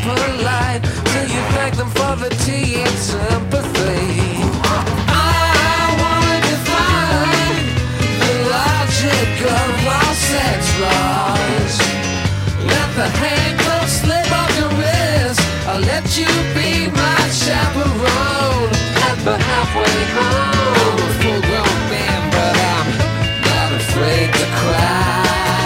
polite till you thank them for the tea and sympathy. I wanna define the logic of all sex laws. Let the handcuffs slip off your wrist. I'll let you be my chaperone at the halfway home. A full-grown man, but I'm not afraid to cry.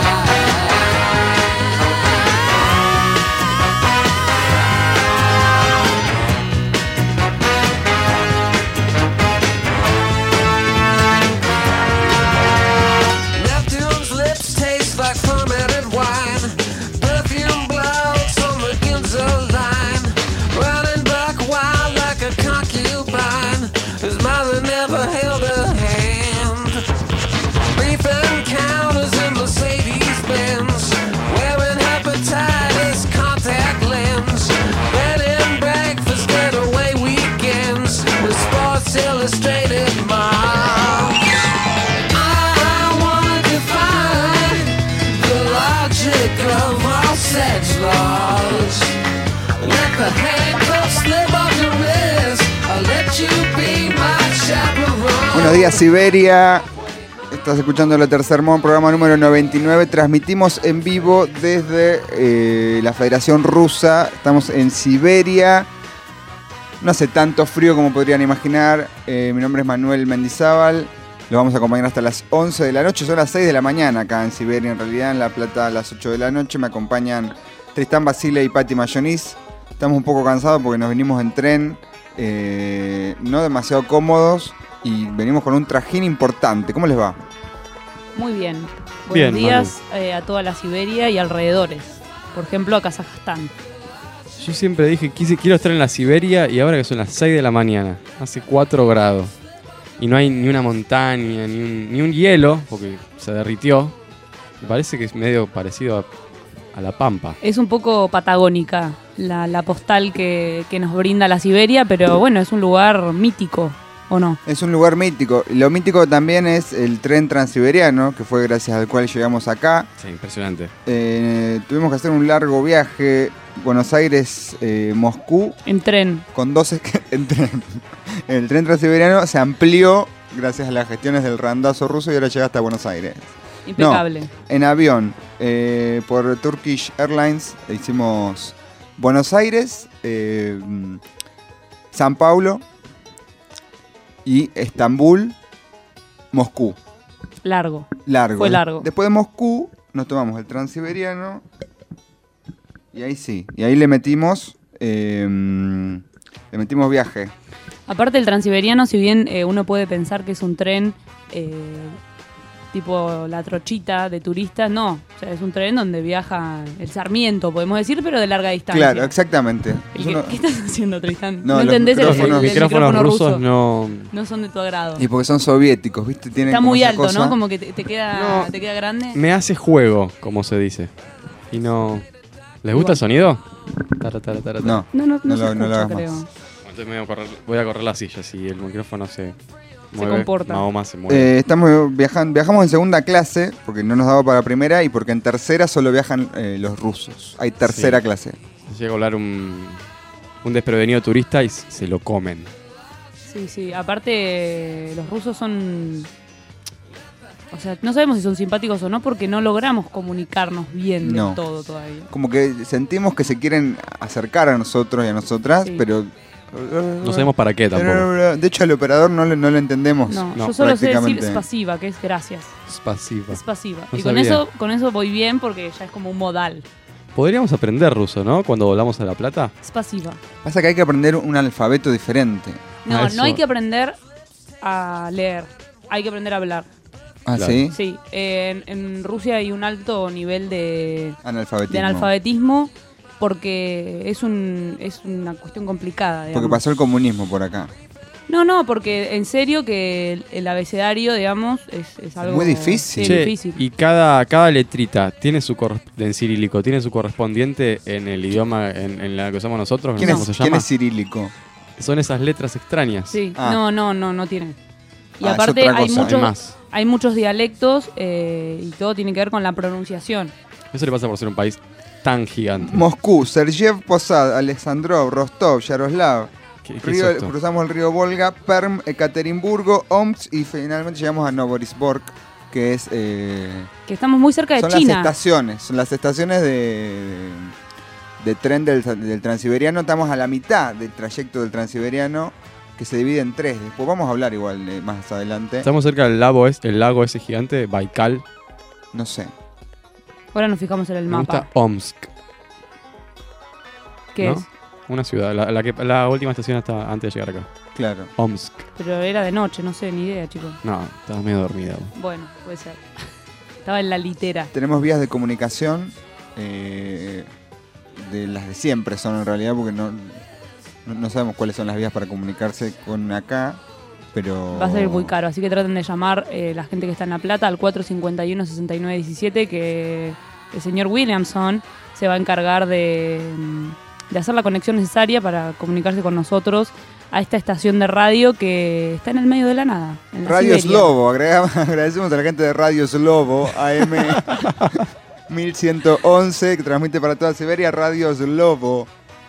Neptune's lips taste like fermented wine. Perfume blows on the Ginza line. Running back wild like a concubine. His mother never held her hand. Beef encounters in Mercedes-Benz. Wearing hepatitis contact lens. Bed and breakfast getaway weekends. With Sports Illustrated moms. I wanna define the logic of all sex laws. Let the handcuffs slip off your wrist. I'll let you be my chaperone. Buenos días, Siberia. Estás escuchando La Tercer Mon, programa número 99. Transmitimos en vivo desde la Federación Rusa. Estamos en Siberia. No hace tanto frío como podrían imaginar. Mi nombre es Manuel Mendizábal. Los vamos a acompañar hasta las 11 de la noche. Son las 6 de la mañana acá en Siberia. En realidad, en La Plata a las 8 de la noche. Me acompañan Tristán Basile y Patti Mayoniz. Estamos un poco cansados porque nos venimos en tren. No demasiado cómodos. Y venimos con un trajín importante. ¿Cómo les va? Muy bien. Bien, Buenos días a toda la Siberia y alrededores. Por ejemplo, a Kazajstán. Yo siempre dije, quiero estar en la Siberia y ahora que son las 6 de la mañana, hace 4 grados. Y no hay ni una montaña, ni un hielo, porque se derritió. Me parece que es medio parecido a la Pampa. Es un poco patagónica la postal que nos brinda la Siberia, pero bueno, es un lugar mítico, ¿o no? Es un lugar mítico. Lo mítico también es el tren transiberiano, que fue gracias al cual llegamos acá. Sí, impresionante. Tuvimos que hacer un largo viaje, Buenos Aires-Moscú. En tren. Con 12 en tren. El tren transiberiano se amplió gracias a las gestiones del randazo ruso y ahora llega hasta Buenos Aires. Impecable. No, en avión, por Turkish Airlines, hicimos Buenos Aires, San Paulo y Estambul, Moscú. Largo. Largo. Fue largo. Después de Moscú nos tomamos el transiberiano y ahí sí, y ahí le metimos viaje. Aparte el transiberiano, si bien uno puede pensar que es un tren tipo la trochita de turistas, no. O sea, es un tren donde viaja el Sarmiento, podemos decir, pero de larga distancia. Claro, exactamente. ¿Qué estás haciendo, Tristán? No, No entendés los el micrófonos rusos ruso. no son de tu agrado. Y porque son soviéticos, ¿viste? Tienen Está como muy esa alto, cosa. ¿no? Como que te queda, No. te queda grande. me hace juego, como se dice. Y no... ¿Les gusta el sonido? Tara, tara, tara, tara. No. No No se lo escucha, hagas creo. más. Entonces voy a correr la silla si el micrófono se mueve. comporta. Mahoma se mueve. Estamos viajamos en segunda clase, porque no nos daba para primera, y porque en tercera solo viajan los rusos. Hay tercera Sí. clase. Llega a hablar un desprevenido turista y se lo comen. Sí. Aparte, los rusos son... O sea, no sabemos si son simpáticos o no porque no logramos comunicarnos bien No. del todo todavía. Como que sentimos que se quieren acercar a nosotros y a nosotras, Sí. pero... No sabemos para qué tampoco. De hecho, al operador no lo entendemos. No, No, yo solo sé decir prácticamente. es pasiva, que es gracias. Es pasiva. Es pasiva. No y sabía. con eso voy bien porque ya es como un modal. Podríamos aprender ruso, ¿no? Cuando volvamos a La Plata. Es pasiva. Pasa que hay que aprender un alfabeto diferente. No, eso. no hay que aprender a leer. Hay que aprender a hablar. ¿Ah, Claro. sí? Sí, en Rusia hay un alto nivel de Analfabetismo. analfabetismo porque es una cuestión complicada, digamos. Porque pasó el comunismo por acá. No, porque en serio que el abecedario, digamos, es algo... muy difícil. Sí, Che, difícil. y cada letrita tiene en cirílico, tiene su correspondiente en el idioma en la que usamos nosotros. ¿Quién, ¿Cómo se ¿Quién llama? es cirílico? Son esas letras extrañas. Sí, Ah. no tiene. Y Ah, es aparte otra hay cosa. Hay más. muchos dialectos y todo tiene que ver con la pronunciación. Eso le pasa por ser un país tan gigante. Moscú, Sergev Posad, Alexandrov, Rostov, Yaroslav. ¿Qué es esto? Cruzamos el río Volga, Perm, Ekaterimburgo, Omsk y finalmente llegamos a Novorossiysk, que es... Que estamos muy cerca de son China. son las estaciones de tren del Transiberiano. Estamos a la mitad del trayecto del Transiberiano, que se divide en 3. Después vamos a hablar igual más adelante. Estamos cerca del lago ese gigante, Baikal. No sé. Ahora nos fijamos en el Me mapa. gusta Omsk. ¿Qué ¿no? es? Una ciudad. La última estación está antes de llegar acá. Claro. Omsk. Pero era de noche, no sé, ni idea, chicos. No, estaba medio dormida. Bueno, puede ser. Estaba en la litera. Tenemos vías de comunicación, de las de siempre son en realidad, porque no sabemos cuáles son las vías para comunicarse con acá, pero... Va a salir muy caro, así que traten de llamar la gente que está en La Plata al 451-6917, que el señor Williamson se va a encargar de hacer la conexión necesaria para comunicarse con nosotros a esta estación de radio que está en el medio de la nada. En la Radio Siberia. Slobo, agradecemos a la gente de Radio Slobo, AM 1111, que transmite para toda Siberia, Radio Slobo.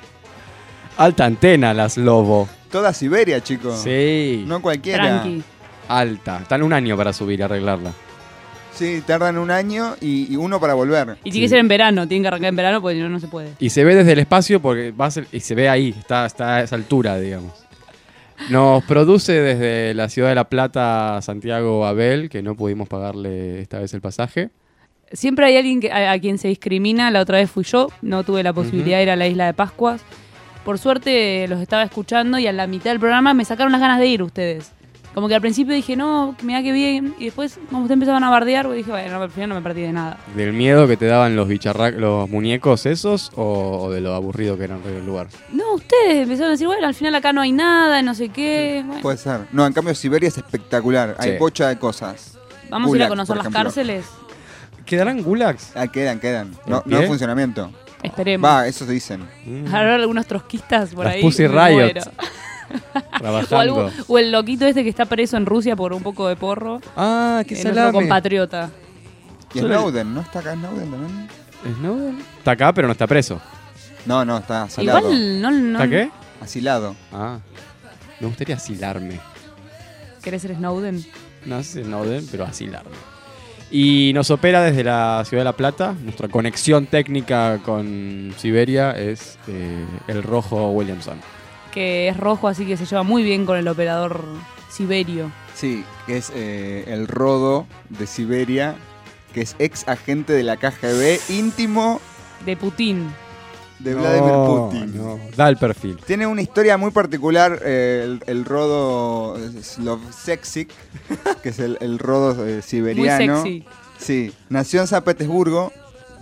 Alta antena, las Lobo. Toda Siberia, chicos. Sí. No cualquiera. Tranqui. Alta. Están un año para subir y arreglarla. Sí, tardan un año y uno para volver. Y tiene que ser en verano, tienen que arrancar en verano porque si no, no se puede. Y se ve desde el espacio porque y se ve ahí, está a esa altura, digamos. Nos produce desde la ciudad de La Plata Santiago Abel, que no pudimos pagarle esta vez el pasaje. Siempre hay alguien a quien se discrimina. La otra vez fui yo, no tuve la posibilidad de ir a la isla de Pascuas. Por suerte los estaba escuchando y a la mitad del programa me sacaron las ganas de ir ustedes. Como que al principio dije, no, que mira qué bien. Y después, como ustedes empezaban a bardear, pues dije, bueno, al final no me perdí de nada. ¿Del miedo que te daban los los muñecos esos o de lo aburrido que era el lugar? No, ustedes empezaron a decir, bueno, al final acá no hay nada, no sé qué. Bueno, Puede ser. No, en cambio Siberia es espectacular. Hay Sí. bocha de cosas. vamos a ir a Gulag, conocer por las ejemplo. cárceles. ¿Quedarán gulags? Ah, quedan. No pie? en funcionamiento. Esperemos. Va, eso se dicen. Habrá algunos trotskistas por Las ahí. Pussy me Riot. muero. Trabajando. O el loquito este que está preso en Rusia por un poco de porro. Ah, qué Nuestro salame. compatriota. Y Snowden, ¿no está acá Snowden también? ¿Snowden? Está acá, pero no está preso. No, está asilado. Igual no. ¿Está qué? Asilado. Ah, me gustaría asilarme. ¿Querés ser Snowden? No sé si Snowden, pero asilarme. Y nos opera desde la ciudad de La Plata. Nuestra conexión técnica con Siberia es el rojo Williamson. Que es rojo, así que se lleva muy bien con el operador siberio. Sí, que es el Rodo de Siberia, que es ex agente de la KGB, íntimo De Putin. de Vladimir Putin. No, da el perfil. Tiene una historia muy particular el Rodo Slovsexik, que es el Rodo Muy siberiano. sexy. Sí, nació en San Petersburgo.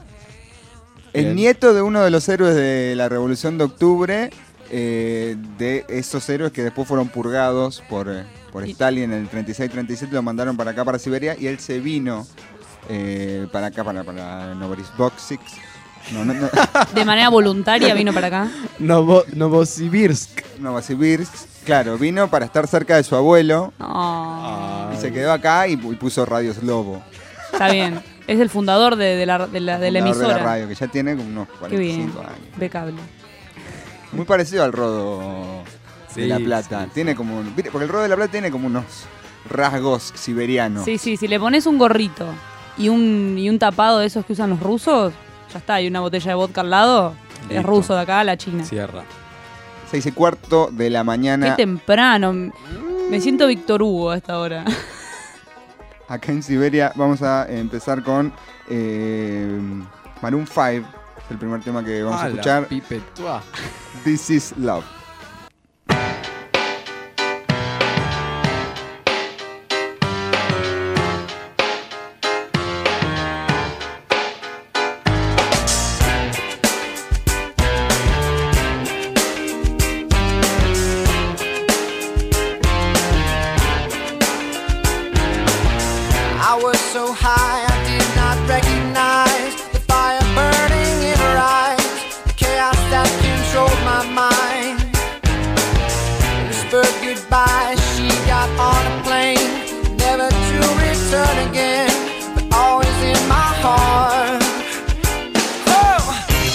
Es Bien. nieto de uno de los héroes de la Revolución de Octubre, de esos héroes que después fueron purgados por Y- Stalin en el 36-37, lo mandaron para acá, para Siberia, y él se vino para acá, para Novorossiysk. No, De manera voluntaria vino para acá. Novosibirsk. Novosibirsk. Claro, vino para estar cerca de su abuelo Oh, y se quedó acá y puso Radio Slobo. está bien. Es el fundador de la fundador emisora. de la radio, que ya tiene como unos Qué bien. 45 años. Impecable. Muy parecido al Rodo de Sí, La Plata. sí. Tiene como porque el Rodo de La Plata tiene como unos rasgos siberianos. Sí, si le pones un gorrito y un tapado de esos que usan los rusos, ya está. Y una botella de vodka al lado, es Listo. ruso de acá a la China. Cierra. 6:15 de la Qué mañana. temprano. Me siento Víctor Hugo a esta hora. Acá en Siberia vamos a empezar con Maroon 5. Es el primer tema que vamos a escuchar. Pipetua. This is Love. I was so high I did not recognize the fire burning in her eyes, the chaos that controlled my mind. Whispered goodbye, she got on a plane, never to return again, but always in my heart. Oh,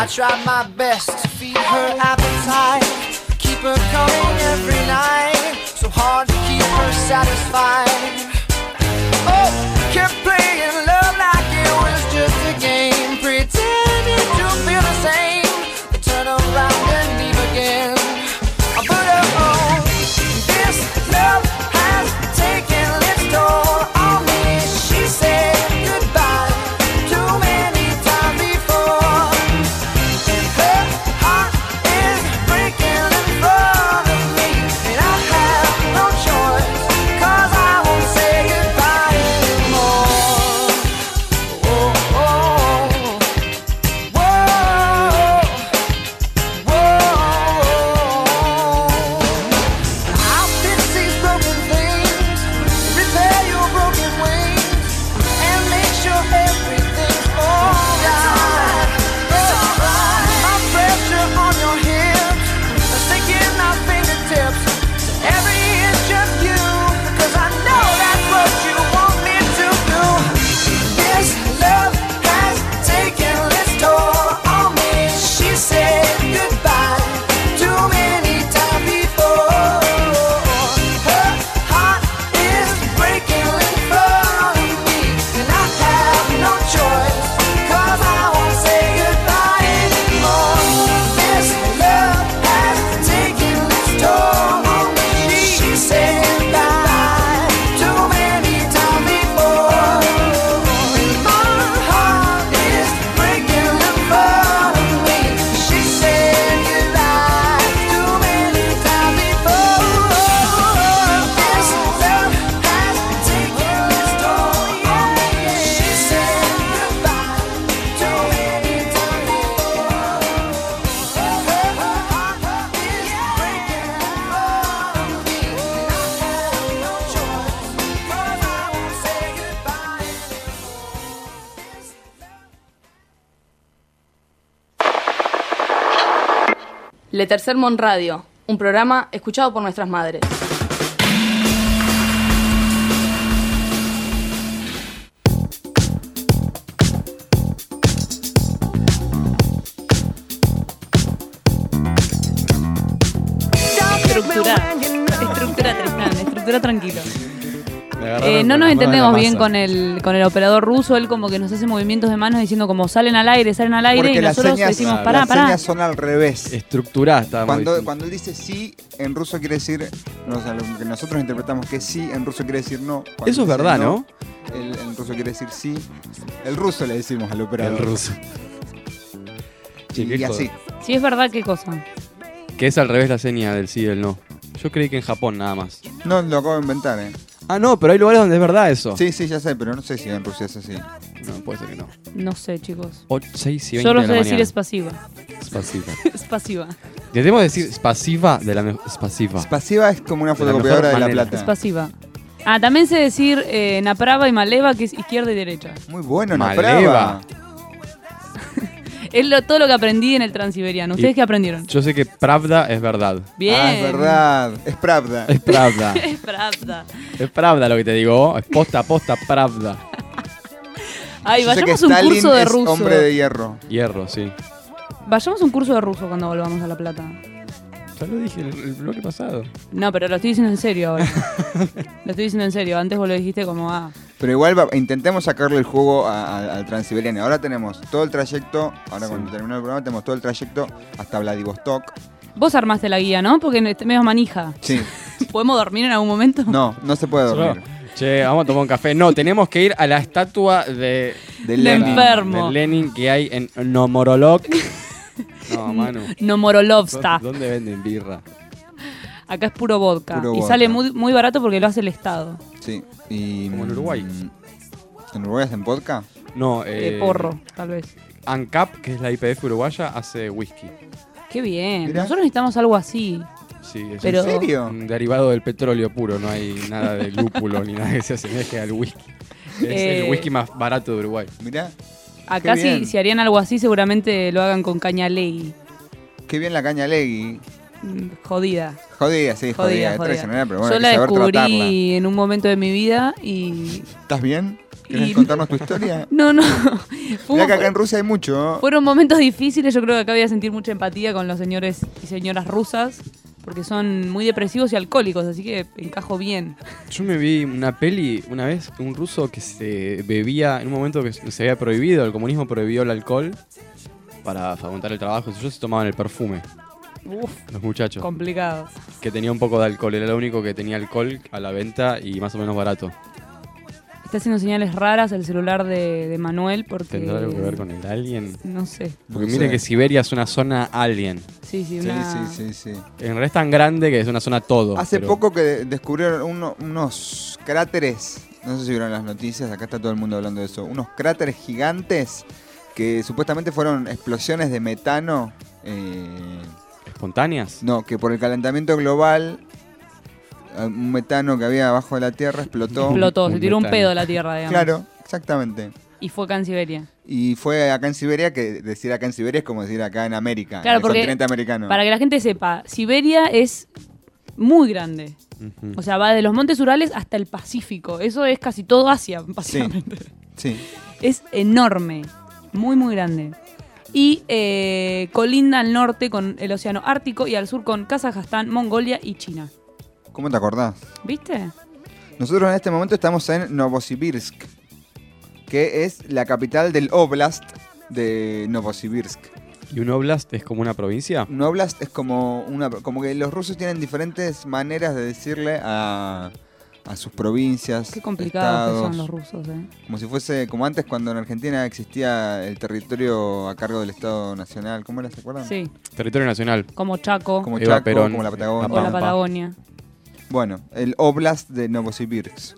I tried my best to feed her appetite, keep her coming every night, so hard to keep her satisfied. Oh, kept playing love like it was just a game, pretending to feel the same, but turn around and leave again. But oh, this love has taken its toll on me. She said goodbye too many times before, and her heart is breaking in front of me, and I have no choice, 'cause I won't say goodbye anymore. Oh, oh, whoa, whoa. I'll fix these broken things, repair your broken wings, and make sure everything's alright. It's alright. My pressure on your hips, sticking our fingertips to every inch of you, 'cause I know that's what you want me to do. This love has taken its toll on me. She said goodbye too many times before. Her heart is breaking in front of me, and I have no choice, 'cause I won't say goodbye anymore. This love has taken its toll on me. She said goodbye too many times before, and my heart is breaking in front of me. She said goodbye too many times before. This love has taken its toll on me. She said goodbye too many times before. Her heart is breaking in front of me, and I have no choice, 'cause I won't say goodbye Le Tercer Mon Radio, un programa escuchado por nuestras madres. Estructura, Tristán, estructura tranquilo. Me agarraron No con nos las manos entendemos en la bien masa. con el operador ruso. Él como que nos hace movimientos de manos diciendo como salen al aire, Porque y las nosotros señas, decimos claro, pará, las pará. señas son al revés. Estructurada está muy Cuando él dice sí, en ruso quiere decir, no, o sea, lo que nosotros interpretamos que sí, en ruso quiere decir no. Cuando Eso es dice verdad, ¿no? En ruso quiere decir sí. El ruso le decimos al operador. el ruso. Che, qué Y joda. así. Si es verdad, ¿qué cosa? Que es al revés la seña del sí y del no. Yo creí que en Japón nada más. No, lo acabo de inventar, Ah, no, pero hay lugares donde es verdad eso. Sí, sí, ya sé, pero no sé si en Rusia es así. No, puede ser que no. No sé, chicos. 6 y 20 Yo lo de sé la decir mañana. es pasiva. Es pasiva. Es pasiva. Debemos decir pasiva de la mejor. Es pasiva. Pasiva es como una De la fotocopiadora mejor de La manera. Plata. Es pasiva. Ah, también sé decir Naprava y Maleva, que es izquierda y derecha. Muy bueno, Maleva. Naprava. Es todo lo que aprendí en el Transiberiano. ¿Ustedes Y- qué aprendieron? Yo sé que Pravda es verdad. Bien. Ah, es verdad. Es Pravda. Es Pravda. Es Pravda. Es Pravda lo que te digo. Es posta, Pravda. Ay, Yo sé que vayamos a un Stalin curso de es ruso. hombre de hierro. Hierro, sí. Vayamos a un curso de ruso cuando volvamos a La Plata. Ya lo dije el bloque pasado. No, pero lo estoy diciendo en serio ahora. Lo estoy diciendo en serio. Antes vos lo dijiste como, Pero igual intentemos sacarle el juego al Transiberiano. Ahora tenemos todo el trayecto, ahora cuando terminó el programa tenemos todo el trayecto hasta Vladivostok. Vos armaste la guía, ¿no? Porque medio manija. Sí. ¿Podemos dormir en algún momento? No, no se puede dormir. Che, vamos a tomar un café. No, tenemos que ir a la estatua de De El Lenin. enfermo. de Lenin que hay en Nomorolog. No, Manu. Nomorolovsta. ¿Dónde venden birra? Acá es puro vodka. Puro y vodka. sale muy, muy barato porque lo hace el Estado. Sí. Y, Como en Uruguay. ¿En Uruguay hacen vodka? No, Porro, tal vez. ANCAP, que es la IPF uruguaya, hace whisky. Qué bien. Mirá. Nosotros necesitamos algo así. Sí, es Pero- ¿En serio? un derivado del petróleo puro, no hay nada de lúpulo ni nada que se asemeje al whisky. Es el whisky más barato de Uruguay. Mirá, Acá Qué bien. si harían algo así, seguramente lo hagan con caña ley. qué bien la caña Legui. jodida. Jodida, sí, jodida, es traicionera, pero bueno, Yo hay la que saber descubrí tratarla. en un momento de mi vida y... ¿Estás bien? ¿Querés y- contarnos tu historia? No. Mirá que acá en Rusia hay mucho. Fueron momentos difíciles, yo creo que acá voy a sentir mucha empatía con los señores y señoras rusas, porque son muy depresivos y alcohólicos, así que encajo bien. Yo me vi una peli una vez, un ruso que se bebía, en un momento que se había prohibido, el comunismo prohibió el alcohol para aguantar el trabajo, ellos se tomaban el perfume, Uf, los muchachos, complicado. que tenía un poco de alcohol, era lo único que tenía alcohol a la venta y más o menos barato. Está haciendo señales raras el celular de Manuel porque... ¿Tendrá algo que ver con el alien? No sé. Porque No miren sé. que Siberia es una zona alien. Sí, Sí, una... sí. En realidad es tan grande que es una zona todo. Hace pero- poco que descubrieron unos cráteres, no sé si vieron las noticias, acá está todo el mundo hablando de eso, unos cráteres gigantes que supuestamente fueron explosiones de metano, ¿Espontáneas? no, que por el calentamiento global, un metano que había abajo de la Tierra explotó. Explotó, se Un tiró un metano. pedo a la tierra, digamos. Claro, exactamente. Y fue acá en Siberia. Y fue acá en Siberia, que decir acá en Siberia es como decir acá en América, Claro, en el porque continente americano. Para que la gente sepa, Siberia es muy grande. Ujú. O sea, va de los montes Urales hasta el Pacífico. Eso es casi todo Asia, básicamente. Sí. Es enorme, muy, muy grande. Y colinda al norte con el Océano Ártico y al sur con Kazajstán, Mongolia y China. ¿Cómo te acordás? ¿Viste? Nosotros en este momento estamos en Novosibirsk, que es la capital del Oblast de Novosibirsk. ¿Y un oblast es como una provincia? Un Oblast es como como que los rusos tienen diferentes maneras de decirle a sus provincias, Qué complicados que estados, son los rusos, ¿eh? como si fuese, como antes cuando en Argentina existía el territorio a cargo del Estado Nacional, ¿cómo era? ¿Se acuerdan? Sí, Territorio nacional. como Chaco Como Eva Chaco, Perón, como la o Patagonia. la Pampa. Patagonia. Bueno, el Oblast de Novosibirsk.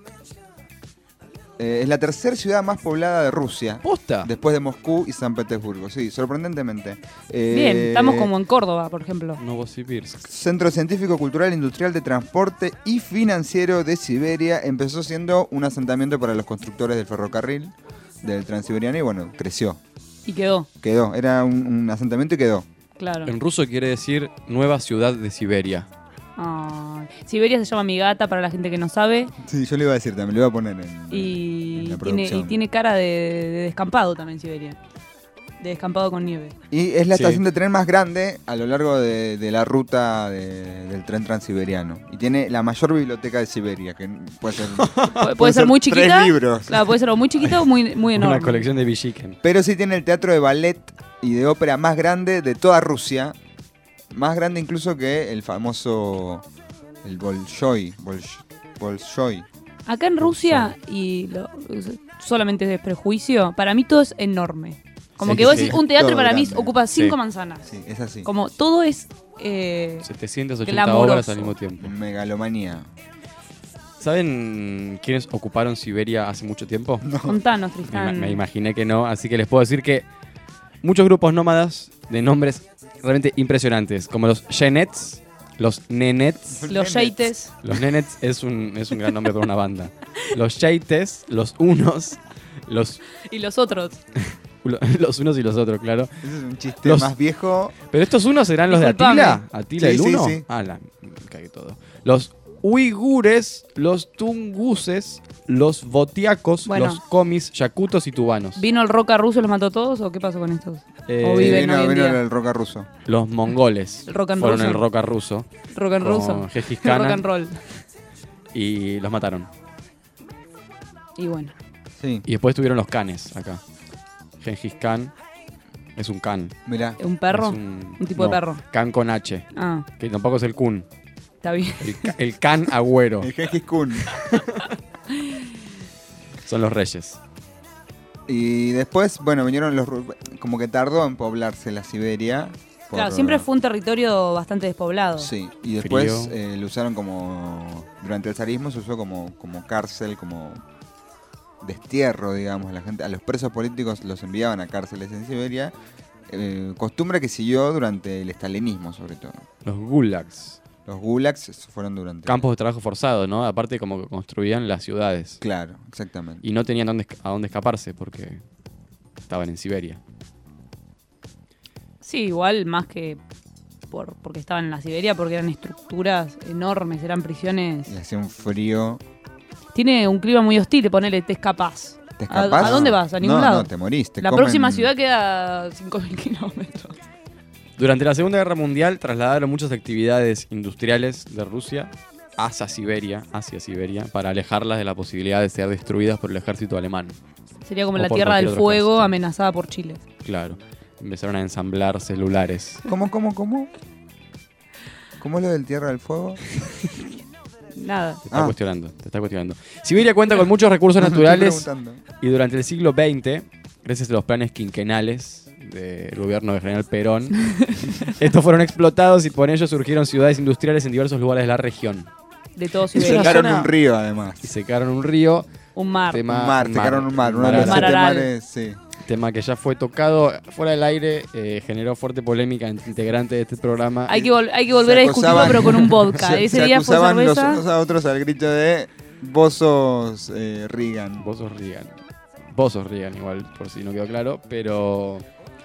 Es la tercera ciudad más poblada de Rusia. ¿Posta? Después de Moscú y San Petersburgo, sí, sorprendentemente. Bien, estamos como en Córdoba, por ejemplo. Novosibirsk. Centro Científico, Cultural, Industrial, de Transporte y Financiero de Siberia. Empezó siendo un asentamiento para los constructores del ferrocarril, del Transiberiano, y bueno, creció. Y quedó, Quedó, era un asentamiento y quedó. claro. En ruso quiere decir nueva ciudad de Siberia. Ay. Siberia se llama Mi Gata para la gente que no sabe. Sí, yo le iba a decir también, lo iba a poner en la Y producción. tiene cara de descampado también Siberia. De descampado con nieve. Y es la Sí. estación de tren más grande a lo largo de la ruta del tren transiberiano. Y tiene la mayor biblioteca de Siberia, que puede ser, Puede ser muy 3 chiquita. libros. Claro, puede ser o muy chiquita o muy, muy enorme. Una colección de Villiquen. Pero sí tiene el teatro de ballet y de ópera más grande de toda Rusia. Más grande incluso que el famoso el Bolshoi. Acá en Rusia, y solamente es prejuicio, para mí todo es enorme. Como Sí, que vos sí. decís, un teatro Todo para mí grande. ocupa 5 Sí. manzanas. Sí, es así. Como todo es 780 Glamoroso. obras al mismo tiempo. Megalomanía. ¿Saben quiénes ocuparon Siberia hace mucho tiempo? contanos, Me, Tristán. me imaginé que no, así que les puedo decir que muchos grupos nómadas de nombres realmente impresionantes, como los Genets, los Nenets. Los Yeites. Los Nenets es un gran nombre para una banda. Los Yeites, los Unos, los Y los otros. Unos y los otros, claro. Ese es un chiste Los- más viejo. Pero estos Unos serán los de Disculpame. Atila. Atila Sí, el sí, Uno. sí. Ah, me cagué todo. Los uigures, los tunguses, los votiacos, Bueno. los comis, yakutos y tubanos. ¿Vino el roca ruso y los mató todos o qué pasó con estos? O Sí, viven hoy en vino día. el roca ruso. Los mongoles El rock and fueron ruso. el roca ruso Rock and con ruso. Gengis Rock Khan and roll. y los mataron. Y bueno. Sí, Y después tuvieron los canes acá. Gengis Khan es un can. mirá. ¿Un perro? Es Un tipo de perro. Can con H, Ah, que tampoco es el kun. está bien. El can agüero. El Gengis Kun. Son los reyes. Y después, bueno, vinieron como que tardó en poblarse la Siberia. Claro, siempre fue un territorio bastante despoblado. Sí, y después Frío. lo usaron durante el zarismo se usó como cárcel, como destierro, digamos. La gente, a los presos políticos los enviaban a cárceles en Siberia. Costumbre que siguió durante el estalinismo, sobre todo. Los gulags. Los gulags fueron durante... Campos de trabajo forzado, ¿no? Aparte como que construían las ciudades. Claro, exactamente. Y no tenían a dónde escaparse porque estaban en Siberia. Sí, igual más que porque estaban en la Siberia, porque eran estructuras enormes, eran prisiones. Y hacía un frío. Tiene un clima muy hostil, ponele, te escapás. ¿Te escapás? ¿A dónde vas? ¿A ningún no, lado? No, te morís. Te La comen- próxima ciudad queda a 5.000 kilómetros. Durante la Segunda Guerra Mundial trasladaron muchas actividades industriales de Rusia hacia Siberia, para alejarlas de la posibilidad de ser destruidas por el ejército alemán. Sería como O la por Tierra del cualquier otro Fuego ejército. amenazada por Chile. Claro. Empezaron a ensamblar celulares. ¿Cómo? ¿Cómo es lo del Tierra del Fuego? Nada. Te está cuestionando. Siberia cuenta con muchos recursos No, me estoy naturales preguntando. y durante el siglo XX, gracias a los planes quinquenales del gobierno del general Perón, estos fueron explotados y por ello surgieron ciudades industriales en diversos lugares de la región. De todo Es Siberia. una Secaron zona- un río, además. Y secaron un río, Un mar. Secaron un mar. Uno de los Mar 7 Aral. mares, sí. tema que ya fue tocado fuera del aire, generó fuerte polémica entre integrantes de este programa. Hay que volver a discutirlo, acusaban- pero con un vodka. se Ese día fue acusaban los cerveza. unos a otros al grito de vos sos Reagan. Vos sos Reagan. Vos sos Reagan, igual, por si no quedó claro, pero...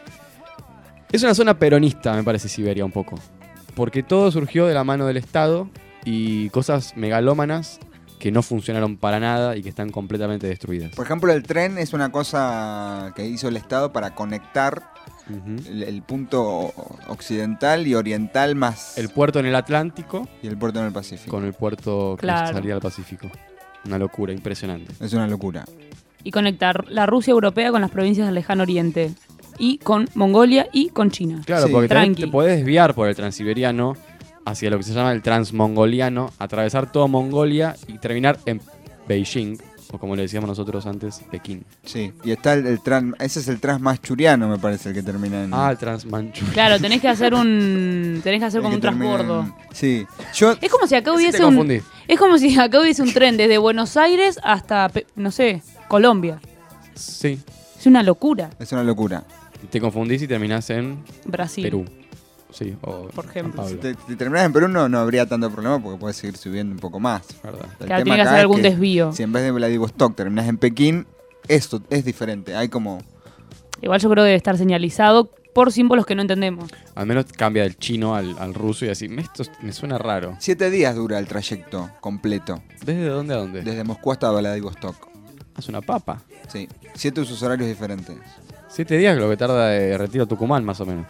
Es una zona peronista, me parece, Siberia, un poco. Porque todo surgió de la mano del Estado y cosas megalómanas que no funcionaron para nada y que están completamente destruidas. Por ejemplo, el tren es una cosa que hizo el Estado para conectar Ujú. el punto occidental y oriental más El puerto en el Atlántico y el puerto en el Pacífico. con el puerto que Claro. salía al Pacífico. Una locura, impresionante. Es una locura. Y conectar la Rusia europea con las provincias del lejano oriente. Y con Mongolia y con China. Claro, Sí. porque también Tranqui. te podés desviar por el transiberiano hacia lo que se llama el transmongoliano, atravesar toda Mongolia y terminar en Beijing, o como le decíamos nosotros antes, Pekín. Sí. Y está el tran. Ese es el transmanchuriano, me parece, el que termina en. Ah, el transmanchuriano. Claro, tenés que hacer como un transbordo. Sí. Yo. Es como si acá Te hubiese confundí. es como si acá hubiese un tren desde Buenos Aires hasta, no sé, Colombia. Sí. Es una locura. Es una locura. Te confundís y terminás en Brasil. Perú. Sí, o Por ejemplo. San Si, Pablo, si terminas en Perú no habría tanto problema porque puedes seguir subiendo un poco más. ¿verdad? El Claro, tema tiene que acá hacer es algún desvío. Si en vez de Vladivostok terminas en Pekín, esto es diferente. Hay como. Igual yo creo que debe estar señalizado por símbolos que no entendemos. Al menos cambia del chino al ruso y así. Esto me suena raro. 7 días dura el trayecto completo. ¿Desde dónde a dónde? Desde Moscú hasta Vladivostok. Es una papa. Sí. 7 usos horarios diferentes. 7 días lo que tarda de Retiro a Tucumán, más o menos.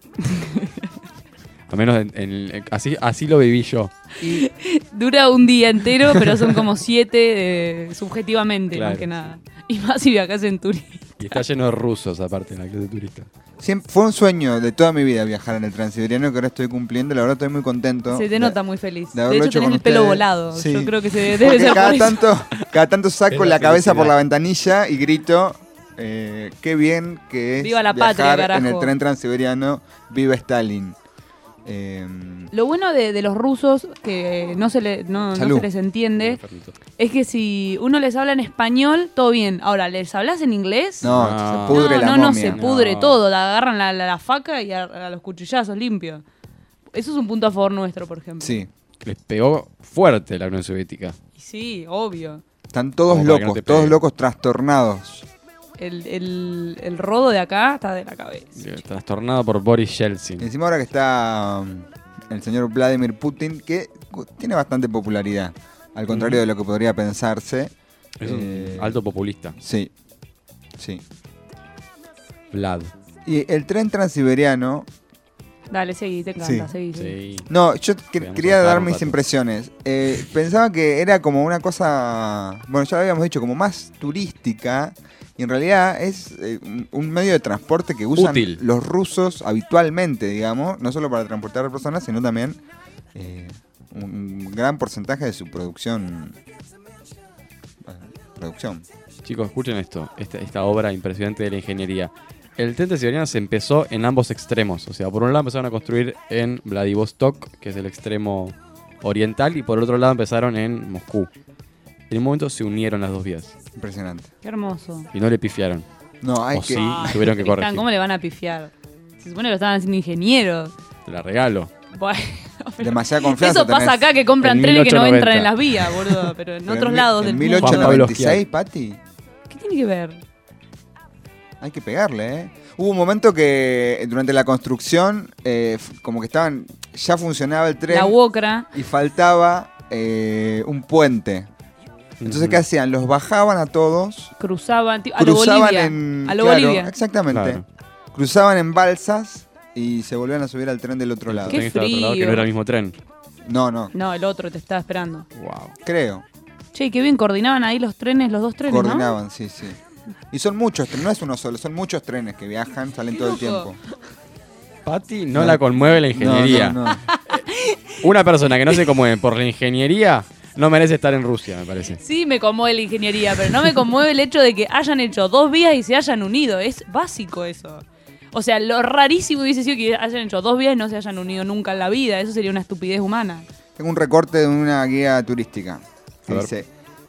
Al menos así lo viví yo. Dura un día entero, pero son como 7 subjetivamente, Claro. más que nada. Y más si viajas en turismo. Y está lleno de rusos, aparte, en la clase turista. Fue un sueño de toda mi vida viajar en el transiberiano que ahora estoy cumpliendo. La verdad estoy muy contento. Se te nota muy feliz. de De haberlo hecho, hecho tenés con el pelo ustedes. volado. Sí. Yo creo que debe Porque ser por eso. cada tanto saco Es la la cabeza por felicidad. la ventanilla y grito, qué bien que es Viva la viajar patria, en el carajo. tren transiberiano. Viva Stalin. Lo bueno de los rusos, que no se Salud. les entiende, es que si uno les habla en español, todo bien. Ahora, ¿les hablas en inglés? No, No. se pudre la no, momia. se pudre No. todo. La agarran la faca y a los cuchillazos limpios. Eso es un punto a favor nuestro, por ejemplo. Sí, Les pegó fuerte la Unión Soviética. Y sí, obvio. están todos Como para que no locos, te todos pegue. locos, trastornados. El rodo de acá está de la cabeza. Trastornado por Boris Y Yeltsin. encima ahora que está el señor Vladimir Putin, que tiene bastante popularidad, al contrario de lo que podría pensarse. Es un alto populista. Sí, sí. Vlad. Y el tren transiberiano. Dale, seguí, te encanta, Sí. seguí. Sí. No, yo Podríamos quería dejar dar un mis rato. impresiones. Pensaba que era como una cosa, bueno, ya lo habíamos dicho, como más turística. Y en realidad es un medio de transporte que usan Útil. los rusos habitualmente, digamos. No solo para transportar a personas, sino también un gran porcentaje de su producción. Chicos, escuchen esto. Esta obra impresionante de la ingeniería. El tren transiberiano se empezó en ambos extremos. O sea, por un lado empezaron a construir en Vladivostok, que es el extremo oriental, y por otro lado empezaron en Moscú. En un momento se unieron las dos vías Impresionante. Qué hermoso. y no le pifiaron. No, hay O que. sí, tuvieron que corregir. ¿Cómo le van a pifiar? Se supone que lo estaban haciendo ingenieros. Te la regalo. Bueno, pero Demasiada confianza. eso pasa tenés. acá que compran En trenes que no 1890. entran en las vías, boludo. Pero en Pero otros mi- lados en del mundo. 1896, Pati. ¿Qué tiene que ver? Hay que pegarle, ¿eh? Hubo un momento que durante la construcción, como que ya funcionaba el tren La UOCRA. y faltaba un puente. Entonces, ¿qué hacían? Los bajaban a todos, Cruzaban, a lo cruzaban Bolivia. en... A lo claro, Bolivia. exactamente. Claro. Cruzaban en balsas y se volvían a subir al tren del otro lado. Qué Tren estaba al otro lado, que frío. no era el mismo tren. No, No, el otro te estaba esperando. Wow. creo. Che, qué bien coordinaban ahí los trenes, los dos trenes, Coordinaban, sí. Y son muchos trenes, no es uno solo, son muchos trenes que viajan, salen Qué todo el loco. tiempo. Pati no la conmueve la ingeniería. No. Una persona que no se conmueve por la ingeniería no merece estar en Rusia, me parece. ¿no? Sí me conmueve la ingeniería, pero no me conmueve el hecho de que hayan hecho 2 vías y se hayan unido. Es básico eso. O sea, lo rarísimo hubiese sido que hayan hecho 2 vías y no se hayan unido nunca en la vida. Eso sería una estupidez humana. Tengo un recorte de una guía turística. Que A ver. dice,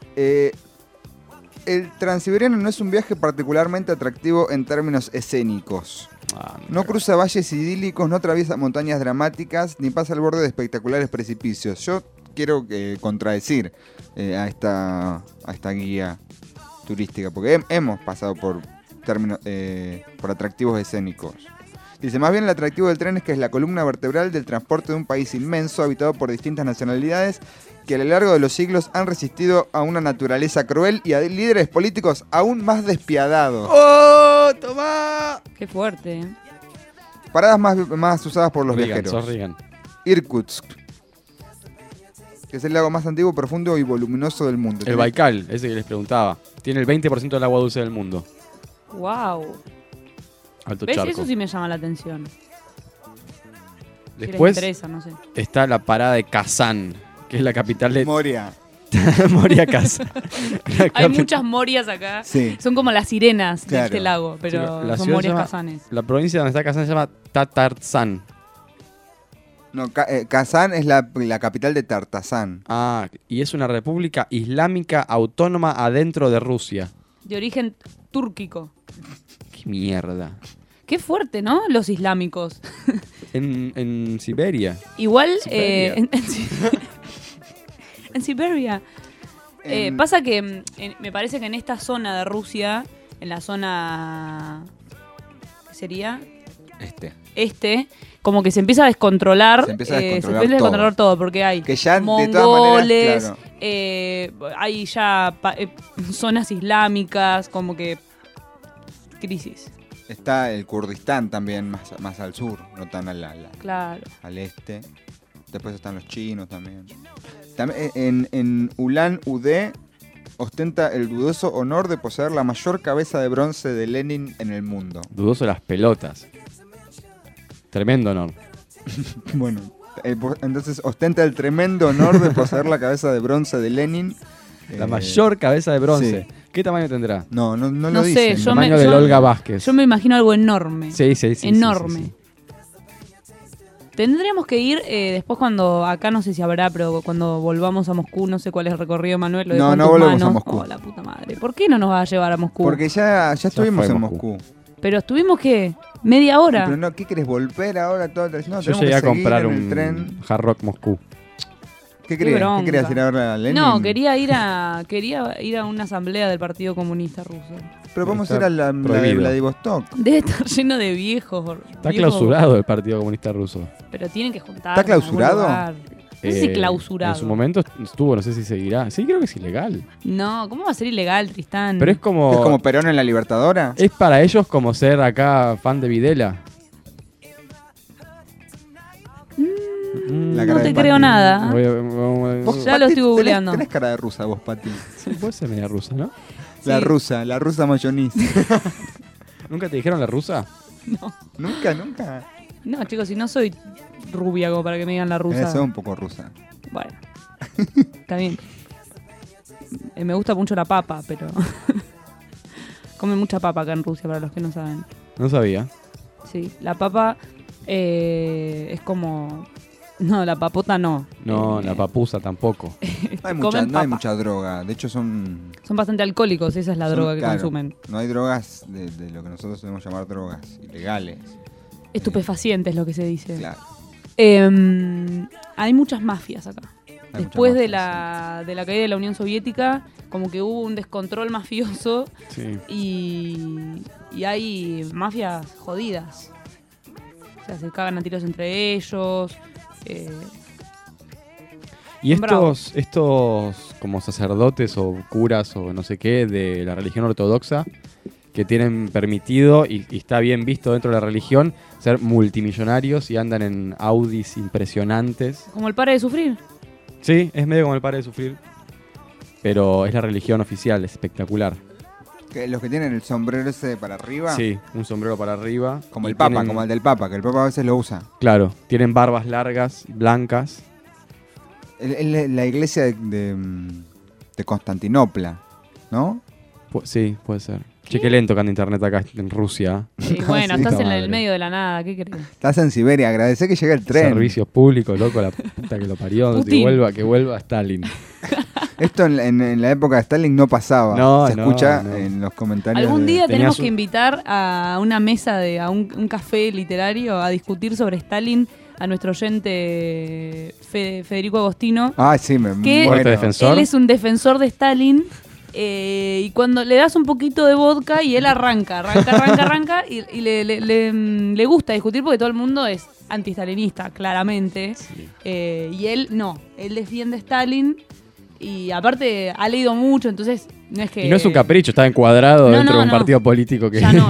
el Transiberiano no es un viaje particularmente atractivo en términos escénicos. No cruza valles idílicos, no atraviesa montañas dramáticas, ni pasa al borde de espectaculares precipicios. Yo quiero contradecir a esta guía turística, porque hemos pasado por atractivos escénicos. Dice, más bien el atractivo del tren es que es la columna vertebral del transporte de un país inmenso, habitado por distintas nacionalidades, que a lo largo de los siglos han resistido a una naturaleza cruel y a líderes políticos aún más despiadados. ¡Oh, tomá! Qué fuerte, ¿eh? Paradas más usadas por los Reagan, viajeros. sos Reagan. Irkutsk, que es el lago más antiguo, profundo y voluminoso del mundo. El Baikal, ese que les preguntaba. Tiene el 20% del agua dulce del mundo. Wow. Alto ¿Ves? charco. Eso sí me llama la atención. Si les Después interesa, no sé. está la parada de Kazán, que es la capital de Moria. Moria Kazán. La Hay capi- muchas morias acá. Sí. Son como las sirenas de Claro. este lago, pero Sí, la son ciudad morias se llama- kazanes. La provincia donde está Kazán se llama Tatarsán. No, Kazán es la capital de Tartazán. Ah, y es una república islámica autónoma adentro de Rusia. De origen túrquico. ¡Qué mierda! Qué fuerte, ¿no? Los islámicos. En Siberia. Igual, Siberia. en Siberia. Pasa que me parece que en esta zona de Rusia, en la zona... ¿Qué sería? Como que se empieza a descontrolar. Se empieza a se descontrolar empieza a descontrolar todo, porque hay Que ya, de todas mongoles, maneras, claro. hay ya zonas islámicas, como que crisis. Está el Kurdistán también, más al sur, no tan Claro. al este. Después están los chinos también. También en Ulan Ude ostenta el dudoso honor de poseer la mayor cabeza de bronce de Lenin en el mundo. Dudoso las pelotas. Tremendo honor. Bueno, entonces ostenta el tremendo honor de poseer la cabeza de bronce de Lenin. La mayor cabeza de bronce. sí. ¿Qué tamaño tendrá? No lo No sé, dicen. yo Tamaño del Olga Vázquez. Yo me imagino algo enorme. Sí. Enorme. sí. Tendríamos que ir después cuando, acá no sé si habrá, pero cuando volvamos a Moscú, no sé cuál es el recorrido, Manuel. Lo dejo No, en no tus volvemos a manos. Moscú. Oh, la puta madre. ¿Por qué no nos va a llevar a Moscú? Porque ya estuvimos fue en Moscú. Moscú. Pero estuvimos, ¿qué? ¿Media hora? Pero no, ¿qué querés volver ahora? No, Yo tenemos llegué que a seguir comprar en el un tren. Hard Rock Moscú. ¿Qué querías? bronca. ¿Qué querías ir a ver a Lenin? No, quería ir a una asamblea del Partido Comunista Ruso. Pero vamos a Está ir a la de prohibido. Vladivostok. Debe estar lleno de viejos. Está clausurado el Partido Comunista Ruso. Pero tienen que juntar. ¿Está clausurado? No sé si clausurado. En su momento estuvo, no sé si seguirá. Sí, creo que es ilegal. No, ¿cómo va a ser ilegal, Tristán? Pero es como... ¿Es como Perón en la Libertadora? Es para ellos como ser acá fan de Videla. La cara No de te Pati. creo nada. Vos, Ya lo Pati, estoy googleando. Tenés cara de rusa vos, Pati. Sí, puede ser media rusa, ¿no? La Sí. rusa mayonesa. ¿Nunca te dijeron la rusa? Nunca. No, chicos, si no soy rubia como para que me digan la rusa. Soy un poco rusa. Bueno, está bien. Me gusta mucho la papa, pero... Comen mucha papa acá en Rusia, para los que no saben. No sabía. Sí, la papa es como... No, la papota no. No, la papusa tampoco. No hay Comen no hay papa. mucha droga. De hecho, son Son bastante alcohólicos, esa es la son- droga que claro, consumen. No hay drogas de lo que nosotros debemos llamar drogas ilegales. Estupefacientes, lo que se dice. Claro. Hay muchas mafias acá. Hay después mucha de mafia, la caída de la Unión Soviética, como que hubo un descontrol mafioso Sí. y hay mafias jodidas. O sea, se cagan a tiros entre ellos. Y Bravo. estos como sacerdotes o curas o no sé qué de la religión ortodoxa que tienen permitido y está bien visto dentro de la religión ser multimillonarios y andan en Audis impresionantes. Como el Pare de Sufrir. Sí, es medio como el Pare de Sufrir, pero es la religión oficial, es espectacular. Que los que tienen el sombrero ese para arriba, Sí, un sombrero para arriba. como y el Papa, tienen- como el del Papa, que el Papa a veces lo usa. Claro, tienen barbas largas, blancas. La iglesia de Constantinopla, ¿no? Sí, puede ser. Che, qué lento que anda internet acá en Rusia. Y bueno, Sí, estás en madre. el medio de la nada, ¿qué crees? Estás en Siberia, agradecé que llegue el tren. Servicios públicos, loco, la puta que lo parió. Putin. Que vuelva Stalin. Esto en la época de Stalin no pasaba. No, Se no, escucha no. en los comentarios. Algún día Tenías tenemos un- que invitar a una mesa, a un café literario, a discutir sobre Stalin a nuestro oyente Federico Agostino. Ah, sí, ¿Qué? Fuerte defensor. Él es un defensor de Stalin. Y cuando le das un poquito de vodka y él arranca y le gusta discutir porque todo el mundo es anti-stalinista, claramente. Y él no, él defiende a Stalin y aparte ha leído mucho, entonces no es que... Y no es un capricho, está encuadrado No, dentro no, de un no. partido político que... Ya no.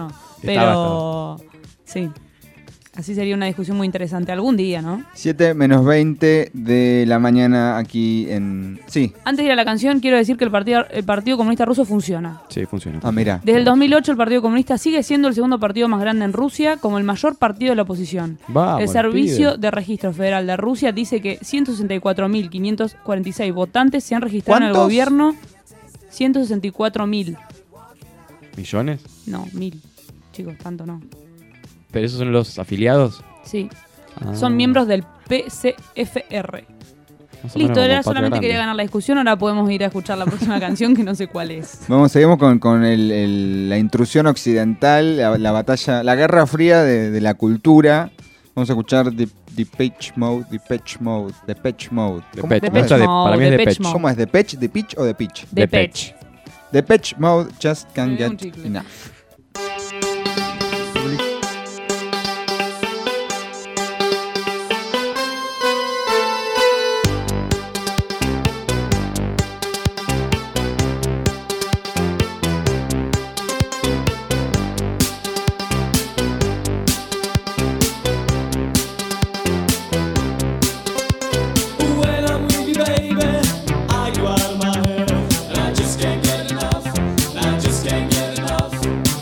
Pero sí, así sería una discusión muy interesante algún día, ¿no? 7 menos 20 de la mañana aquí en... Sí. Antes de ir a la canción, quiero decir que el Partido Comunista Ruso funciona. Sí, funciona. Ah, mira. Desde el 2008 el Partido Comunista sigue siendo el segundo partido más grande en Rusia como el mayor partido de la oposición. Vamos, el Servicio pibe. de Registro Federal de Rusia dice que 164.546 votantes se han registrado en el ¿Cuántos? gobierno. 164.000. ¿Millones? No, 1.000. Chicos, tanto no. ¿Pero esos son los afiliados? Sí. Ah. Son miembros del PCFR. Más o menos Listo, como era Patria solamente Grande. quería ganar la discusión. Ahora podemos ir a escuchar la próxima canción que no sé cuál es. Seguimos con la intrusión occidental, la batalla, la guerra fría de la cultura. Vamos a escuchar Depeche Mode. Depeche. ¿Cómo Depeche. Mode, Para mí es Depeche Depeche. Mode. ¿Cómo es? ¿Depeche? ¿Depeche o Depeche? Depeche. Depeche Mode, Just Can't Me dio un Get chicle. Enough. When I'm with you, baby, I go out of my head, and I just can't get enough. I just can't get enough.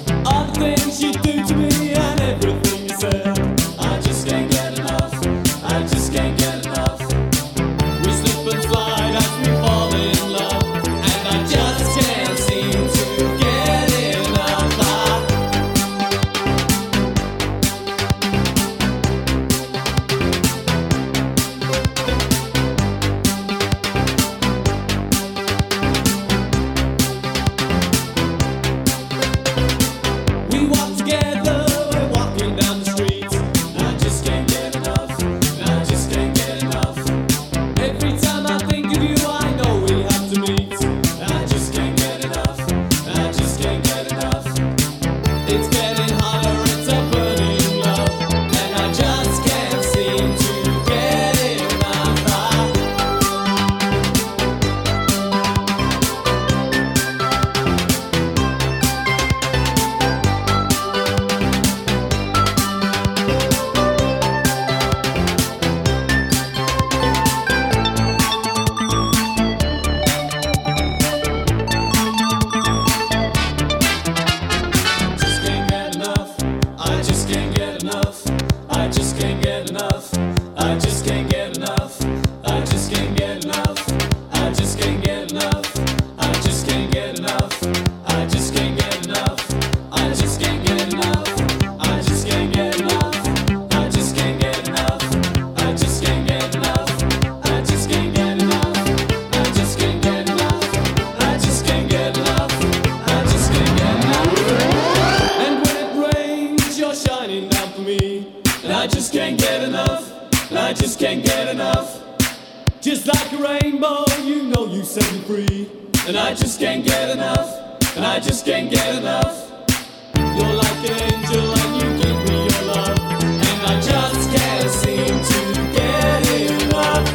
you set me free. And I just can't get enough. And I just can't get enough. You're like an angel and you give me your love. And I just can't seem to get enough.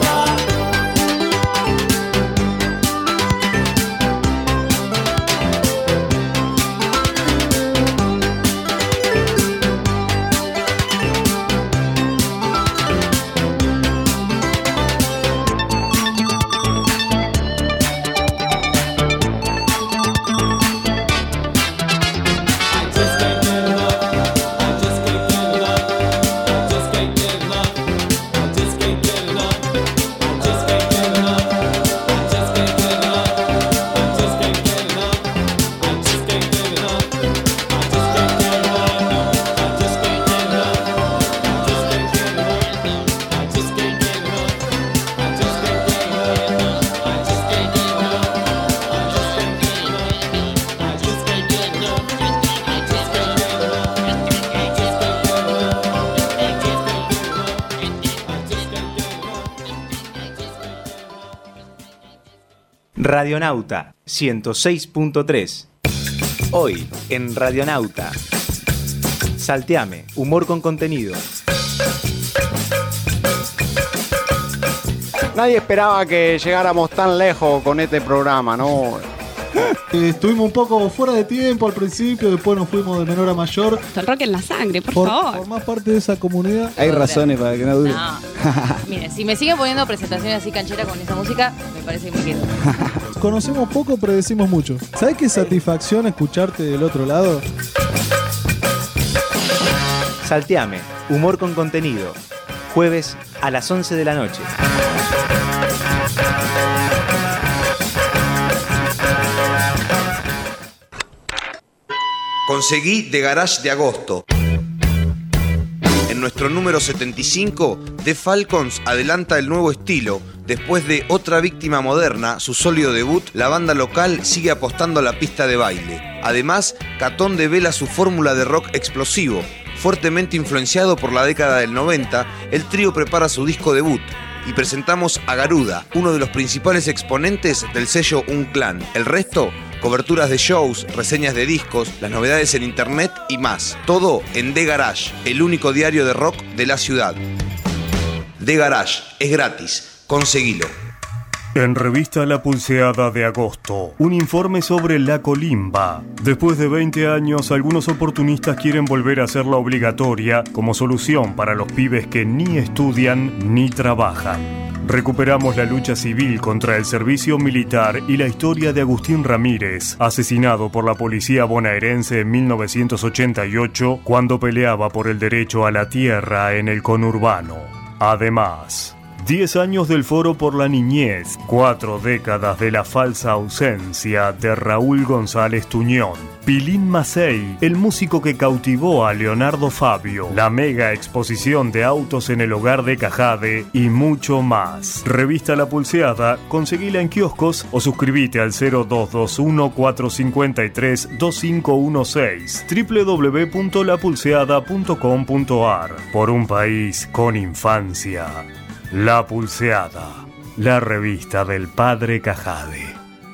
Radionauta 106.3. Hoy en Radionauta. Salteame, humor con contenido. Nadie esperaba que llegáramos tan lejos con este programa, ¿no? Estuvimos un poco fuera de tiempo al principio, después nos fuimos de menor a mayor. El rock en la sangre, por favor. Formás parte de esa comunidad. Hay razones para que no dure. No. Mire, si me siguen poniendo presentaciones así cancheras con esa música, me parece que me quedo. Conocemos poco, pero decimos mucho. ¿Sabes qué satisfacción escucharte del otro lado? Salteame, humor con contenido. Jueves a las 11 de la noche. Conseguí The Garage de agosto. En nuestro número 75, The Falcons adelanta el nuevo estilo. Después de Otra Víctima Moderna, su sólido debut, la banda local sigue apostando a la pista de baile. Además, Catón devela su fórmula de rock explosivo. Fuertemente influenciado por la década del 90, el trío prepara su disco debut. Y presentamos a Garuda, uno de los principales exponentes del sello Un Clan. El resto, coberturas de shows, reseñas de discos, las novedades en internet y más. Todo en The Garage, el único diario de rock de la ciudad. The Garage, es gratis, conseguilo. En revista La Pulseada de agosto, un informe sobre la colimba. Después de 20 años, algunos oportunistas quieren volver a hacerla obligatoria como solución para los pibes que ni estudian ni trabajan. Recuperamos la lucha civil contra el servicio militar y la historia de Agustín Ramírez, asesinado por la policía bonaerense en 1988 cuando peleaba por el derecho a la tierra en el conurbano. Además, 10 años del Foro por la Niñez, 4 décadas de la falsa ausencia de Raúl González Tuñón, Pilín Macei, el músico que cautivó a Leonardo Fabio, la mega exposición de autos en el hogar de Cajade y mucho más. Revista La Pulseada, conseguila en kioscos o suscríbete al 0221-453-2516 www.lapulseada.com.ar. Por un país con infancia. La Pulseada, la revista del padre Cajade.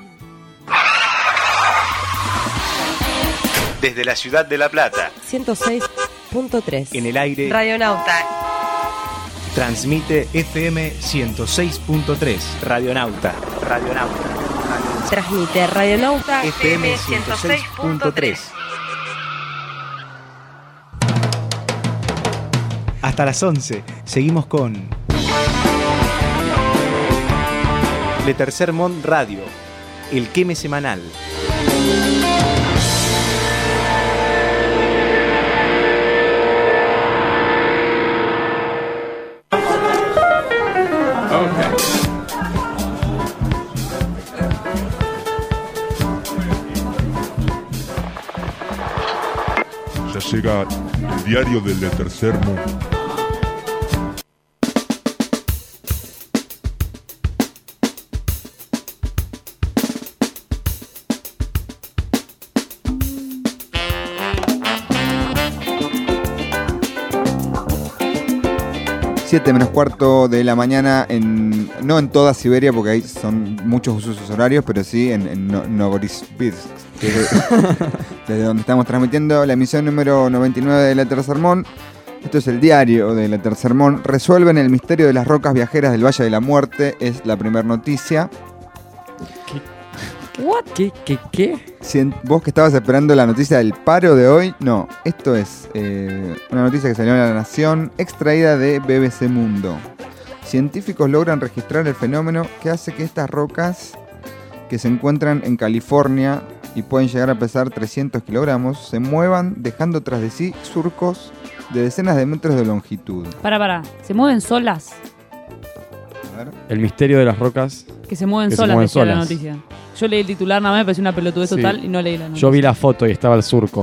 Desde la ciudad de La Plata, 106.3. en el aire, Radionauta. transmite FM 106.3. Radionauta. Transmite Radionauta FM 106.3. Hasta las 11, seguimos con Le Tercer Mont Radio, el queme semanal. Ya llega el diario del Tercer Mundo. 7 menos cuarto de la mañana, no en toda Siberia, porque ahí son muchos usos horarios, pero sí en Novosibirsk, desde donde estamos transmitiendo la emisión número 99 de Éter Sermón. Esto es el diario de Éter Sermón. Resuelven el misterio de las rocas viajeras del Valle de la Muerte, es la primera noticia. ¿Qué? Vos que estabas esperando la noticia del paro de hoy, no. Esto es una noticia que salió en La Nación, extraída de BBC Mundo. Científicos logran registrar el fenómeno que hace que estas rocas, que se encuentran en California y pueden llegar a pesar 300 kilogramos, se muevan dejando tras de sí surcos de decenas de metros de longitud. Para. ¿Se mueven solas? A ver. El misterio de las rocas. Que se mueven solas, decía la noticia. Yo leí el titular, nada más me pareció una pelotudez total y no leí la noticia. Yo vi la foto y estaba el surco.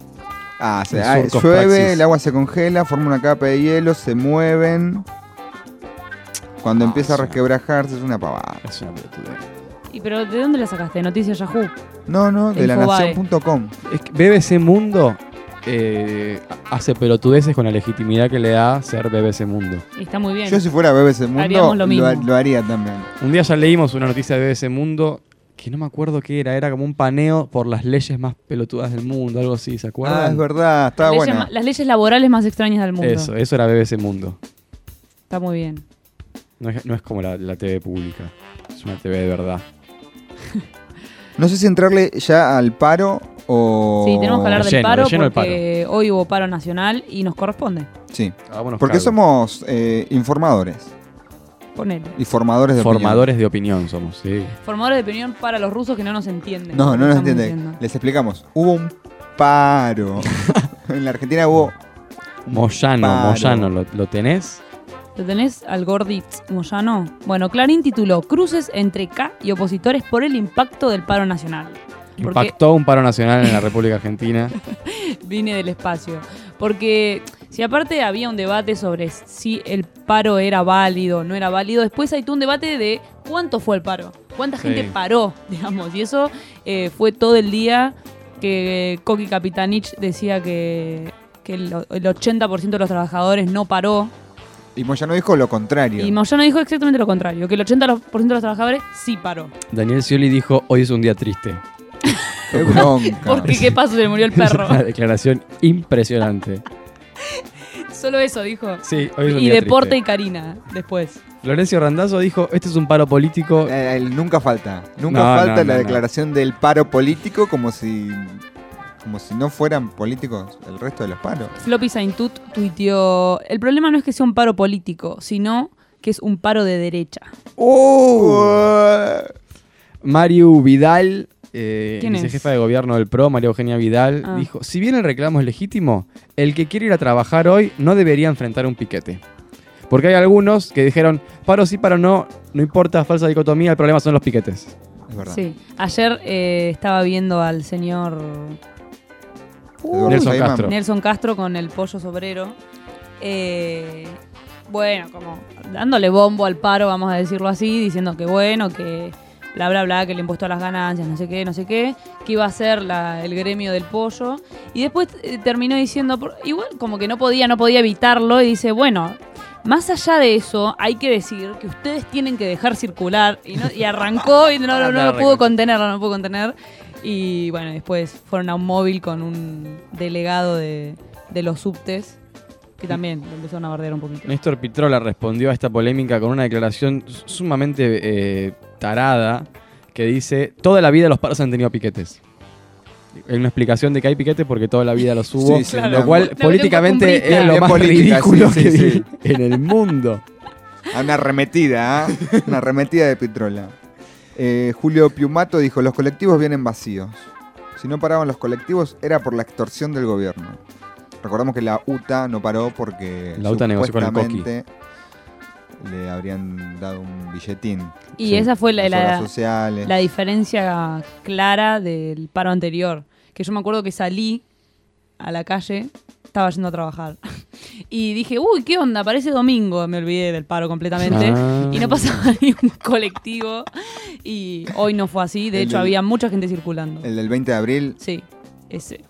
Llueve, el agua se congela, forma una capa de hielo, se mueven. Cuando empieza a resquebrajarse es una pavada. Es una pelotudez. ¿Pero de dónde la sacaste? ¿De Noticias Yahoo? No, de lanación.com. Es que BBC Mundo hace pelotudeces con la legitimidad que le da ser BBC Mundo. Y está muy bien. Yo si fuera BBC Mundo lo haría también. Un día ya leímos una noticia de BBC Mundo que no me acuerdo qué era como un paneo por las leyes más pelotudas del mundo, algo así, ¿se acuerdan? Es verdad, estaba buena. Las leyes laborales más extrañas del mundo. Eso era BBC Mundo. Está muy bien. No es como la TV pública, es una TV de verdad. No sé si entrarle ya al paro o... Sí, tenemos que hablar del paro porque hoy hubo paro nacional y nos corresponde. Sí, porque somos informadores. Ponele. Y formadores de Formadores de opinión somos, sí. Formadores de opinión para los rusos que no nos entienden. No nos entienden. Les explicamos. Hubo un paro. En la Argentina hubo Moyano, ¿lo tenés? ¿Lo tenés al Gorditz Moyano? Bueno, Clarín tituló Cruces entre K y opositores por el impacto del paro nacional. Impactó un paro nacional en la República Argentina. Vine del espacio. Porque si aparte había un debate sobre si el paro era válido o no era válido, después hay todo un debate de cuánto fue el paro, cuánta gente paró, digamos. Y eso fue todo el día que Koki Kapitanich decía que el 80% de los trabajadores no paró. Y Moyano dijo lo contrario. Y Moyano dijo exactamente lo contrario, que el 80% de los trabajadores sí paró. Daniel Scioli dijo, hoy es un día triste. ¡Qué bronca! Porque ¿qué pasó? Se le murió el perro. Es una declaración impresionante. Solo eso dijo. Sí, hoy es un y día Deporte triste. Y Karina, después. Florencio Randazzo dijo, este es un paro político. Nunca falta. Nunca falta la declaración del paro político como si no fueran políticos el resto de los paros. Floppy Saintut tuiteó, el problema no es que sea un paro político, sino que es un paro de derecha. Mario Vidal, vicejefa de gobierno del PRO, María Eugenia Vidal, dijo, si bien el reclamo es legítimo, el que quiere ir a trabajar hoy no debería enfrentar un piquete. Porque hay algunos que dijeron, paro sí, paro no importa, falsa dicotomía, el problema son los piquetes. Es verdad. Sí, ayer estaba viendo al señor... Nelson Castro con el pollo sobrero. Bueno, como dándole bombo al paro, vamos a decirlo así, diciendo que bueno, que bla bla bla, que el impuesto a las ganancias, no sé qué, que iba a ser el gremio del pollo. Y después terminó diciendo, igual como que no podía evitarlo, y dice, bueno, más allá de eso, hay que decir que ustedes tienen que dejar circular. Y arrancó y no lo pudo contener. Y bueno, después fueron a un móvil con un delegado de los subtes, que también lo empezaron a bardear un poquito. Néstor Pitrola respondió a esta polémica con una declaración sumamente tarada, que dice, toda la vida los paros han tenido piquetes. Es una explicación de que hay piquetes porque toda la vida los hubo, lo cual políticamente es lo más ridículo que vi en el mundo. Una arremetida, una arremetida de Pitrola. Julio Piumato dijo, los colectivos vienen vacíos. Si no paraban los colectivos era por la extorsión del gobierno. Recordamos que la UTA no paró porque la UTA negoció con el Coqui. Le habrían dado un billetín. Y esa fue la diferencia clara del paro anterior. Que yo me acuerdo que salí a la calle, estaba yendo a trabajar. Y dije, uy, ¿qué onda? Parece domingo. Me olvidé del paro completamente. Y no pasaba ni un colectivo. Y hoy no fue así. De hecho, había mucha gente circulando. ¿El del 20 de abril? Sí, ese.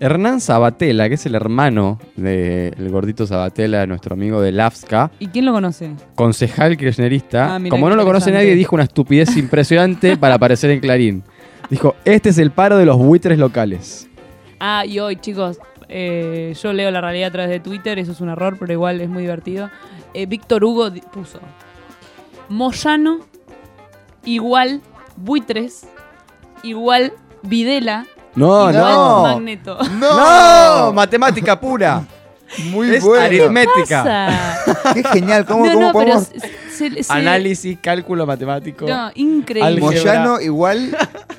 Hernán Sabatella, que es el hermano del gordito Sabatella, nuestro amigo de Lafska, ¿Y quién lo conoce? concejal kirchnerista, Ah, mirá como qué no lo conoce interesante. nadie, dijo una estupidez impresionante para aparecer en Clarín. Dijo, este es el paro de los buitres locales. Ah, y hoy, chicos, yo leo la realidad a través de Twitter, eso es un error, pero igual es muy divertido. Víctor Hugo puso Moyano igual buitres igual Videla No, igual no. Magneto. ¡No! Matemática pura. Muy Es bueno. aritmética. Pasa? Qué genial. ¿Cómo, No, cómo no, pero podemos? Análisis, cálculo matemático. No, increíble. álgebra, Moyano igual.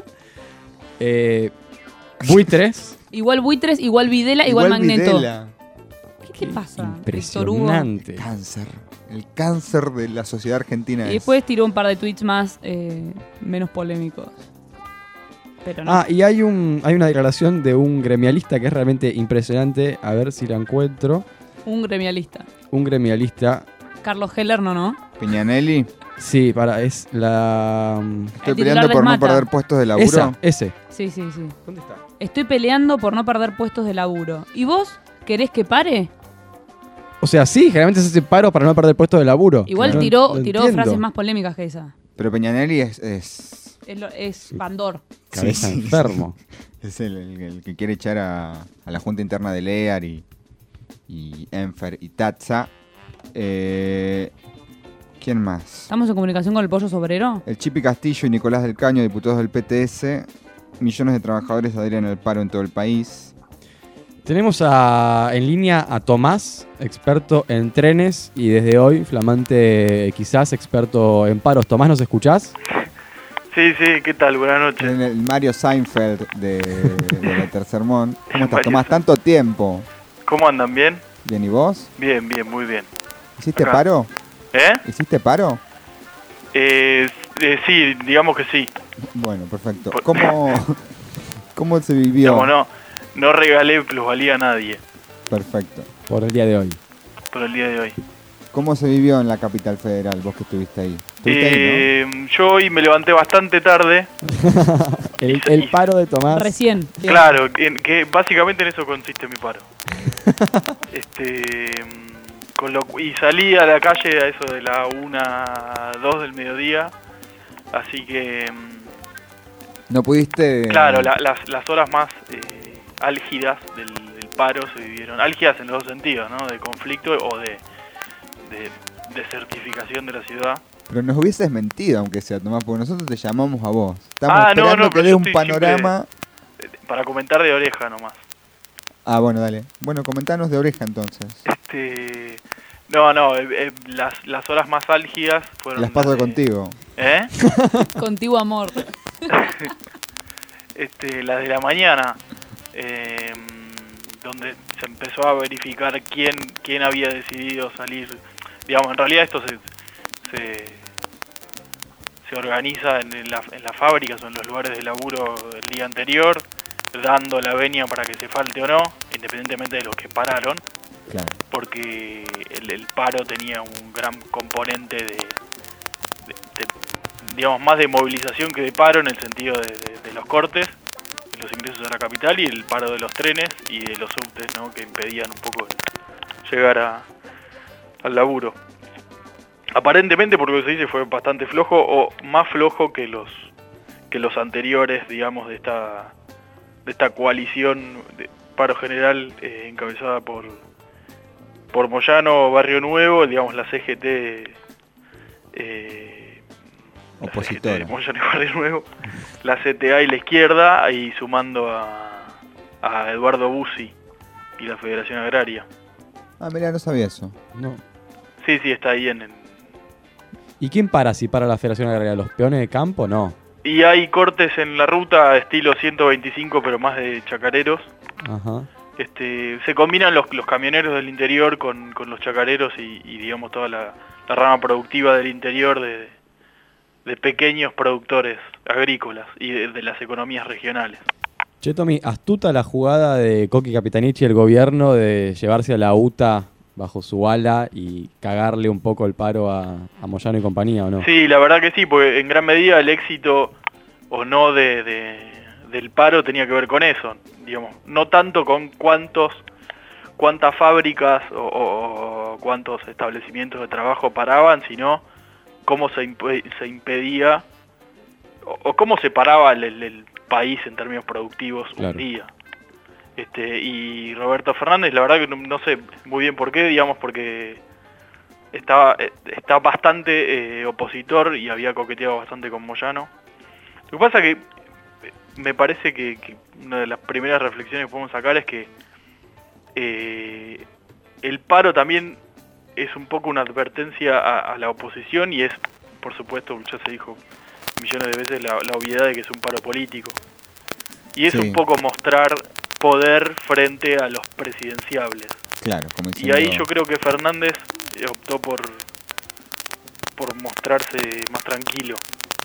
buitres. Igual buitres, igual Videla, igual Magneto. Videla. ¿Qué pasa? Víctor Hugo? Impresionante. Cáncer. El cáncer de la sociedad argentina Y es. después tiró un par de tweets más menos polémicos. Pero no. Ah, y hay una declaración de un gremialista que es realmente impresionante. A ver si la encuentro. Un gremialista. Un gremialista. Carlos Heller, no. Piñanelli. Sí, es la... Estoy El titular peleando les por no mata. perder puestos de laburo. Ese. Sí, sí, sí. ¿Dónde está? Estoy peleando por no perder puestos de laburo. ¿Y vos querés que pare? O sea, sí, generalmente se hace paro para no perder puesto de laburo. Igual No, tiró lo entiendo. frases más polémicas que esa. Pero Peñanelli es Es Bandor. Cabeza Sí. enfermo. Es el que quiere echar a la junta interna de Lear y Enfer y Tatza. ¿Quién más? ¿Estamos en comunicación con el Pollo Sobrero? El Chipi Castillo y Nicolás del Caño, diputados del PTS. Millones de trabajadores adhieren al paro en todo el país. Tenemos en línea a Tomás, experto en trenes y desde hoy flamante quizás experto en paros. Tomás, ¿nos escuchás? Sí, ¿qué tal? Buenas noches. El Mario Seinfeld de la Tercermón. ¿Cómo estás, Tomás? Tanto tiempo. ¿Cómo andan? ¿Bien? Bien, ¿y vos? Bien, muy bien. ¿Hiciste Acá. paro? ¿Eh? ¿Hiciste paro? Sí, digamos que sí. Bueno, perfecto. ¿Cómo se vivió? Digamos, no regalé plusvalía a nadie Perfecto. Por el día de hoy. por el día de hoy. ¿Cómo se vivió en la capital federal, vos que estuviste ahí? ¿Estuviste ahí, Yo hoy me levanté bastante tarde. el paro de Tomás. Recién. Claro, que básicamente en eso consiste mi paro. Y salí a la calle a eso de la 1, 2 del mediodía. Así que, ¿No pudiste...? claro, las horas más álgidas del paro se vivieron. Álgidas en los dos sentidos, ¿no? De conflicto o de desertificación de la ciudad. Pero nos hubieses mentido, aunque sea, Tomás, porque nosotros te llamamos a vos. Estamos No, esperando que pero des yo un estoy panorama... Para comentar de oreja nomás. Ah, bueno, dale. Bueno, comentanos de oreja entonces. Las horas más álgidas fueron... Las paso contigo. ¿Eh? Contigo, amor. Las de la mañana, donde se empezó a verificar quién había decidido salir. Digamos, en realidad esto se organiza en las fábricas o en los lugares de laburo el día anterior, dando la venia para que se falte o no, independientemente de los que pararon. Claro. Porque el paro tenía un gran componente de digamos, más de movilización que de paro, en el sentido de los cortes, de los ingresos a la capital, y el paro de los trenes y de los subtes, ¿no? Que impedían un poco llegar al laburo. Aparentemente, por lo que se dice, fue bastante flojo, o más flojo que los anteriores, digamos, de esta coalición de paro general encabezada por Moyano, Barrio Nuevo, digamos, la CGT, Opositora. La CGT de Moyano y Barrio Nuevo, la CTA y la izquierda, y sumando a Eduardo Bussi y la Federación Agraria. Ah, mirá, no sabía eso. No. Sí, está ahí ¿Y quién para si para la Federación Agraria? ¿Los peones de campo? No. Y hay cortes en la ruta estilo 125, pero más de chacareros. Ajá. Se combinan los camioneros del interior con los chacareros y digamos toda la rama productiva del interior de pequeños productores agrícolas y de las economías regionales. Che, Tommy, astuta la jugada de Coqui Capitanichi y el gobierno de llevarse a la UTA bajo su ala y cagarle un poco el paro a Moyano y compañía, ¿o no? Sí, la verdad que sí, porque en gran medida el éxito o no de del paro tenía que ver con eso, digamos, no tanto con cuántas fábricas o cuántos establecimientos de trabajo paraban, sino cómo se impedía o cómo se paraba el país en términos productivos un día. Y Roberto Fernández, la verdad que no sé muy bien por qué, digamos, porque está bastante opositor y había coqueteado bastante con Moyano. Lo que pasa que me parece que una de las primeras reflexiones que podemos sacar es que el paro también es un poco una advertencia a la oposición y es, por supuesto, ya se dijo millones de veces, la obviedad de que es un paro político. Y es un poco mostrar poder frente a los presidenciables. Claro, como Y diciendo... ahí yo creo que Fernández optó por mostrarse más tranquilo.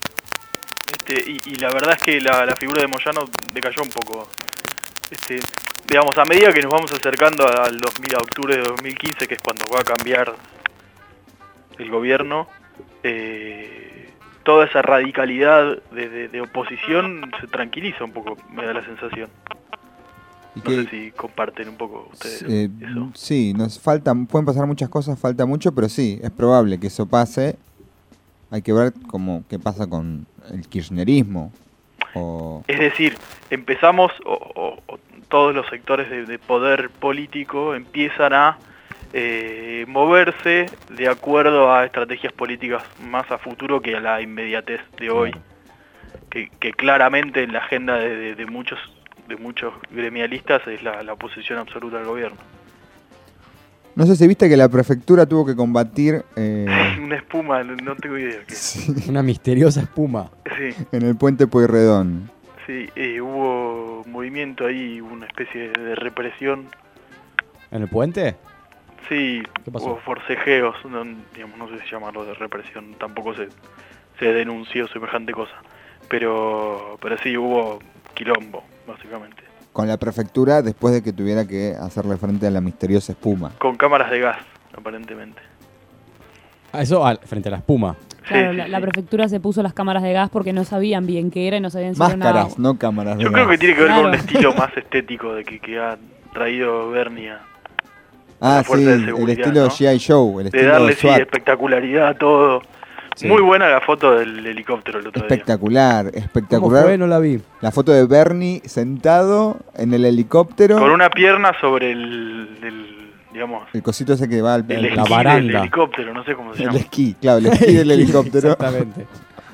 Y la verdad es que la figura de Moyano decayó un poco. Digamos, a medida que nos vamos acercando a octubre de 2015, que es cuando va a cambiar el gobierno, toda esa radicalidad de oposición se tranquiliza un poco, me da la sensación. No sé si comparten un poco ustedes eso. Sí, pueden pasar muchas cosas, falta mucho, pero sí, es probable que eso pase. Hay que ver qué pasa con el kirchnerismo. Es decir, empezamos, o todos los sectores de poder político empiezan a moverse de acuerdo a estrategias políticas más a futuro que a la inmediatez de hoy, que claramente en la agenda de muchos gremialistas es la oposición absoluta al gobierno. No sé si viste que la prefectura tuvo que combatir... Una espuma, no tengo idea. Una misteriosa espuma. Sí. En el puente Pueyrredón. Sí, hubo movimiento ahí, una especie de represión. ¿En el puente? Sí, ¿Qué pasó? hubo forcejeos, no sé si llamarlo de represión, tampoco se denunció semejante cosa. Pero sí, hubo quilombo, básicamente. Con la prefectura después de que tuviera que hacerle frente a la misteriosa espuma. Con cámaras de gas, aparentemente. Eso frente a la espuma. Claro, la prefectura se puso las cámaras de gas porque no sabían bien qué era y no sabían si era Máscaras, no cámaras de Yo gas. creo que tiene que ver con un estilo más estético de que ha traído Bernie a la sí, fuerza de el seguridad, estilo ¿no? G.I. Joe, el de estilo darle SWAT. espectacularidad a todo. Sí. Muy buena la foto del helicóptero el otro día. Espectacular. ¿Cómo fue? No la vi. La foto de Bernie sentado en el helicóptero. Con una pierna sobre digamos, El cosito ese que va al el esquí la baranda. del helicóptero, no sé cómo se el llama. esquí, claro, el esquí del helicóptero. Exactamente.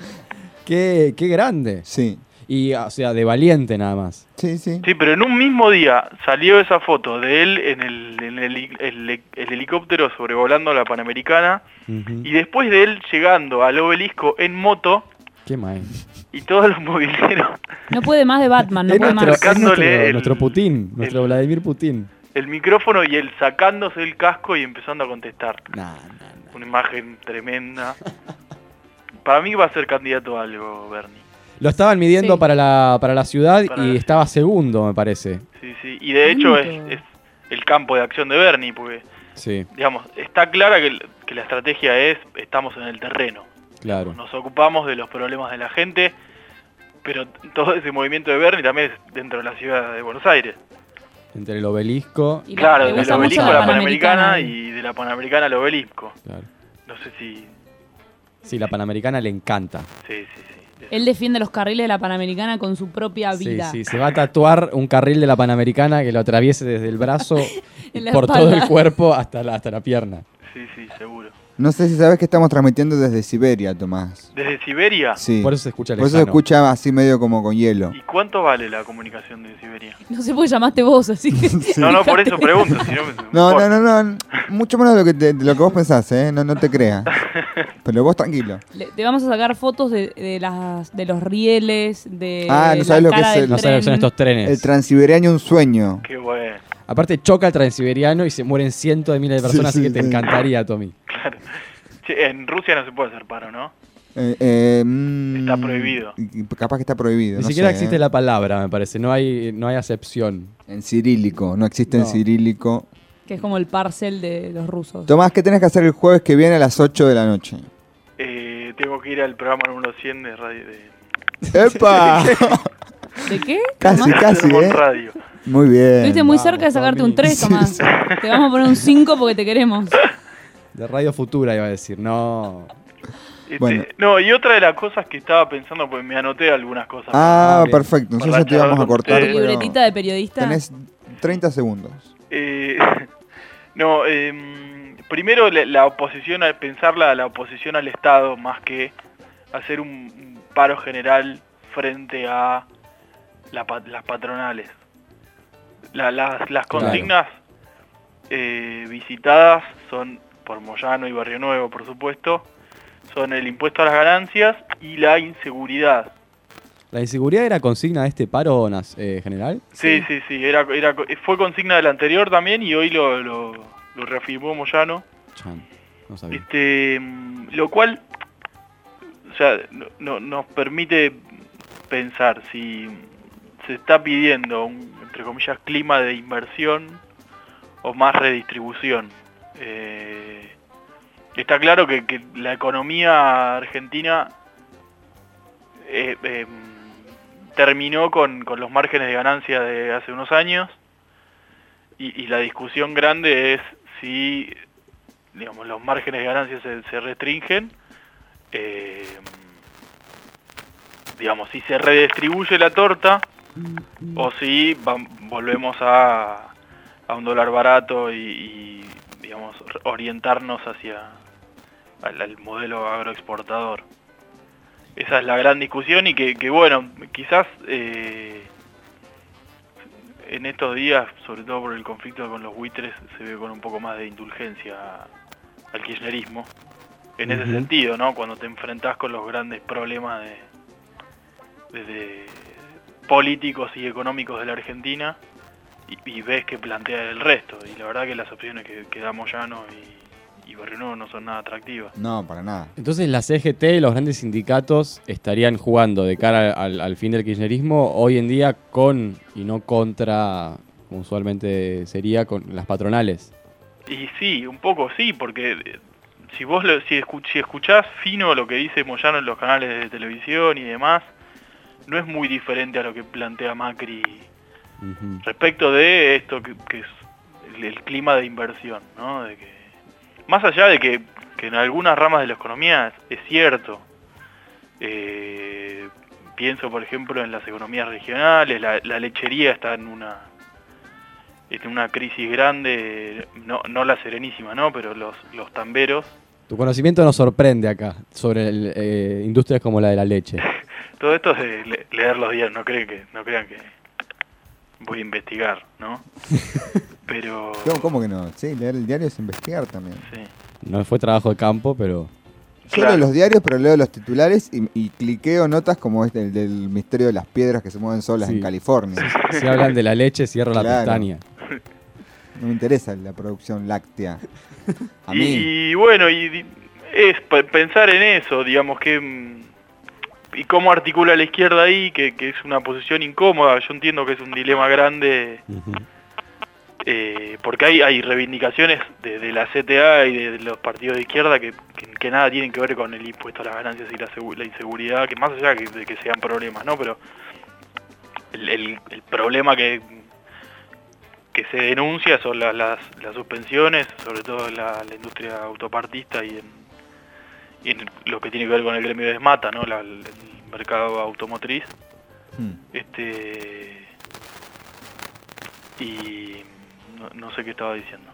Qué grande. Sí. Y, o sea, de valiente nada más. Sí, sí. Sí, pero en un mismo día salió esa foto de él en el helicóptero sobrevolando la Panamericana y después de él llegando al obelisco en moto. Qué mal. Y todos los mobileros. No puede más de Batman, no Es puede más. nuestro Putin, nuestro Vladimir Putin. El micrófono y él sacándose el casco y empezando a contestar. Una imagen tremenda. Para mí va a ser candidato a algo, Bernie. Lo estaban midiendo Sí. para la ciudad Para y la- estaba segundo, me parece. Sí, sí. Y de hecho es el campo de acción de Bernie, porque, Sí, digamos, está clara que la estrategia es, estamos en el terreno. claro. Nos ocupamos de los problemas de la gente, pero todo ese movimiento de Bernie también es dentro de la ciudad de Buenos Aires. Entre el obelisco. Y Claro, le del gusta obelisco mucho a la la Panamericana Panamericana. y de la Panamericana al obelisco. Claro. No sé si... Sí, la Panamericana le encanta. Sí, sí, sí. Él defiende los carriles de la Panamericana con su propia vida. Sí, se va a tatuar un carril de la Panamericana que lo atraviese desde el brazo En la por espalda. todo el cuerpo hasta la pierna. Sí, sí, seguro. No sé si sabes que estamos transmitiendo desde Siberia, Tomás. ¿Desde Siberia? Sí. Por eso se escucha Por eso se lejano. escucha así medio como con hielo. ¿Y cuánto vale la comunicación de Siberia? No sé por qué llamaste vos, así que... No, por eso pregunto. Si no, No. Mucho menos de lo que vos pensás, ¿eh? No te creas. Pero vos tranquilo. Te vamos a sacar fotos de los rieles, de No la sabes lo que cara es del el, No sabes lo que son estos trenes. el transiberiano un sueño. Qué bueno. Aparte choca el transiberiano y se mueren cientos de miles de personas, Sí, así sí, que te sí. encantaría, Tommy. Claro. Che, en Rusia no se puede hacer paro, ¿no? Está prohibido. Capaz que está prohibido. Ni no siquiera sé, existe ¿eh? la palabra, me parece. No hay acepción. En cirílico, no existe en No. cirílico. que es como el parcel de los rusos. Tomás, ¿qué tenés que hacer el jueves que viene a las 8 de la noche? Tengo que ir al programa número 100 de radio. ¡Epa! ¿De qué? Casi, Tomás? casi, Tercermon Radio. Muy bien. Estuviste muy cerca de sacarte un 3, Tomás. Te vamos a poner un 5 porque te queremos. De Radio Futura iba a decir, no. Bueno. No, y otra de las cosas que estaba pensando, pues me anoté algunas cosas. Ah, bien. perfecto. Nosotros Para ya te íbamos a charlar con cortar. ustedes. ¿Tu pero libretita de periodista? Tenés 30 segundos. No, primero la oposición, pensarla la oposición al Estado más que hacer un paro general frente a las patronales. Las consignas visitadas son por Moyano y Barrio Nuevo, por supuesto, son el impuesto a las ganancias y la inseguridad. ¿La inseguridad era consigna de este paro general? Sí, fue consigna del anterior también y hoy lo reafirmó Moyano. Chan, no sabía. Lo cual, o sea, nos permite pensar si se está pidiendo entre comillas, clima de inversión o más redistribución. Está claro que la economía argentina terminó con los márgenes de ganancia de hace unos años y la discusión grande es si, digamos, los márgenes de ganancia se restringen, digamos, si se redistribuye la torta o si volvemos a un dólar barato y digamos, orientarnos hacia el modelo agroexportador. Esa es la gran discusión y que bueno, quizás en estos días, sobre todo por el conflicto con los buitres, se ve con un poco más de indulgencia al kirchnerismo. En ese sentido, ¿no? Cuando te enfrentás con los grandes problemas de políticos y económicos de la Argentina y ves que plantea el resto. Y la verdad que las opciones que da Moyano y Barrio Nuevo no son nada atractivas. No, para nada. Entonces la CGT y los grandes sindicatos estarían jugando de cara al fin del kirchnerismo hoy en día con y no contra, como usualmente sería, con las patronales. Y sí, un poco sí, porque si vos si escuchás fino lo que dice Moyano en los canales de televisión y demás, no es muy diferente a lo que plantea Macri respecto de esto que es el clima de inversión, ¿no? De que, más allá de que en algunas ramas de la economía es cierto, pienso por ejemplo en las economías regionales, la lechería está en una crisis grande, no la Serenísima, ¿no? Pero los tamberos. Tu conocimiento nos sorprende acá sobre industrias como la de la leche. Todo esto es de leer los diarios, no crean que voy a investigar, ¿no? Pero... ¿Cómo que no? Sí, leer el diario es investigar también. Sí. No fue trabajo de campo, pero... Yo leo los diarios, pero leo los titulares y cliqueo notas como este, el del misterio de las piedras que se mueven solas en California. Si hablan de la leche, cierro la Claro. pestaña. No me interesa la producción láctea. A mí. Y bueno, y es pensar en eso, digamos, y cómo articula la izquierda ahí, que es una posición incómoda. Yo entiendo que es un dilema grande, porque hay reivindicaciones de la CTA y de los partidos de izquierda que nada tienen que ver con el impuesto a las ganancias y la inseguridad, que más allá de que sean problemas, ¿no? Pero el problema que se denuncia son las suspensiones, sobre todo en la industria autopartista y en lo que tiene que ver con el gremio de Esmata, ¿no? El mercado automotriz. Y no sé qué estaba diciendo.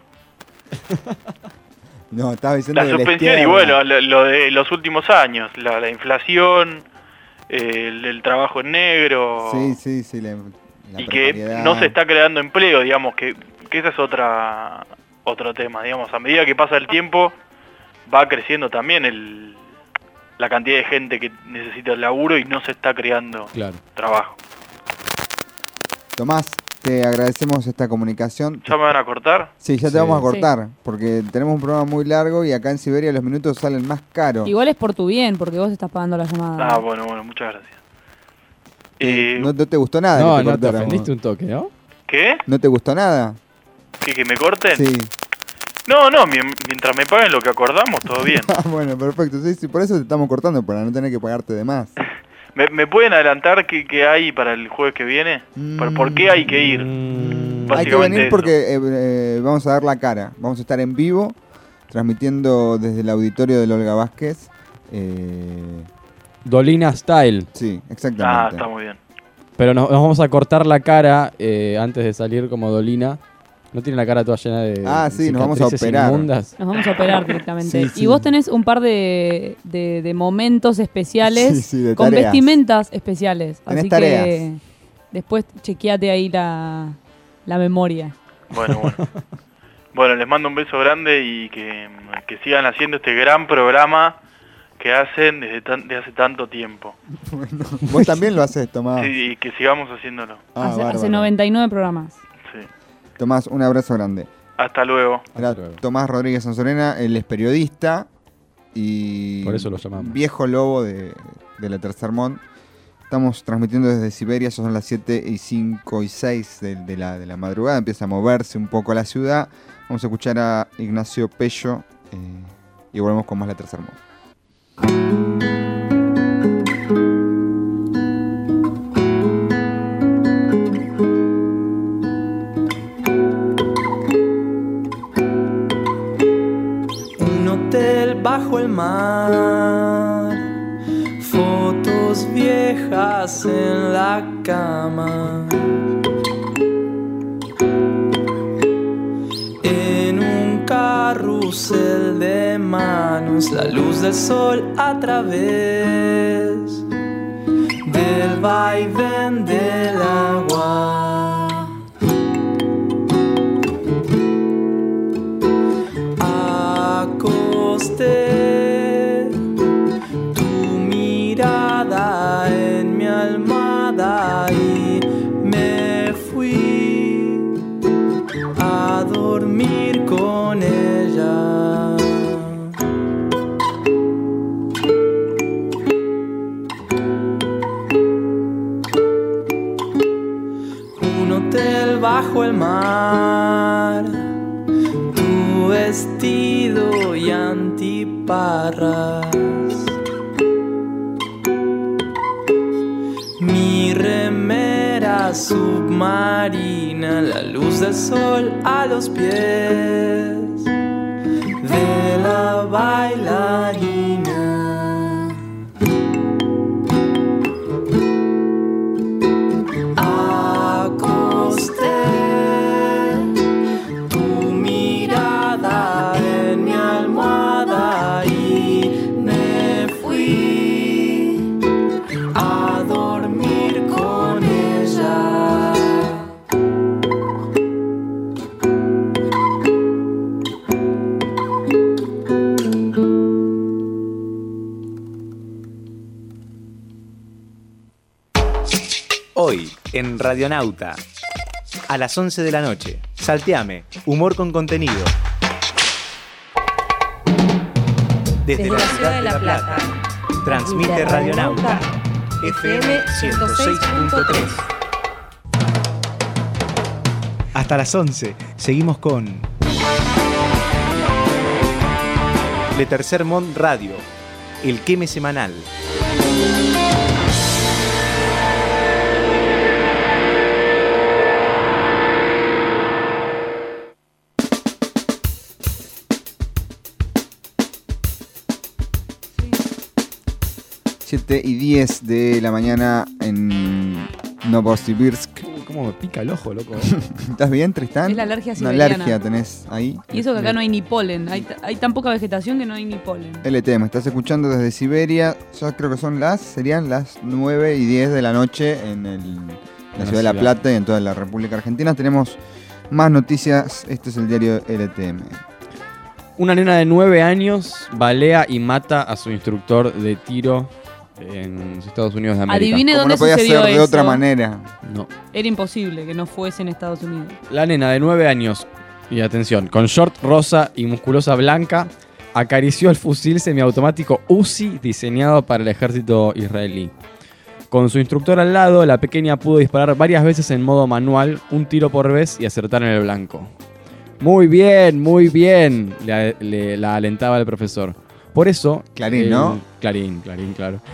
No, estaba diciendo La de la suspensión y izquierda. bueno, lo de los últimos años, la inflación, el trabajo en negro. Sí, la y que precariedad. no se está creando empleo, digamos, que ese es otro tema, digamos, a medida que pasa el tiempo va creciendo también la cantidad de gente que necesita el laburo y no se está creando trabajo. Tomás, te agradecemos esta comunicación. ¿Ya me van a cortar? Sí, ya te vamos a cortar, porque tenemos un programa muy largo y acá en Siberia los minutos salen más caros. Igual es por tu bien, porque vos estás pagando la llamada. Ah, bueno, muchas gracias. ¿No te gustó nada? No, que no te cortáramos? ofendiste un toque, ¿no? ¿Qué? ¿No te gustó nada? ¿Que me corten? Sí. No, mientras me paguen lo que acordamos, todo bien. Bueno, perfecto. Sí, por eso te estamos cortando, para no tener que pagarte de más. ¿Me pueden adelantar qué hay para el jueves que viene? ¿Por qué hay que ir? Hay que venir porque vamos a dar la cara. Vamos a estar en vivo, transmitiendo desde el auditorio del Olga Vázquez. Dolina Style. Sí, exactamente. Está muy bien. Pero nos vamos a cortar la cara antes de salir como Dolina. ¿No tiene la cara toda llena de sí, nos vamos a operar. Nos vamos a operar directamente. Sí. Y vos tenés un par de momentos especiales Sí, de con tareas. vestimentas especiales. Tenés Así tareas. que después chequeate ahí la memoria. Bueno. Bueno, les mando un beso grande y que sigan haciendo este gran programa que hacen desde hace tanto tiempo. Bueno, vos también lo haces, Tomás. Sí, y que sigamos haciéndolo. Hace 99 programas. Sí. Tomás, un abrazo grande. Hasta luego. Era Tomás Rodríguez Sanzorena, él es periodista y Por eso lo llamamos. viejo lobo de la Tercer Mont. Estamos transmitiendo desde Siberia, ya son las 7:05 de la madrugada, empieza a moverse un poco la ciudad. Vamos a escuchar a Ignacio Pello y volvemos con más la Tercer Mont. Un hotel bajo el mar, fotos viejas en la cama. En un carrusel de manos, la luz del sol a través del vaivén del agua. Acosté tu mirada en mi almohada y me fui a dormir con ella. Un hotel bajo el mar, tu vestido y antiparras. Mi remera submarina, la luz del sol a los pies de la bailarina. Acosté tu mirada en mi almohada y me fui a dormir con ella. Hoy, en Radionauta, a las 11 de la noche, Salteame, humor con contenido. Desde la ciudad de La Plata, transmite Radionauta, FM 106.3. Hasta las 11, seguimos con Le Tercer Mont Radio, el queme semanal. Siete y 10 de la mañana en Novosibirsk. ¿Cómo me pica el ojo, loco? ¿Estás bien, Tristán? Es la alergia Una siberiana. alergia tenés ahí. Y eso que acá no hay ni polen. Hay tan poca vegetación que no hay ni polen. LTM, estás escuchando desde Siberia. Ya creo que serían las 9 y 10 de la noche en la ciudad de La Plata y en toda la República Argentina. Tenemos más noticias. Este es el diario LTM. Una nena de 9 años balea y mata a su instructor de tiro en los Estados Unidos de América. Adivine ¿Cómo dónde no podía sucedió ser de eso? otra manera? No. Era imposible que no fuese en Estados Unidos. La nena de 9 años, y atención, con short rosa y musculosa blanca, acarició el fusil semiautomático Uzi diseñado para el ejército israelí. Con su instructor al lado, la pequeña pudo disparar varias veces en modo manual, un tiro por vez y acertar en el blanco. Muy bien, la alentaba el profesor. Por eso... Clarín, ¿no? Clarín, claro.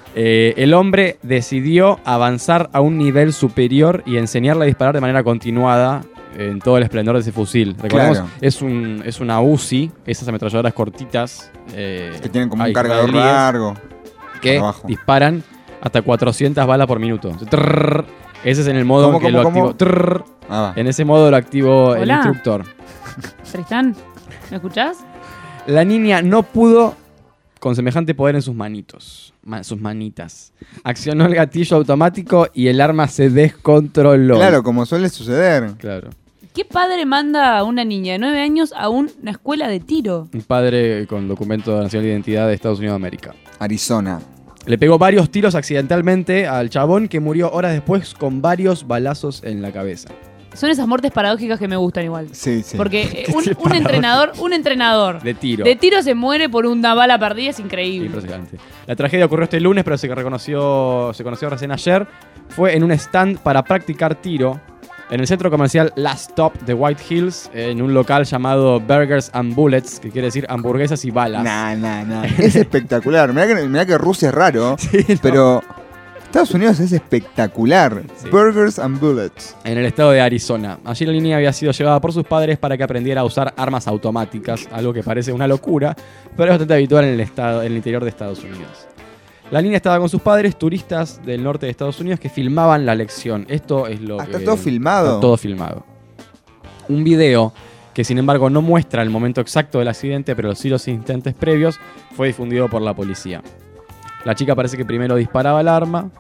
El hombre decidió avanzar a un nivel superior y enseñarle a disparar de manera continuada en todo el esplendor de ese fusil. Recordemos, Claro. es una Uzi, esas ametralladoras cortitas. Que tienen como un hay cargador israelíes largo. que abajo. disparan hasta 400 balas por minuto. Trrr. Ese es en el modo ¿Cómo, en que cómo, lo cómo? activo. Trrr. Ah, va. En ese modo lo activó el Hola. instructor. Tristán, ¿me escuchás? La niña no pudo con semejante poder en sus manitos, sus manitas. Accionó el gatillo automático y el arma se descontroló. Claro, como suele suceder. Claro. ¿Qué padre manda a una niña de 9 años a una escuela de tiro? Un padre con documento nacional de identidad de Estados Unidos de América. Arizona. Le pegó varios tiros accidentalmente al chabón que murió horas después con varios balazos en la cabeza. Son esas muertes paradójicas que me gustan igual. Sí, sí. Porque un entrenador De tiro. de tiro se muere por una bala perdida, es increíble. Impresionante. La tragedia ocurrió este lunes, pero se conoció recién ayer. Fue en un stand para practicar tiro en el centro comercial Last Stop de White Hills, en un local llamado Burgers and Bullets, que quiere decir hamburguesas y balas. Nah. Es espectacular. Mirá que Rusia es raro, pero Estados Unidos es espectacular. Sí. Burgers and Bullets. En el estado de Arizona. Allí la niña había sido llevada por sus padres para que aprendiera a usar armas automáticas, algo que parece una locura, pero es bastante habitual en el interior de Estados Unidos. La niña estaba con sus padres, turistas del norte de Estados Unidos, que filmaban la lección. Esto es lo que... ¿Está todo filmado? Está todo filmado. Un video que sin embargo no muestra el momento exacto del accidente, pero sí los instantes previos, fue difundido por la policía. La chica parece que primero disparaba el arma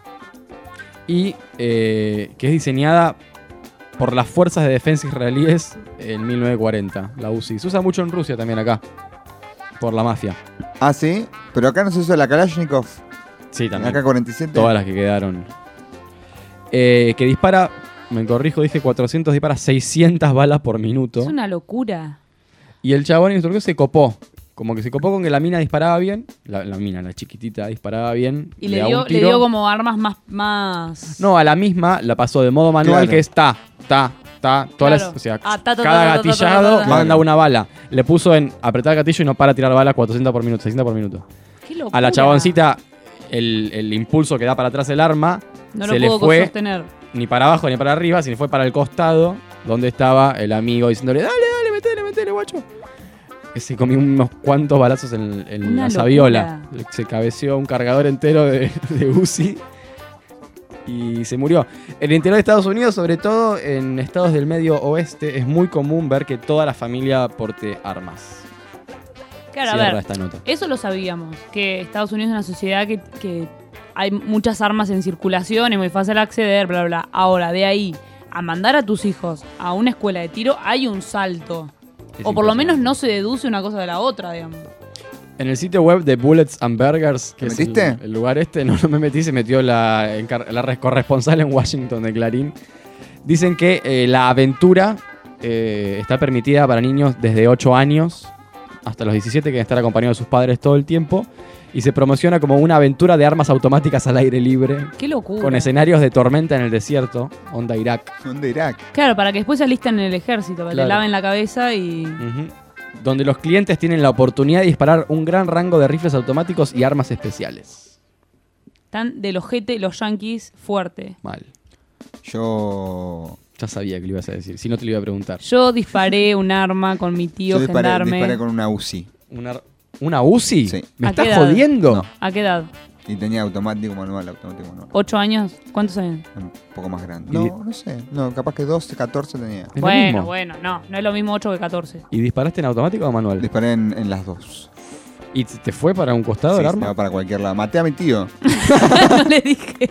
y que es diseñada por las fuerzas de defensa israelíes en 1940, la UCI. Se usa mucho en Rusia también acá, por la mafia. Ah, sí. Pero acá no se usa la Kalashnikov. Sí, también. Acá 47. Todas las que quedaron. Que dispara, me corrijo, dije 400, dispara 600 balas por minuto. Es una locura. Y el chabón instructor se copó. Como que se copó con que la mina disparaba bien. La mina, la chiquitita, disparaba bien. Y le da un dio tiro. como armas más... No, a la misma la pasó de modo manual, Claro. que es ta. Todas Claro. las, o sea, Ah, ta, ta, cada ta, ta, ta, gatillado ta, ta. manda una bala. Le puso en apretar el gatillo y no para tirar balas 400 por minuto, 600 por minuto. ¡Qué locura! A la chaboncita, el impulso que da para atrás el arma No se lo le pudo fue sostener. ni para abajo ni para arriba, sino fue para el costado, donde estaba el amigo diciéndole, dale, metele, guacho. Que se comió unos cuantos balazos en Una la locura. sabiola. Se cabeceó un cargador entero de Uzi y se murió. En el interior de Estados Unidos, sobre todo en estados del medio oeste, es muy común ver que toda la familia porte armas. Claro, a Cierra ver, esta nota. eso lo sabíamos, que Estados Unidos es una sociedad que hay muchas armas en circulación, es muy fácil acceder, bla, bla. Ahora, de ahí a mandar a tus hijos a una escuela de tiro, hay un salto. Es O por lo menos impresionante. no se deduce una cosa de la otra, digamos. En el sitio web de Bullets and Burgers, que ¿Te es metiste? el lugar este, no me metí, se metió la corresponsal en Washington de Clarín. Dicen que la aventura está permitida para niños desde 8 años hasta los 17, que deben estar acompañados de sus padres todo el tiempo. Y se promociona como una aventura de armas automáticas al aire libre, ¡Qué locura! con escenarios de tormenta en el desierto, onda Irak. ¿Dónde Irak? Claro, para que después se alisten en el ejército, para que Claro. le laven la cabeza y... Ujú. Donde los clientes tienen la oportunidad de disparar un gran rango de rifles automáticos y armas especiales. Están del ojete los yanquis fuerte. Mal. Yo Ya sabía que lo ibas a decir, si no te lo iba a preguntar. Yo disparé un arma con mi tío gendarme. disparé con una UCI. ¿Una UCI? Sí. ¿Me ¿A estás qué edad? jodiendo? No. ¿A qué edad? Y tenía automático manual. 8 años. ¿Cuántos años? Un poco más grande. Y- No sé. No, capaz que 12, 14 tenía. ¿Es lo Bueno, mismo? no es lo mismo 8 que 14. ¿Y disparaste en automático o manual? Disparé en las dos. ¿Y te fue para un costado Sí, el se arma? va para cualquier lado. Maté a mi tío. No le dije.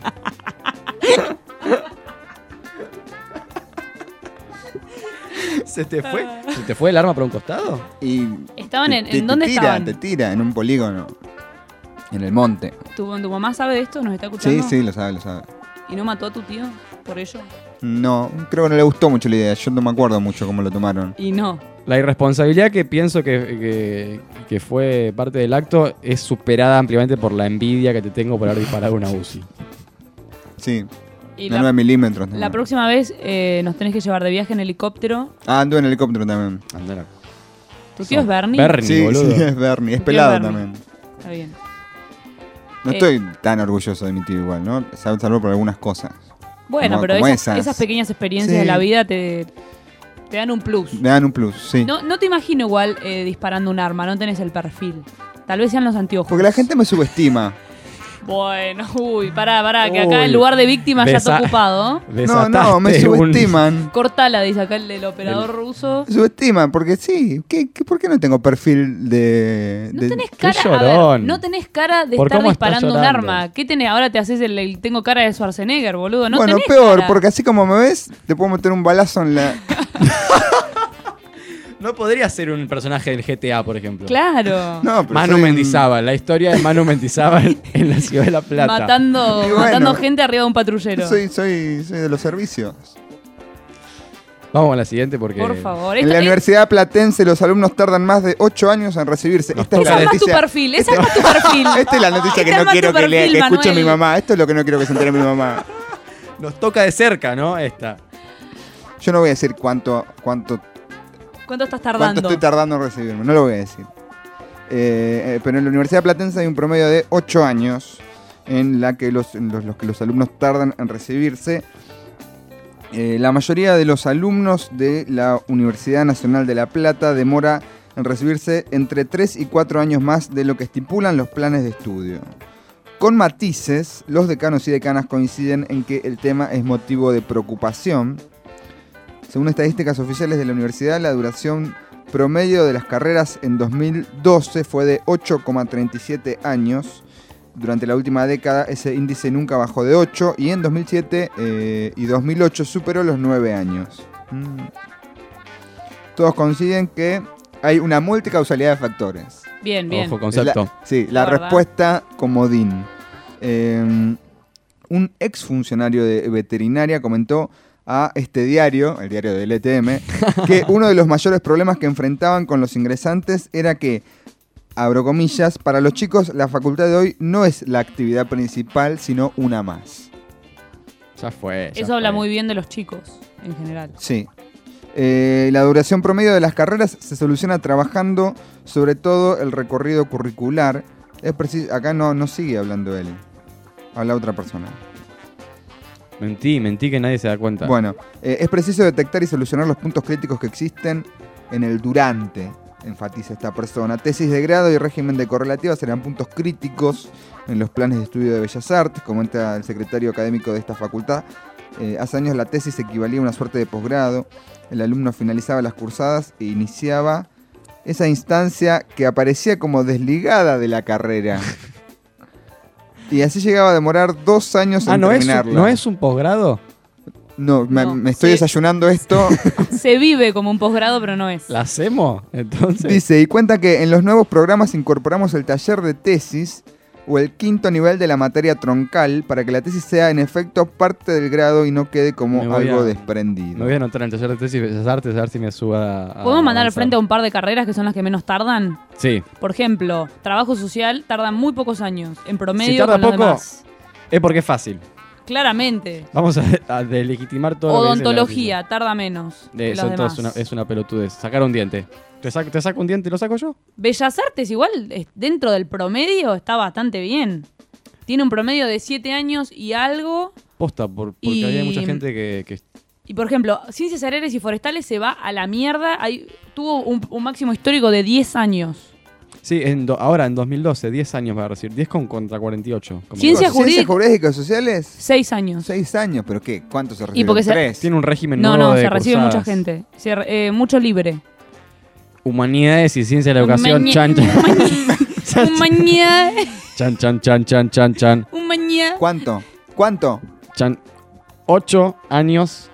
¿Se te fue? ¿Se te fue el arma para un costado? Y Estaban te- en te ¿dónde tira, estaban? Te tira en un polígono. En el monte. ¿Tu mamá sabe de esto? ¿Nos está escuchando? Sí, lo sabe. ¿Y no mató a tu tío por ello? No, creo que no le gustó mucho la idea. Yo no me acuerdo mucho cómo lo tomaron. Y no. La irresponsabilidad que pienso que fue parte del acto es superada ampliamente por la envidia que te tengo por haber disparado una UCI. Sí. Y De la- 9 milímetros. La próxima vez nos tenés que llevar de viaje en helicóptero. Ah, anduve en helicóptero también. ¿Tu tío es Bernie? Bernie, Sí, boludo. sí, es Bernie. Es Tu tío pelado Bernie. también. Está bien. No estoy tan orgulloso de mi tío igual, ¿no? Salvo por algunas cosas. Bueno, Como- pero como esas pequeñas experiencias Sí. de la vida te dan un plus. Me dan un plus, sí. No te imagino igual disparando un arma, no tenés el perfil. Tal vez sean los anteojos. Porque la gente me subestima. Bueno, pará, que acá Uy. en lugar de víctima ya está Desa- ocupado. No, me subestiman. Cortala, dice acá el operador ruso. Me subestiman, porque sí. ¿Por qué no tengo perfil de...? No de- tenés cara, a ver, no tenés cara de ¿Por estar cómo estás disparando un llorando? arma. ¿Qué tenés? Ahora te haces el tengo cara de Schwarzenegger, boludo. No bueno, tenés peor, cara. porque así como me ves, te puedo meter un balazo en la... No podría ser un personaje del GTA, por ejemplo. Claro. No, pero Manu soy un- Mendizábal, la historia de Manu Mendizábal en la ciudad de La Plata. Matando, Y bueno, matando gente arriba de un patrullero. Soy de los servicios. Vamos a la siguiente porque... Por favor. En la Universidad Platense los alumnos tardan más de 8 años en recibirse. Esta es Esa la es más tu noticia. perfil, esa es más tu perfil. Esta es la noticia que Esta es no más quiero tu que lea, que perfil, escuche mi Manuel. mamá. Esto es lo que no quiero que se entere mi mamá. Nos toca de cerca, ¿no? Esta. Yo no voy a decir cuánto ¿Cuánto estás tardando? estoy tardando en recibirme, no lo voy a decir. Pero en la Universidad Platense hay un promedio de 8 años en la que los que los alumnos tardan en recibirse. La mayoría de los alumnos de la Universidad Nacional de La Plata demora en recibirse entre 3 y 4 años más de lo que estipulan los planes de estudio. Con matices, los decanos y decanas coinciden en que el tema es motivo de preocupación. Según estadísticas oficiales de la universidad, la duración promedio de las carreras en 2012 fue de 8,37 años. Durante la última década ese índice nunca bajó de 8 y en 2007 y 2008 superó los 9 años. Todos coinciden que hay una multicausalidad de factores. Bien, bien. Ojo, concepto. La verdad. respuesta comodín. Un exfuncionario de veterinaria comentó a este diario, el diario del ETM, que uno de los mayores problemas que enfrentaban con los ingresantes era que, abro comillas, para los chicos la facultad de hoy no es la actividad principal, sino una más. Ya fue. Eso habla muy bien de los chicos, en general. Sí. La duración promedio de las carreras se soluciona trabajando sobre todo el recorrido curricular. Acá no sigue hablando él. Habla otra persona. Mentí que nadie se da cuenta. Bueno, es preciso detectar y solucionar los puntos críticos que existen en el durante, enfatiza esta persona. Tesis de grado y régimen de correlativa serán puntos críticos en los planes de estudio de Bellas Artes, comenta el secretario académico de esta facultad. Hace años la tesis equivalía a una suerte de posgrado. El alumno finalizaba las cursadas e iniciaba esa instancia que aparecía como desligada de la carrera. Y así llegaba a demorar 2 años en terminarla. ¿No es un posgrado? No, No, me estoy sí. desayunando esto. Se vive como un posgrado, pero no es. ¿La hacemos? Entonces. Dice, y cuenta que en los nuevos programas incorporamos el taller de tesis o el 5º nivel de la materia troncal para que la tesis sea en efecto parte del grado y no quede como Me voy algo a- desprendido. Me voy a anotar en el taller de tesis de Bellas Artes a ver si me suba a ¿Podemos mandar al avanzar. frente a un par de carreras que son las que menos tardan? Sí. Por ejemplo, trabajo social tarda muy pocos años, en promedio Si tarda con los poco, demás. es porque es fácil. Claramente. Vamos a delegitimar todo lo que dice la Odontología tarda menos noticia. que Eso los entonces demás. es una pelotudez. Sacar un diente. ¿Te saco un diente y lo saco yo? Bellas Artes igual, dentro del promedio, está bastante bien. Tiene un promedio de 7 años y algo. Posta, porque Y- había mucha gente que Y por ejemplo, Ciencias Agrarias y Forestales se va a la mierda. Tuvo un máximo histórico de 10 años. Sí, ahora en 2012, 10 años va a recibir. 10 contra 48. Como Ciencias digo. ¿Ciencias jurídicas sociales? 6 años. 6 años, ¿pero qué? ¿Cuánto se Y reciben? porque se- 3. Tiene un régimen No, nuevo no, de se recibe cursadas. mucha gente. Mucho libre. Humanidades y ciencia de la educación. Maña- Chan, chan, Un mañana. chan, chan, chan, chan, chan, chan. Un mañana. ¿Cuánto? Chan. 8 años,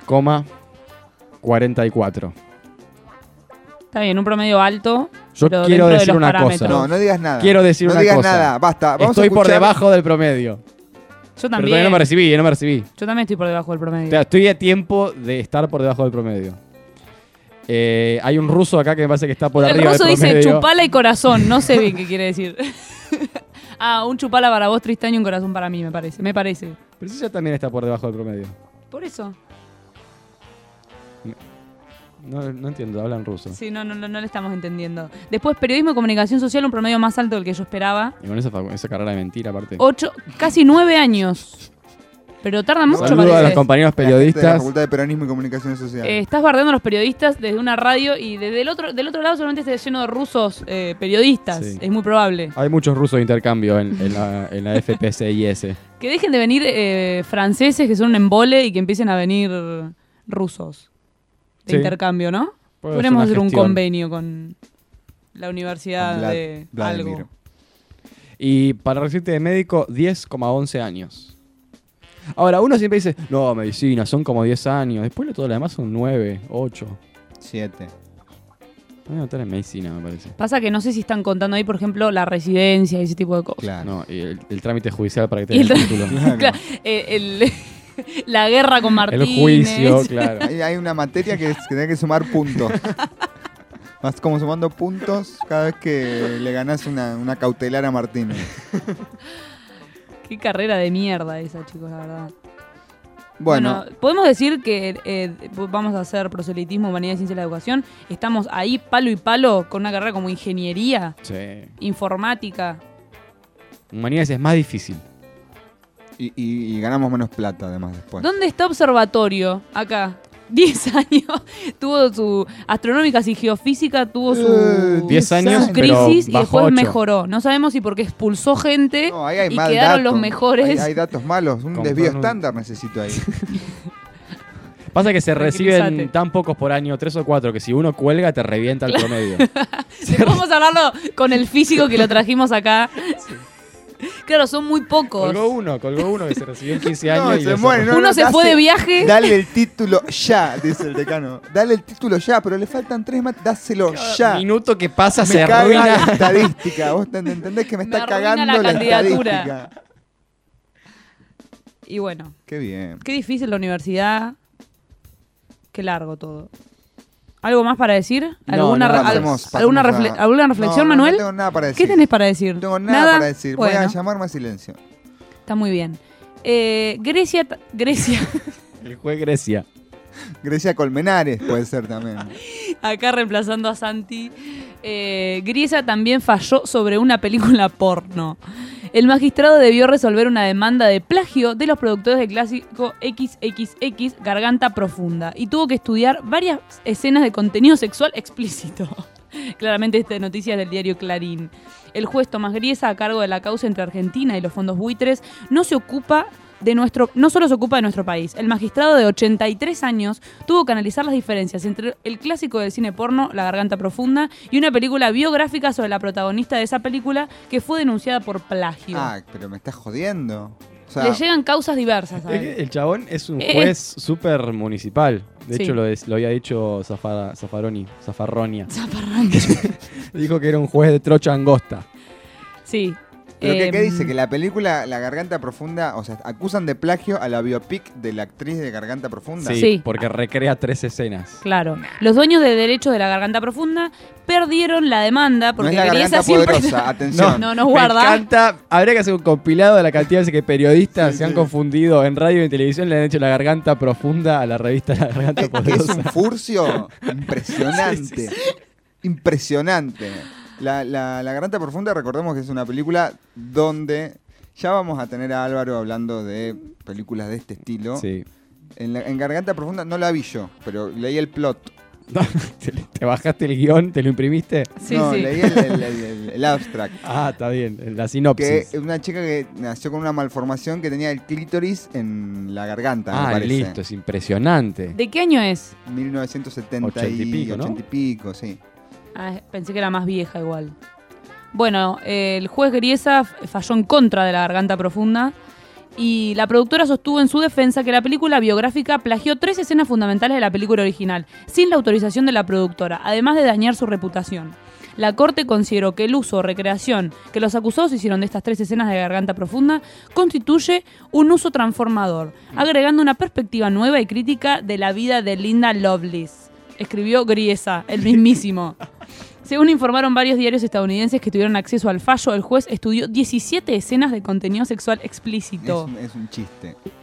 44. Está bien, un promedio alto. Yo pero quiero dentro de decir los una parámetros. cosa. No digas nada. Quiero decir No una digas cosa. nada, basta. Vamos a Estoy por escuchar- debajo del promedio. Yo Pero también. todavía no me recibí. Yo también estoy por debajo del promedio. O sea, estoy a tiempo de estar por debajo del promedio. Hay un ruso acá que me parece que está por El arriba ruso del dice promedio. chupala y corazón. No sé bien qué quiere decir. Un chupala para vos, Tristán, y un corazón para mí, me parece. Me parece. Pero ella también está por debajo del promedio. Por eso. No entiendo, hablan ruso. Sí, no le estamos entendiendo. Después, periodismo y comunicación social, un promedio más alto del que yo esperaba. Y con esa carrera de mentira, aparte. casi 9 años. Pero tarda mucho, Saludos parece. a los compañeros La gente de la periodistas. Facultad de Peronismo y Comunicación Social. Estás bardeando a los periodistas desde una radio y desde del otro lado seguramente esté lleno de rusos periodistas. Sí. Es muy probable. Hay muchos rusos de intercambio en la FPCIS. Que dejen de venir franceses que son un embole y que empiecen a venir rusos de Sí. intercambio, ¿no? Puede Podríamos ser hacer una un gestión. convenio con la Universidad Con de Vladimir. algo. Y para recibirte de médico, 10,11 años. Ahora, uno siempre dice, no, medicina, son como 10 años. Después todo lo demás son 9, 8. 7. Voy a anotar en medicina, me parece. Pasa que no sé si están contando ahí, por ejemplo, la residencia y ese tipo de cosas. Claro. No, y el trámite judicial para que te Y den el el título. Claro, la guerra con Martínez. El juicio, claro. Hay una materia que tiene que sumar puntos. Vas como sumando puntos cada vez que le ganás una cautelar a Martínez. Qué carrera de mierda esa, chicos, la verdad. Bueno, podemos decir que vamos a hacer proselitismo, humanidad y ciencia de la educación. Estamos ahí palo y palo con una carrera como ingeniería, Sí. informática. Humanidades es más difícil. y ganamos menos plata además después. ¿Dónde está observatorio? Acá. 10 años. Tuvo su astronómicas y geofísica, tuvo su 10 años, su crisis y pero bajó después 8. mejoró. No sabemos si porque expulsó gente No, ahí hay y mal quedaron datos. los mejores. Hay datos malos. Un Compró desvío un- estándar necesito ahí. Pasa que se reciben Tranquilízate. tan pocos por año, 3 o 4, que si uno cuelga te revienta el promedio. Vamos a hablarlo con el físico que lo trajimos acá. Claro, son muy pocos. Colgó uno que se recibió en 15 años No, y se le muere, cerró. no, Uno se fue de viaje. Dale el título ya, dice el decano. Dale el título ya, pero le faltan 3 más. Dáselo ya. Minuto que pasa Me se caga arruina. la estadística. Vos entendés que me está arruina cagando la la candidatura. estadística. Y bueno, Qué bien. qué difícil la universidad. Qué largo todo. ¿Algo más para decir? ¿Alguna, no, re- al- pasemos alguna, a- alguna reflexión, No, Manuel? No tengo nada para decir. ¿Qué tenés para decir? No tengo nada para decir. Voy a Bueno, llamarme a silencio. está muy bien. Grecia. El juez Grecia. Grecia Colmenares puede ser también. Acá reemplazando a Santi. Grecia también falló sobre una película porno. El magistrado debió resolver una demanda de plagio de los productores del clásico XXX Garganta Profunda y tuvo que estudiar varias escenas de contenido sexual explícito. Claramente esta noticia es del diario Clarín. El juez Tomás Griesa, a cargo de la causa entre Argentina y los fondos buitres, no solo se ocupa de nuestro país. El magistrado de 83 años tuvo que analizar las diferencias entre el clásico del cine porno, La Garganta Profunda, y una película biográfica sobre la protagonista de esa película que fue denunciada por plagio. Ah, pero me estás jodiendo. O sea, Le llegan causas diversas a Es él. que el chabón es un juez súper municipal. De Sí. hecho, lo había dicho Zafarronia. Dijo que era un juez de trocha angosta. Sí. ¿pero qué dice? Que la película La Garganta Profunda, o sea, acusan de plagio a la biopic de la actriz de Garganta Profunda. Sí, Sí. porque recrea 3 escenas. Claro. Los dueños de derechos de La Garganta Profunda perdieron la demanda No porque es La Griesa Garganta siempre... Poderosa, atención. No nos Me guarda. encanta. Habría que hacer un compilado de la cantidad de veces que periodistas se han confundido en radio y en televisión. Le han hecho La Garganta Profunda a la revista La Garganta Es Poderosa. un furcio impresionante. Impresionante. La Garganta Profunda, recordemos que es una película donde ya vamos a tener a Álvaro hablando de películas de este estilo. Sí. En Garganta Profunda no la vi yo, pero leí el plot. ¿Te bajaste el guión? ¿Te lo imprimiste? Sí, no, sí. leí el abstract. Ah, está bien. La Que sinopsis. es una chica que nació con una malformación que tenía el clítoris en la garganta, me Ah, parece. listo. Es impresionante. ¿De qué año es? 1970 80 y pico, ¿no? 80 y pico, sí. Ah, pensé que era más vieja igual. Bueno, el juez Griesa falló en contra de La Garganta Profunda y la productora sostuvo en su defensa que la película biográfica plagió 3 escenas fundamentales de la película original, sin la autorización de la productora, además de dañar su reputación. La Corte consideró que el uso o recreación que los acusados hicieron de estas 3 escenas de Garganta Profunda constituye un uso transformador, agregando una perspectiva nueva y crítica de la vida de Linda Lovelace. Escribió Griesa, el mismísimo. Según informaron varios diarios estadounidenses que tuvieron acceso al fallo, el juez estudió 17 escenas de contenido sexual explícito. Es un chiste.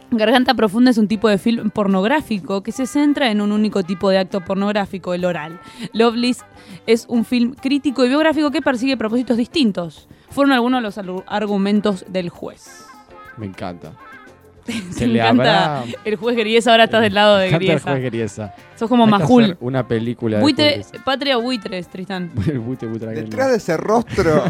Garganta Profunda es un tipo de film pornográfico que se centra en un único tipo de acto pornográfico, el oral. Loveless es un film crítico y biográfico que persigue propósitos distintos. Fueron algunos de los argumentos del juez. Me encanta. Te encanta el juez Griesa, ahora estás del lado de Me encanta Griesa. el juez Griesa. Sos como Hay que Majul. hacer una película de Buitre, juez Griesa. Patria Buitres, Tristán. El buitre, Detrás de ese rostro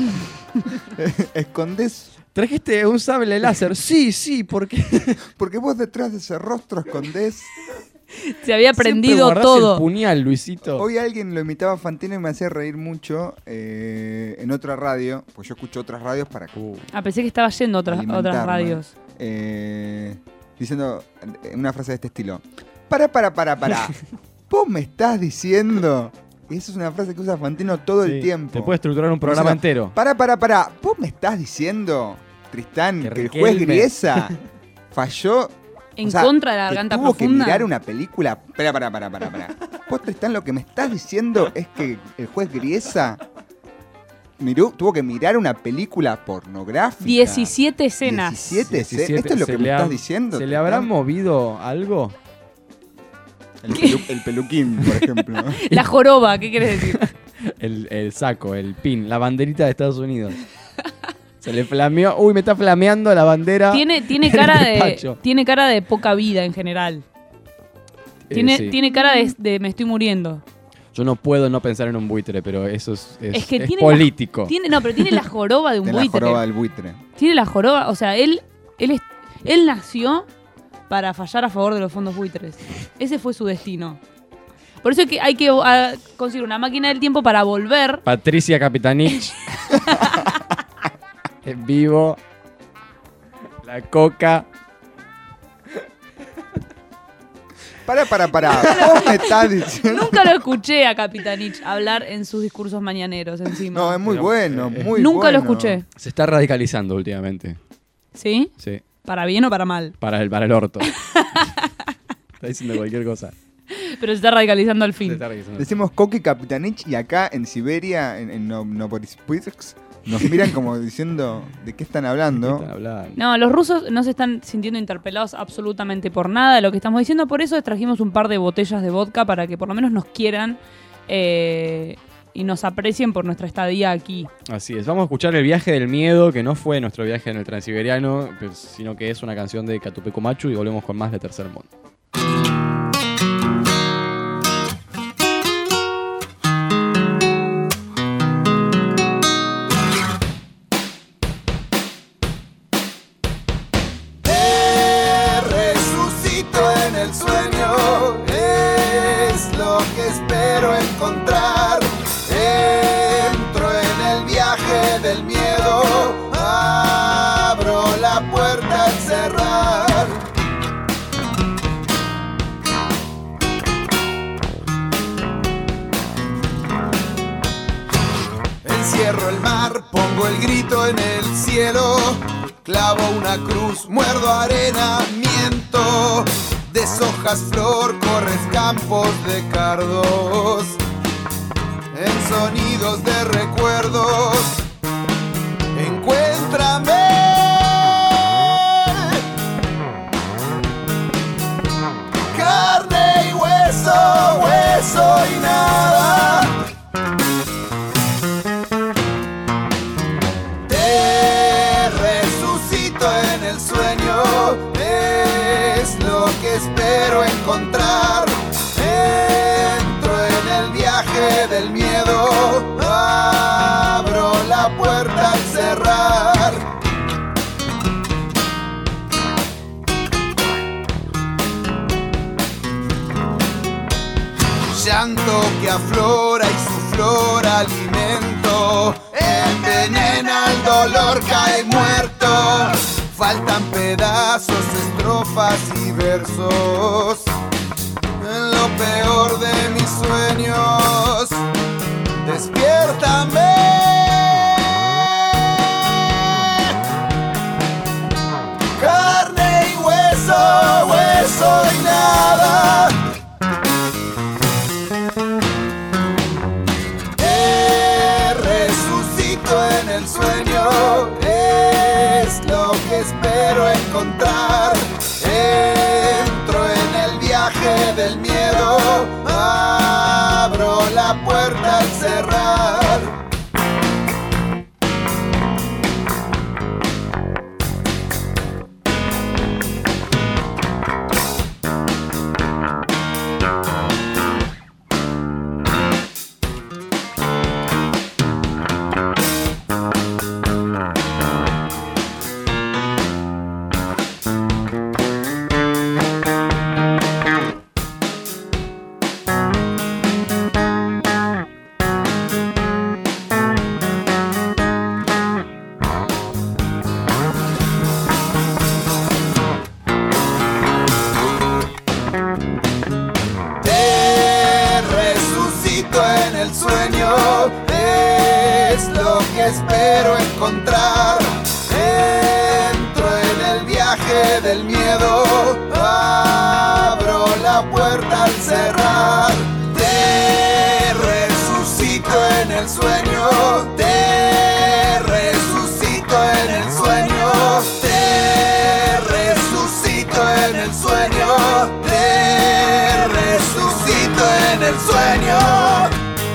escondés. ¿Trajiste un sable láser? Sí, ¿por qué? Porque vos detrás de ese rostro escondés. Se había prendido Siempre guardás todo. el puñal, Luisito. Hoy alguien lo imitaba a Fantino y me hacía reír mucho en otra radio, pues yo escucho otras radios para Pensé que estaba yendo a otras alimentarme. radios. Diciendo una frase de este estilo. Para. ¿Vos me estás diciendo? Y esa es una frase que usa Fantino todo el tiempo. Te puede estructurar un programa entero. Para. ¿Vos me estás diciendo, Tristán, que el juez Riquelme. Griesa falló En contra de la que Garganta tuvo Profunda? que mirar una película? Para. Vos, Tristán, lo que me estás diciendo es que el juez Griesa tuvo que mirar una película pornográfica. 17 escenas. 17 escenas. Esto es lo que me estás diciendo. ¿Se le habrá Tristán. movido algo? El peluquín, por ejemplo. La joroba, ¿qué quieres decir? El saco, el pin, la banderita de Estados Unidos. Se le flameó. Uy, me está flameando la bandera. Tiene en cara el despacho. tiene cara de poca vida en general. Sí. Tiene cara de me estoy muriendo. Yo no puedo no pensar en un buitre, pero eso es Que tiene político. pero tiene la joroba de un De buitre. la joroba del buitre. Tiene la joroba, o sea, él nació para fallar a favor de los fondos buitres. Ese fue su destino. Por eso es que hay que conseguir una máquina del tiempo para volver. Patricia Capitanich. En vivo. La coca. Para. Vos me estás diciendo. Nunca lo escuché a Capitanich hablar en sus discursos mañaneros encima. No, es muy bueno, muy Nunca bueno. lo escuché. Se está radicalizando últimamente. ¿Sí? Sí. ¿Para bien o para mal? Para el orto. Está diciendo cualquier cosa. Pero se está radicalizando al fin. Decimos Coqui Capitanich y acá en Siberia, en Novorossiysk, nos miran como diciendo de qué están hablando. No, los rusos no se están sintiendo interpelados absolutamente por nada de lo que estamos diciendo. Por eso trajimos un par de botellas de vodka para que por lo menos nos quieran y nos aprecien por nuestra estadía aquí. Así es. Vamos a escuchar El viaje del miedo, que no fue nuestro viaje en el Transiberiano, sino que es una canción de Catupecu Machu, y volvemos con más de Tercer Mundo. Resucito en el sueño, es lo que espero encontrar. Entro en el viaje del miedo, abro la puerta al cerrar. Encierro el mar, pongo el grito en el cielo. Clavo una cruz, muerdo arena, miento. Deshojas flor, corres campos de cardos. En sonidos de recuerdos, encuéntrame. Carne y hueso, hueso y nada. En el sueño es lo que espero encontrar. Entro en el viaje del miedo, abro la puerta al cerrar. Llanto que aflora y su flor alimento, envenena el dolor, cae muerto. Faltan pedazos, estrofas y versos. En lo peor de mis sueños, despiértame. Carne y hueso, hueso y nada. Resucito en el sueño, es lo que espero encontrar. el sueño es lo que espero encontrar. Entro en el viaje del miedo, abro la puerta al cerrar. Te resucito en el sueño, te resucito en el sueño, te resucito en el sueño, te resucito en el sueño.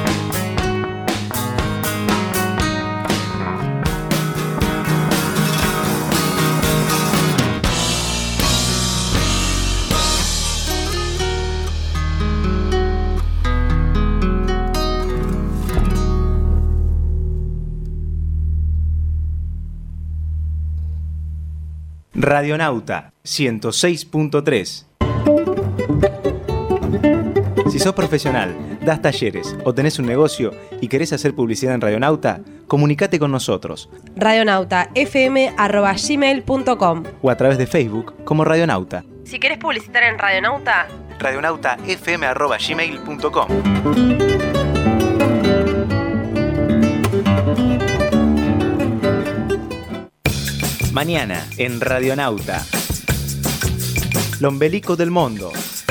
Radionauta 106.3. Si sos profesional, das talleres o tenés un negocio y querés hacer publicidad en Radionauta, comunicate con nosotros radionautafm@gmail.com o a través de Facebook como Radionauta. Si querés publicitar en Radionauta, radionautafm@gmail.com. Mañana en Radionauta. L'ombelico del mundo.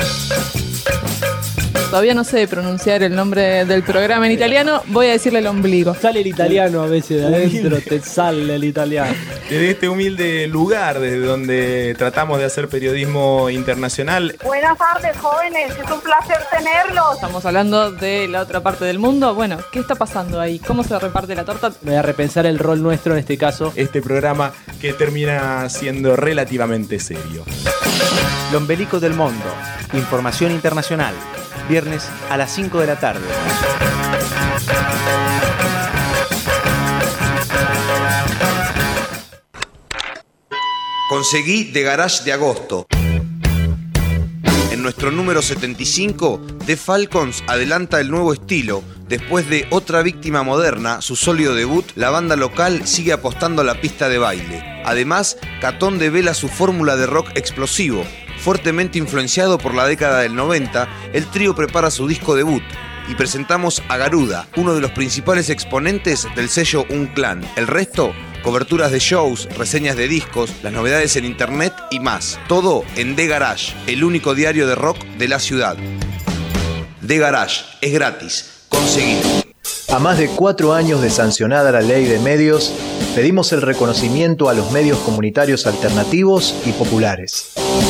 Todavía no sé pronunciar el nombre del programa en italiano, voy a decirle el ombligo. Sale el italiano a veces de adentro, te sale el italiano. Desde este humilde lugar, desde donde tratamos de hacer periodismo internacional. Buenas tardes, jóvenes, es un placer tenerlos. Estamos hablando de la otra parte del mundo. Bueno, ¿qué está pasando ahí? ¿Cómo se reparte la torta? Voy a repensar el rol nuestro en este caso. Este programa que termina siendo relativamente serio. L'ombelico del mundo. Información internacional. Viernes a las 5 de la tarde. Conseguí The Garage de agosto. En nuestro número 75, The Falcons adelanta el nuevo estilo. Después de Otra Víctima Moderna, su sólido debut, la banda local sigue apostando a la pista de baile. Además, Catón devela su fórmula de rock explosivo. Fuertemente influenciado por la década del 90, el trío prepara su disco debut y presentamos a Garuda, uno de los principales exponentes del sello Un Clan. El resto, coberturas de shows, reseñas de discos, las novedades en internet y más. Todo en The Garage, el único diario de rock de la ciudad. The Garage, es gratis, conseguilo. A más de 4 años de sancionada la ley de medios, pedimos el reconocimiento a los medios comunitarios alternativos y populares.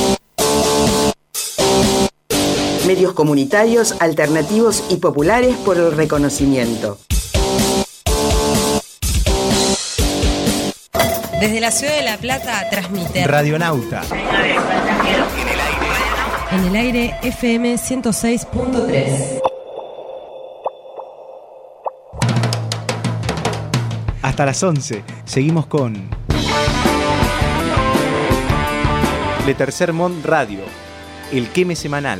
Medios comunitarios, alternativos y populares por el reconocimiento. desde la ciudad de La Plata transmite Radionauta. En el aire FM 106.3. Hasta las 11 seguimos con Le Tercer Mont Radio, el queme semanal.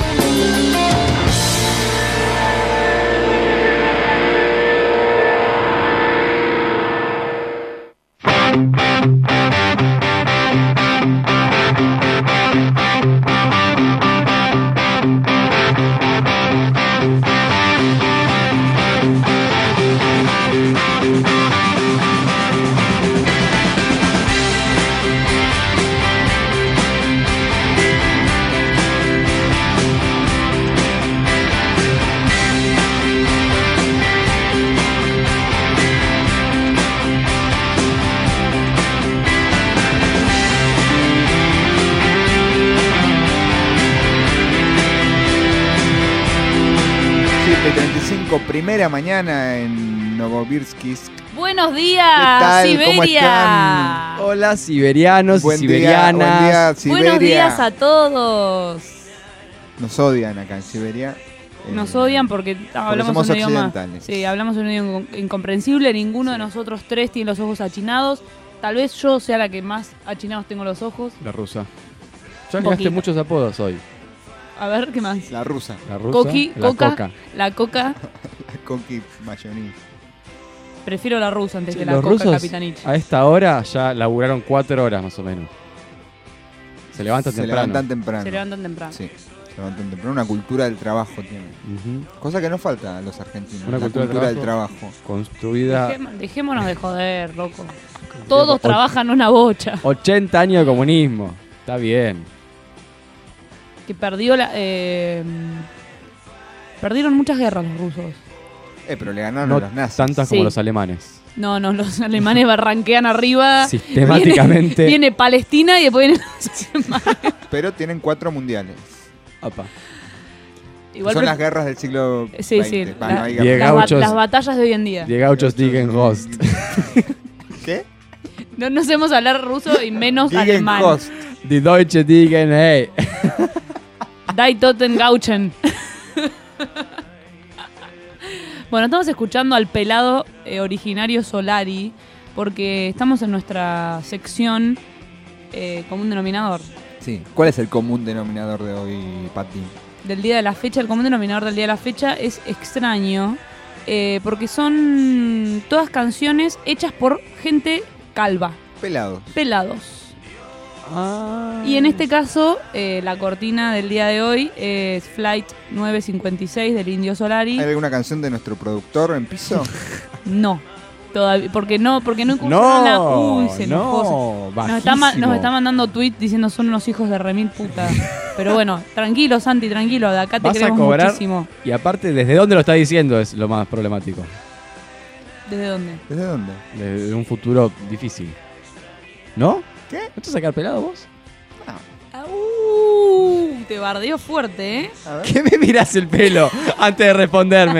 Primera mañana en Novosibirsk. Buenos días, ¿Qué tal? Siberia. ¿Cómo están? Hola, siberianos y siberianas. Buen día, Siberia. Buenos días a todos. Nos odian acá en Siberia. Nos odian porque hablamos somos un idioma. occidentales. Sí, hablamos un idioma incomprensible. Ninguno de nosotros tres tiene los ojos achinados. Tal vez yo sea la que más achinados tengo los ojos. La rusa. Ya agregaste muchos apodos hoy. A ver, ¿qué más? La rusa. La rusa. Coqui, la coca, coca. La coca. La coqui mayonís. Prefiero la rusa antes Sí, que la los coca rusos Capitanich. a esta hora ya laburaron 4 horas más o menos. Se levantan temprano. levantan temprano. Se levantan temprano. Sí. levantan temprano, una cultura del trabajo tienen. Cosa que no falta a los argentinos, Una la cultura del trabajo. Construida Dejémonos de joder, loco. Todos trabajan una bocha. 80 años de comunismo. Está bien. Que perdió perdieron muchas guerras los rusos. Pero le ganaron No a los nazis. tantas como los alemanes. No, los alemanes barranquean arriba. Sistemáticamente. Viene Palestina y después vienen los alemanes. Pero tienen 4 mundiales. Opa. Igual son las guerras del siglo Sí, XX. sí. No hay guerras. Las batallas de hoy en día. Die Gauchos digen Host. ¿Qué? No sabemos hablar ruso y menos Digen alemán. Host. Die Deutsche digen hey. Die Toten Gauchen. Bueno, estamos escuchando al pelado originario Solari porque estamos en nuestra sección común denominador. Sí. ¿Cuál es el común denominador de hoy, Pati? Del día de la fecha, el común denominador del día de la fecha es extraño porque son todas canciones hechas por gente calva. Pelados. Y en este caso, la cortina del día de hoy es Flight 956 del Indio Solari. ¿Hay alguna canción de nuestro productor en piso? No, todavía, porque incursionaron la... Uy, se enojó. Nos está mandando tweet diciendo son unos hijos de remil puta. Pero bueno, tranquilo, Santi, tranquilo, de acá te Vas a queremos cobrar, muchísimo. y aparte, ¿desde dónde lo está diciendo? Es lo más problemático. ¿Desde dónde? ¿Desde dónde? Desde un futuro difícil. ¿No? ¿Qué? ¿No te sacar pelado vos? Te bardeó fuerte, ¿eh? ¿Qué me mirás el pelo antes de responderme?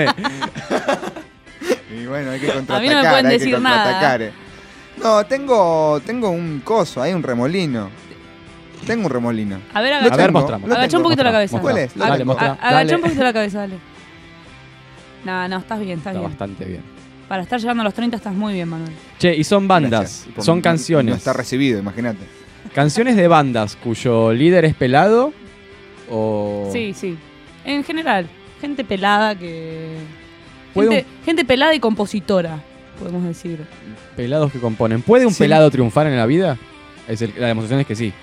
Y bueno, hay que contraatacar. A mí no me pueden decir nada. No, tengo un coso, hay un remolino. Tengo un remolino. A ver, mostramos. Agacha un poquito la cabeza. ¿Cuál es? Dale, mostrá. Agacha un poquito la cabeza, dale. No, estás bien, Está bastante bien. Para estar llegando a los 30 estás muy bien, Manuel. Che, y son bandas, son canciones. No está recibido, imagínate. Canciones de bandas cuyo líder es pelado o... Sí. En general, gente pelada que... ¿Puede Gente pelada y compositora, podemos decir. Pelados que componen. ¿Puede un pelado triunfar en la vida? La demostración es que sí.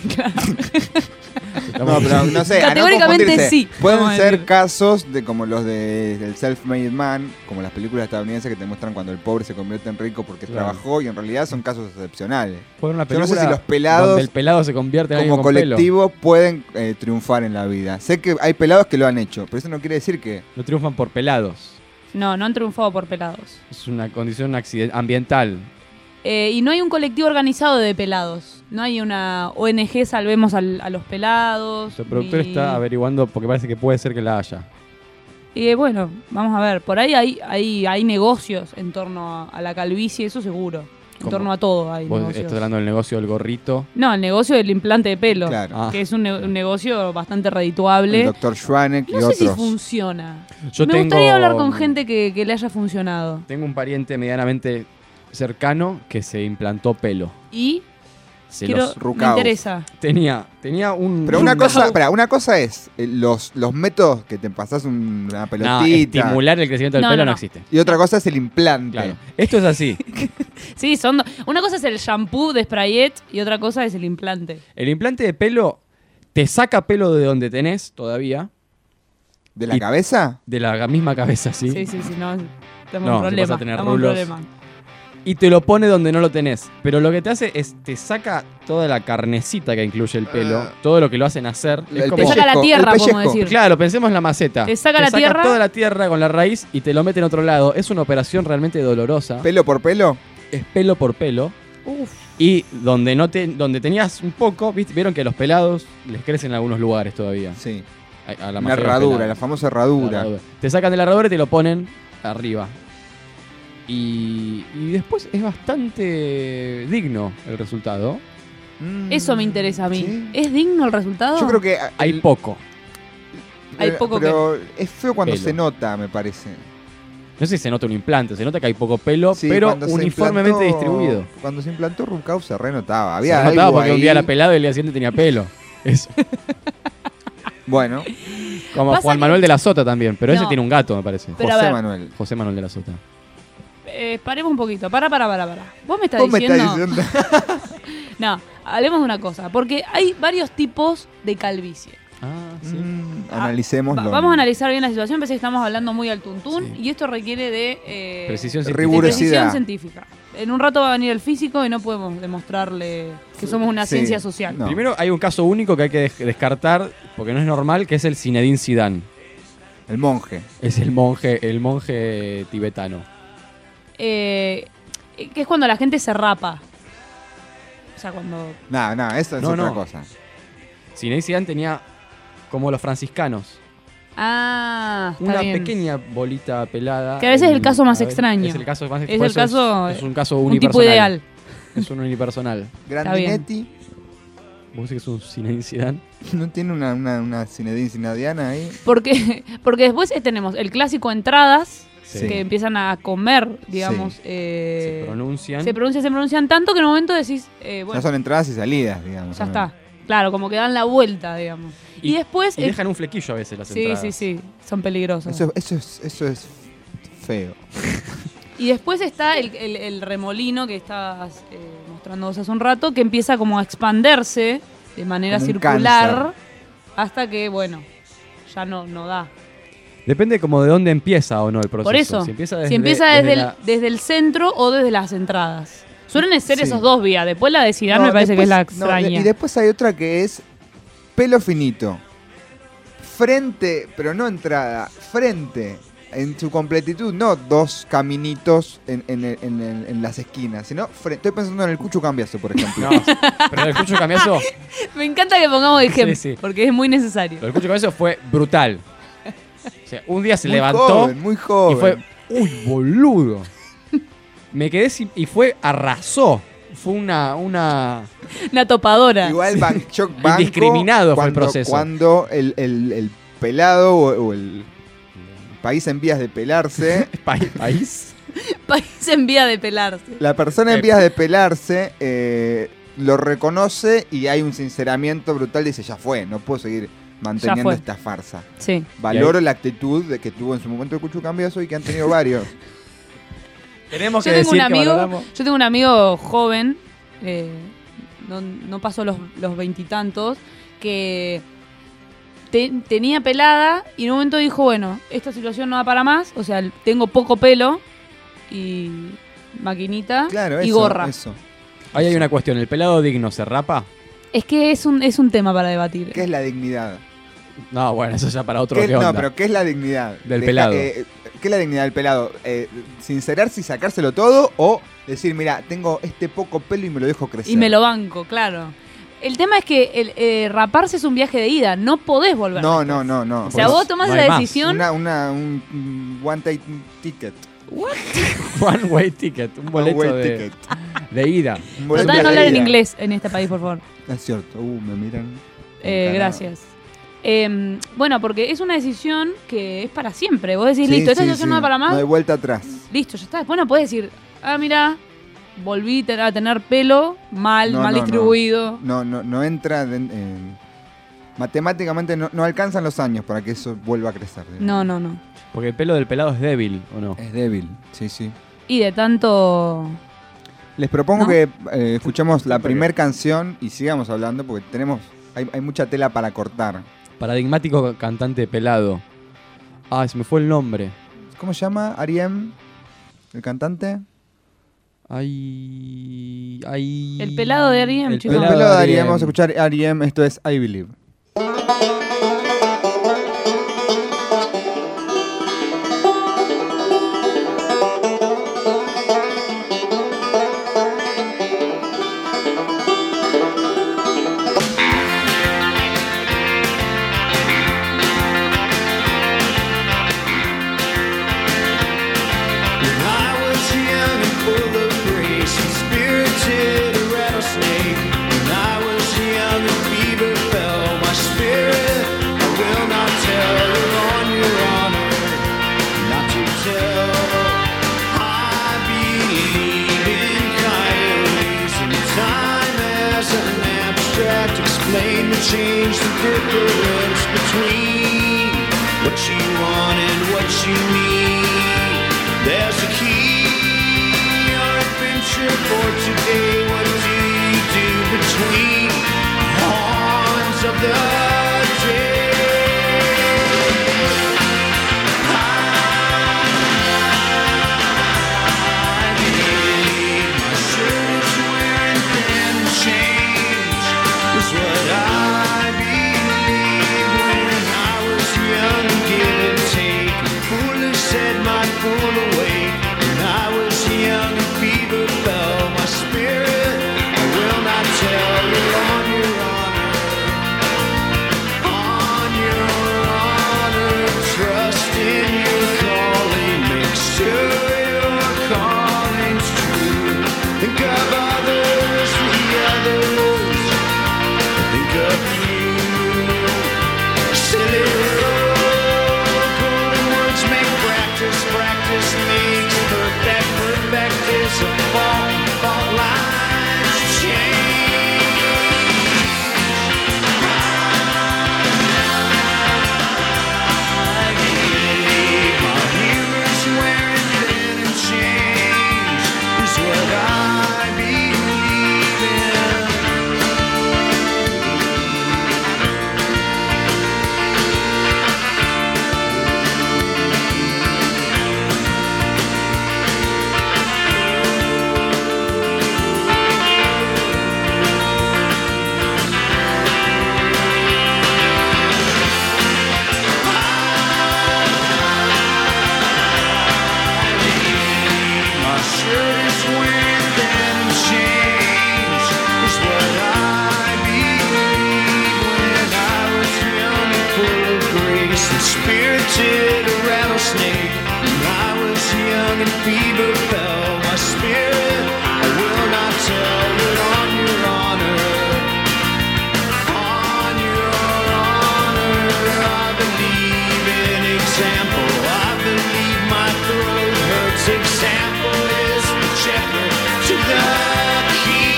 No, pero no sé. Categóricamente sí. Pueden ser casos de como los del self-made man, como las películas estadounidenses que te muestran cuando el pobre se convierte en rico porque trabajó, y en realidad son casos excepcionales. Puede una Yo no película sé si los pelados donde el pelado se convierte en alguien como con colectivo pueden triunfar en la vida. Sé que hay pelados que lo han hecho, pero eso no quiere decir que... No triunfan por pelados. No han triunfado por pelados. Es una condición ambiental. Y no hay un colectivo organizado de pelados. No hay una ONG Salvemos a los Pelados. El productor está averiguando porque parece que puede ser que la haya. Y bueno, vamos a ver. Por ahí hay negocios en torno a la calvicie, eso seguro. En torno a todo hay ¿Vos negocios. estás hablando del negocio del gorrito? No, el negocio del implante de pelo. Claro. Que es un negocio bastante redituable. El Dr. Schwanek y No sé otros. si funciona. Yo Me gustaría hablar con gente que le haya funcionado. Tengo un pariente medianamente cercano que se implantó pelo. Y Quiero, me interesa. Tenía un... Pero una cosa es los métodos que te pasás una pelotita. No, estimular el crecimiento del pelo no existe. Y otra cosa es el implante. Claro. Esto es así. Sí, una cosa es el shampoo de Sprayet y otra cosa es el implante. El implante de pelo te saca pelo de donde tenés todavía. ¿De la cabeza? De la misma cabeza, sí. Sí, no. Tenemos No, un problema. vas a tener tenemos un rulos. problema. Y te lo pone donde no lo tenés. Pero lo que te hace es te saca toda la carnecita que incluye el pelo, todo lo que lo hace nacer. Te saca la tierra, podemos decir. Claro, pensemos en la maceta. Te saca la tierra. Toda la tierra con la raíz y te lo mete en otro lado. Es una operación realmente dolorosa. ¿Pelo por pelo? Es pelo por pelo. Uf. Y donde tenías un poco, vieron que a los pelados les crecen en algunos lugares todavía. Sí. A la una herradura, la famosa herradura. Te sacan de la herradura y te lo ponen arriba. Y después es bastante digno el resultado. Eso me interesa a mí. ¿Sí? ¿Es digno el resultado? Yo creo que... Hay poco. Hay poco pero es feo cuando pelo. se nota, me parece. No sé si se nota un implante, se nota que hay poco pelo, Sí, pero cuando se uniformemente implantó- distribuido. Cuando se implantó Rucau se renotaba. Se Había notaba algo porque un ahí. día era pelado y el día siguiente tenía pelo. Eso. Bueno, Como Pasa Juan que- Manuel de la Sota también, pero ese No. tiene un gato, me parece. Pero a José ver. Manuel. José Manuel de la Sota. Paremos un poquito. Para. Vos me estás Vos me diciendo... estás diciendo... No, hablemos de una cosa. Porque hay varios tipos de calvicie. Analicémoslo. Vamos a analizar bien la situación, pensé que estamos hablando muy al tuntún y esto requiere de Precisión rigurosidad científica. En un rato va a venir el físico y no podemos demostrarle que somos una ciencia social. No. Primero hay un caso único que hay que descartar porque no es normal, que es el Zinedine Zidane. El monje. Es el monje tibetano. Que es cuando la gente se rapa. O sea, cuando... No, eso es otra cosa. Zinedine Zidane tenía como los franciscanos. Ah, está una bien. pequeña bolita pelada. Que a veces es el caso más extraño. Es el caso más Es el caso... Es un caso un unipersonal. tipo ideal. Es un unipersonal. Grandinetti. ¿Vos decís que es un Zinedine Zidane? ¿No tiene una Zinedine Zinadiana ahí? Porque después tenemos el clásico entradas, Sí. que empiezan a comer, digamos. Sí. Se pronuncian. Se pronuncian tanto que en un momento decís, bueno, Ya son entradas y salidas, digamos. ya está. Claro, como que dan la vuelta, digamos. Y después... Y dejan un flequillo a veces las entradas. Sí, son peligrosos. Eso es feo. Y después está el remolino que estabas mostrándonos hace un rato, que empieza como a expanderse de manera Como un circular cáncer. hasta que, bueno, ya no da. Depende como de dónde empieza o no el proceso. Por eso, Si empieza desde el centro o desde las entradas. Suelen ser Sí. esos dos vías. Después la de Zidane me parece que es la extraña. Y después hay otra que es pelo finito. Frente, pero no entrada, frente en su completitud, no dos caminitos en las esquinas, sino estoy pensando en el Cucho Cambiazo, por ejemplo. No, pero el Cucho Cambiazo, Me encanta que pongamos ejemplo, Sí. porque es muy necesario. el Cucho Cambiazo fue brutal. O sea, un día se Muy levantó joven, muy joven. y fue, uy, boludo. Me quedé arrasó. Fue una Una topadora. Igual shock banco Indiscriminado fue el proceso. Cuando el pelado o el país en vías de pelarse, país. País en vía de pelarse. la persona en vías de pelarse lo reconoce y hay un sinceramiento brutal. Dice, ya fue, no puedo seguir manteniendo fue. esta farsa. Sí. Valoro la actitud que tuvo en su momento el Cucho Cambiazo y que han tenido varios. Tenemos Yo que tengo, decir un que amigo, valoramos. yo tengo un amigo joven, no pasó los veintitantos, que tenía pelada y en un momento dijo, bueno, esta situación no da para más, o sea, tengo poco pelo y maquinita Claro, y eso, gorra. eso. Ahí hay una cuestión, ¿el pelado digno se rapa? Es que es un tema para debatir. ¿Qué es la dignidad? No, bueno, eso ya para otro ¿Qué- que onda. No, pero ¿qué es la dignidad? Del pelado. ¿Qué es la dignidad del pelado? ¿Sincerarse y sacárselo todo? ¿O decir, mira, tengo este poco pelo y me lo dejo crecer? Y me lo banco, claro. El tema es que raparse es un viaje de ida, no podés volver. No. O sea, vos tomás esa decisión. Un one-time ticket. One way ticket, un boleto One-way de, ticket. de ida. Un boleto Tratá de no de hablar en ida. inglés en este país, por favor. Es cierto. Me miran. Gracias. Bueno, porque es una decisión que es para siempre. Vos decís, Sí, listo, esta sí, situación sí. no da para más. No hay vuelta atrás. Listo, ya está. Después no podés decir, mira, volví a tener pelo mal distribuido. No entra. Matemáticamente no alcanzan los años para que eso vuelva a crecer. digamos. No. Porque el pelo del pelado es débil, ¿o no? Es débil, sí. Y de tanto... Les propongo ¿No? que escuchemos la primera canción y sigamos hablando porque hay mucha tela para cortar. Paradigmático cantante pelado. Ah, se me fue el nombre. ¿Cómo se llama? ¿Ariem? ¿El cantante? El pelado de Ariem, El chicos. pelado de Ariem. Vamos a escuchar Ariem. Esto es I Believe. When I was young and full of grace and spirited a rattlesnake. When I was young and fever fell my spirit. I will not tell her on your honor not to tell. I believe in coyotes and time as an abstract explain to change the difference between what you want and what you need. There's a key, your adventure for today. What do you do between horns of the day? spirited rattlesnake. When I was young and fever fell my spirit, I will not tell it on your honor. On your honor, I believe in example. I believe my throat hurts. Example is the checker to the key.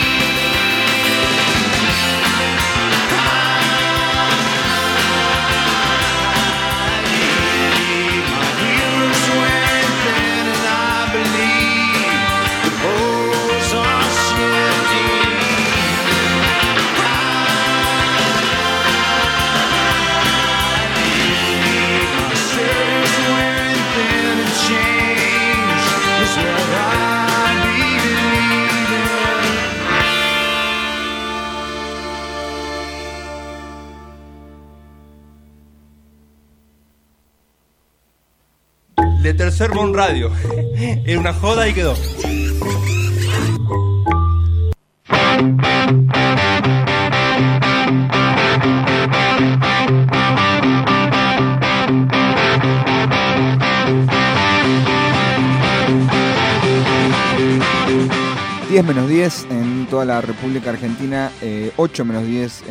De Tercer Mon Radio. Era una joda y quedó. (10:10) en toda la República Argentina, 8:10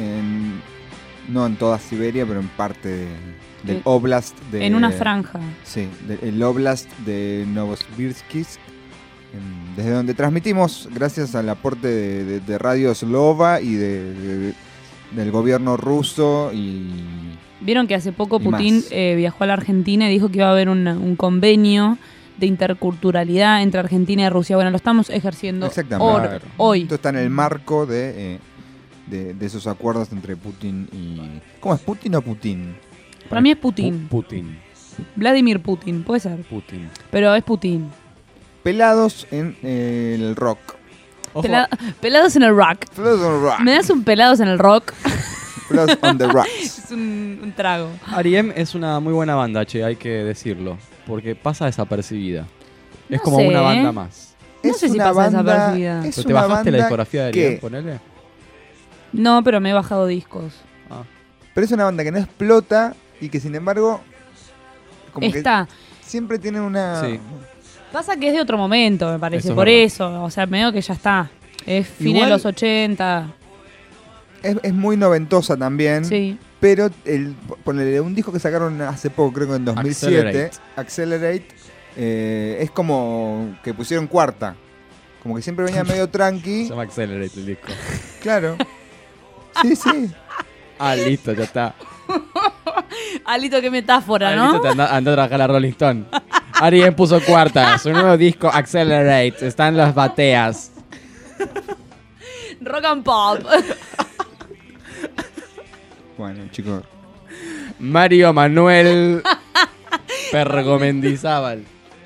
no en toda Siberia, pero en parte del Oblast de... En una franja. Sí, el Oblast de Novosibirsk, desde donde transmitimos gracias al aporte de Radio Slova y del gobierno ruso y... Vieron que hace poco y Putin más. viajó a la Argentina y dijo que iba a haber un convenio de interculturalidad entre Argentina y Rusia. Bueno, lo estamos ejerciendo Exactamente. hoy. Esto está en el marco de esos acuerdos entre Putin y... ¿Cómo es? ¿Putin o Putin? Para mí es Putin. Putin. Vladimir Putin, puede ser. Putin. Pero es Putin. Pelados en el rock. Pelados en el rock. Pelados en el rock. ¿Me das un pelados en el rock? Pelados on the rocks. Es un trago. R.E.M. es una muy buena banda, che, hay que decirlo. Porque pasa desapercibida. Es No como sé, una banda más. No sé si pasa desapercibida. ¿Pero te bajaste la discografía de R.E.M., ponele? No, pero me he bajado discos. Pero es una banda que no explota y que sin embargo... como Está. que siempre tiene una... Sí. Pasa que es de otro momento, me parece. Eso es por verdad. eso. O sea, medio que ya está. Es fines Igual- de los 80. Es muy noventosa también. Sí. Pero ponele un disco que sacaron hace poco, creo que en 2007, Accelerate, es como que pusieron cuarta. Como que siempre venía medio tranqui. Se llama Accelerate el disco. Claro. Sí, sí. Ah, listo, ya está. Alito, qué metáfora, ¿no? Listo, anda a trabajar la Rolling Stone. R.E.M. puso cuarta. Su nuevo disco, Accelerate. Están las bateas. Rock and pop. Bueno, chicos. Mario Manuel Pergo Mendizábal.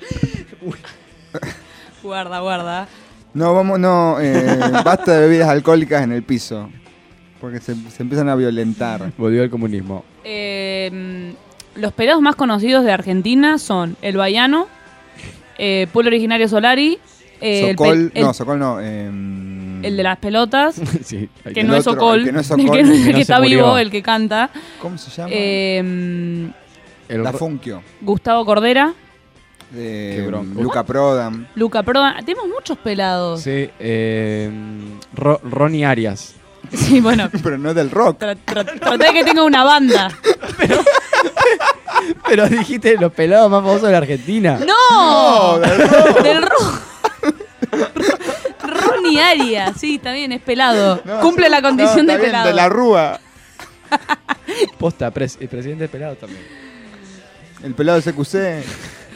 Guarda. No, basta de bebidas alcohólicas en el piso. Porque se empiezan a violentar. Volvió el comunismo. Los pelados más conocidos de Argentina son El Baiano, Pueblo Originario Solari, Sokol, Sokol no. el de las pelotas, Sí, que no es Sokol, el que no es Sokol, el el que está vivo, el que canta. ¿Cómo se llama? La Funkio. Gustavo Cordera, Luca Prodan. Luca Prodan. Tenemos muchos pelados. Sí, Ronnie Arias. Sí, bueno. Pero no del rock. Traté de que tenga una banda. Pero dijiste los pelados más famosos de la Argentina. ¡No! No, Del rock. Ronnie Arias, sí, también es pelado. No, Cumple la condición no, de está bien, pelado. de la Rúa. Posta, el presidente pelado también. El pelado de CQC.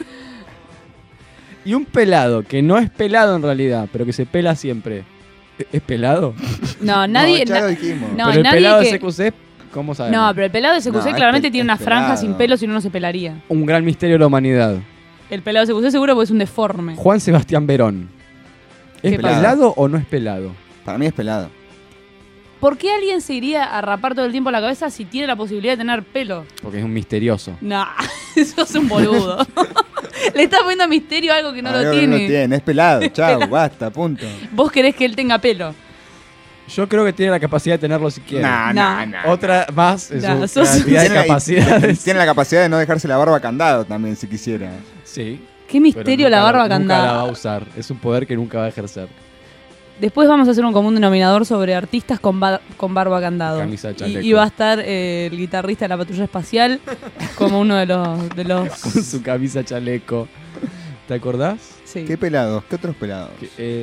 Y un pelado que no es pelado en realidad, pero que se pela siempre. ¿Es pelado? No, nadie. No, ya lo dijimos. No, pero el nadie pelado que- de CQC, ¿cómo sabemos? No, pero el pelado de CQC No, claramente es tiene una franja pelado. sin pelo, si no, no se pelaría. Un gran misterio de la humanidad. El pelado de CQC seguro porque es un deforme. Juan Sebastián Verón. ¿Es ¿Qué pasa? pelado o no es pelado? Para mí es pelado. ¿Por qué alguien se iría a rapar todo el tiempo la cabeza si tiene la posibilidad de tener pelo? Porque es un misterioso. Nah, eso es un boludo. Le estás poniendo misterio a algo que no lo Algo que tiene. no tiene, es pelado. Chao, basta, punto. Vos querés que él tenga pelo. Yo creo que tiene la capacidad de tenerlo si quiere. No. Otra más en No, su sos- cantidad de Tiene la- capacidades. Tiene la capacidad de no dejarse la barba candado también, si quisiera. Sí. Qué misterio pero la nunca barba Nunca candada. la va a usar. Es un poder que nunca va a ejercer. Después vamos a hacer un común denominador sobre artistas con barba candado. Camisa de chaleco. Y va a estar el guitarrista de la Patrulla Espacial como uno de los Con su camisa chaleco. ¿Te acordás? Sí. ¿Qué pelados? ¿Qué otros pelados?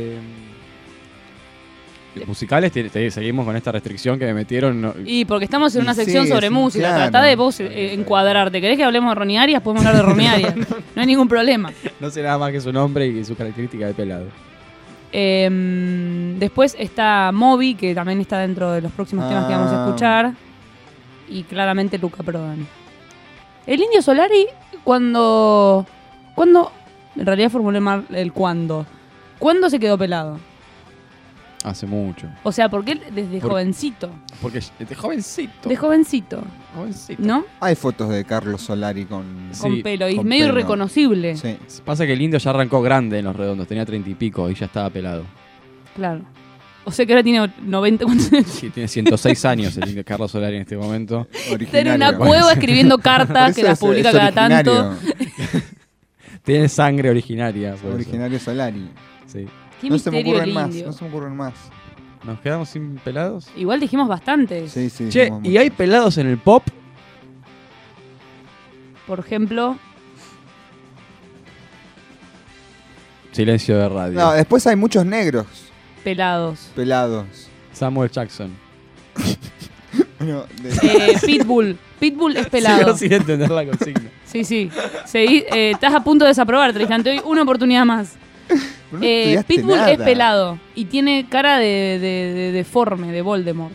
Musicales, seguimos con esta restricción que me metieron. No- Y porque estamos en una Y sí, sección sobre sí, música. claro. Tratá de vos encuadrarte. ¿Querés que hablemos de Ronnie Arias? Podemos hablar de Ronnie Arias. No hay ningún problema. No sé nada más que su nombre y su característica de pelado. Después está Moby, que también está dentro de los próximos temas que vamos a escuchar. Y claramente Luca Prodan. El Indio Solari, cuando en realidad formulé mal el cuándo. ¿Cuándo se quedó pelado? Hace mucho. O sea, porque él desde jovencito. Porque de jovencito. De jovencito. Jovencito. ¿No? Hay fotos de Carlos Solari con Con pelo. Y con medio pelo. irreconocible. Sí. Pasa que el indio ya arrancó grande en los redondos. Tenía 30 y pico y ya estaba pelado. Claro. O sea que ahora tiene 90. Sí, tiene 106 años el indio Carlos Solari en este momento. Está en una cueva escribiendo cartas que las publica cada tanto. Tiene sangre originaria. por eso. Originario Solari. Sí. Qué No se me misterio ocurren el más, indio. no se me ocurren más. ¿Nos quedamos sin pelados? Igual dijimos bastante. Sí, sí. Che, dijimos ¿y hay pelados en el pop? Por ejemplo, Silencio de radio. No, después hay muchos negros pelados. pelados. Samuel Jackson. Bueno, de- Pitbull. Pitbull es pelado. Sigo sin entender la consigna. Sí, sí. Estás a punto de desaprobar, Tristan. Te doy una oportunidad más. no estudiaste Pitbull nada. es pelado y tiene cara de deforme, de Voldemort.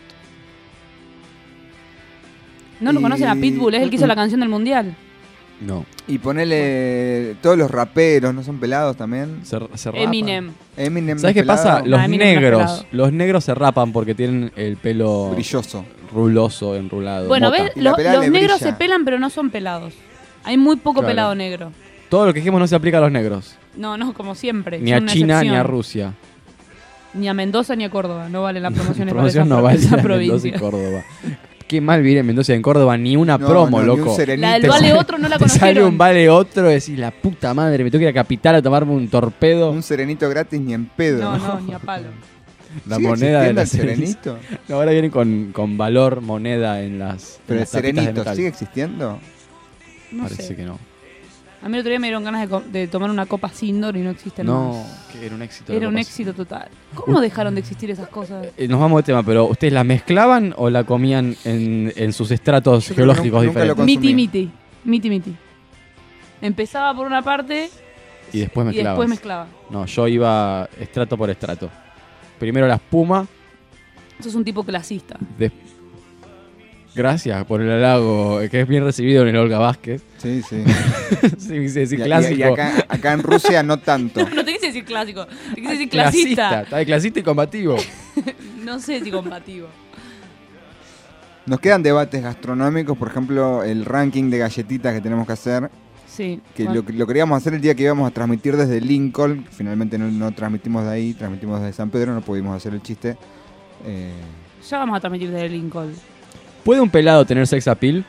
¿No lo Y- conocen a Pitbull? Es el que hizo la canción del mundial. No. Y ponele todos los raperos, ¿no son pelados también? Se rapan. Eminem. Eminem. ¿Sabes ¿no qué es pelado? pasa? Los Ah, Eminem no es negros. pelado. Los negros se rapan porque tienen el pelo Brilloso. ruloso, enrulado. Bueno, mota. ¿ves? Y la pelada Los le negros brilla. se pelan, pero no son pelados. Hay muy poco Claro. pelado negro. Todo lo que dijimos no se aplica a los negros. No, como siempre. Ni son a una China ni a excepción. Rusia. Ni a Mendoza ni a Córdoba. No vale la promoción para Promoción esa, no vale esa a Mendoza y provincia. Córdoba. Qué mal viene en Mendoza y en Córdoba, ni una No, promo, no, ni un loco. serenito. La del Vale Otro no la Te sale conocieron. un vale otro y decís, la puta madre, me tengo que ir a Capital a tomarme un torpedo. Un serenito gratis ni en pedo. No, ni a palo. La ¿Sigue moneda de existiendo la el serenito? No, ahora vienen con valor moneda en las. Pero en el las tapitas de serenito, metal. ¿sigue existiendo? No Parece sé. que no. A mí el otro día me dieron ganas de tomar una copa Sindor y no existen No, más. que era un éxito. Era la un copa. éxito total. ¿Cómo dejaron de existir esas cosas? Nos vamos de tema, pero ¿ustedes la mezclaban o la comían en sus estratos Yo creo que geológicos nunca lo diferentes? Miti. Empezaba por una parte Y después y mezclabas. después mezclaba. No, yo iba estrato por estrato. Primero la espuma. Eso es un tipo clasista. Gracias por el halago, que es bien recibido en el Olga Vázquez. Sí, sí. Sí, me quise decir Y clásico. acá en Rusia no tanto. No te quise decir clásico, te quise decir clasista. Está de clasista y combativo. No sé si combativo. Nos quedan debates gastronómicos, por ejemplo, el ranking de galletitas que tenemos que hacer. Sí. Que bueno. lo queríamos hacer el día que íbamos a transmitir desde Lincoln. Finalmente no transmitimos de ahí, transmitimos desde San Pedro, no pudimos hacer el chiste. Ya vamos a transmitir desde Lincoln. ¿Puede un pelado tener sex appeal?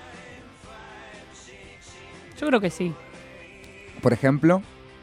Yo creo que sí. Por ejemplo,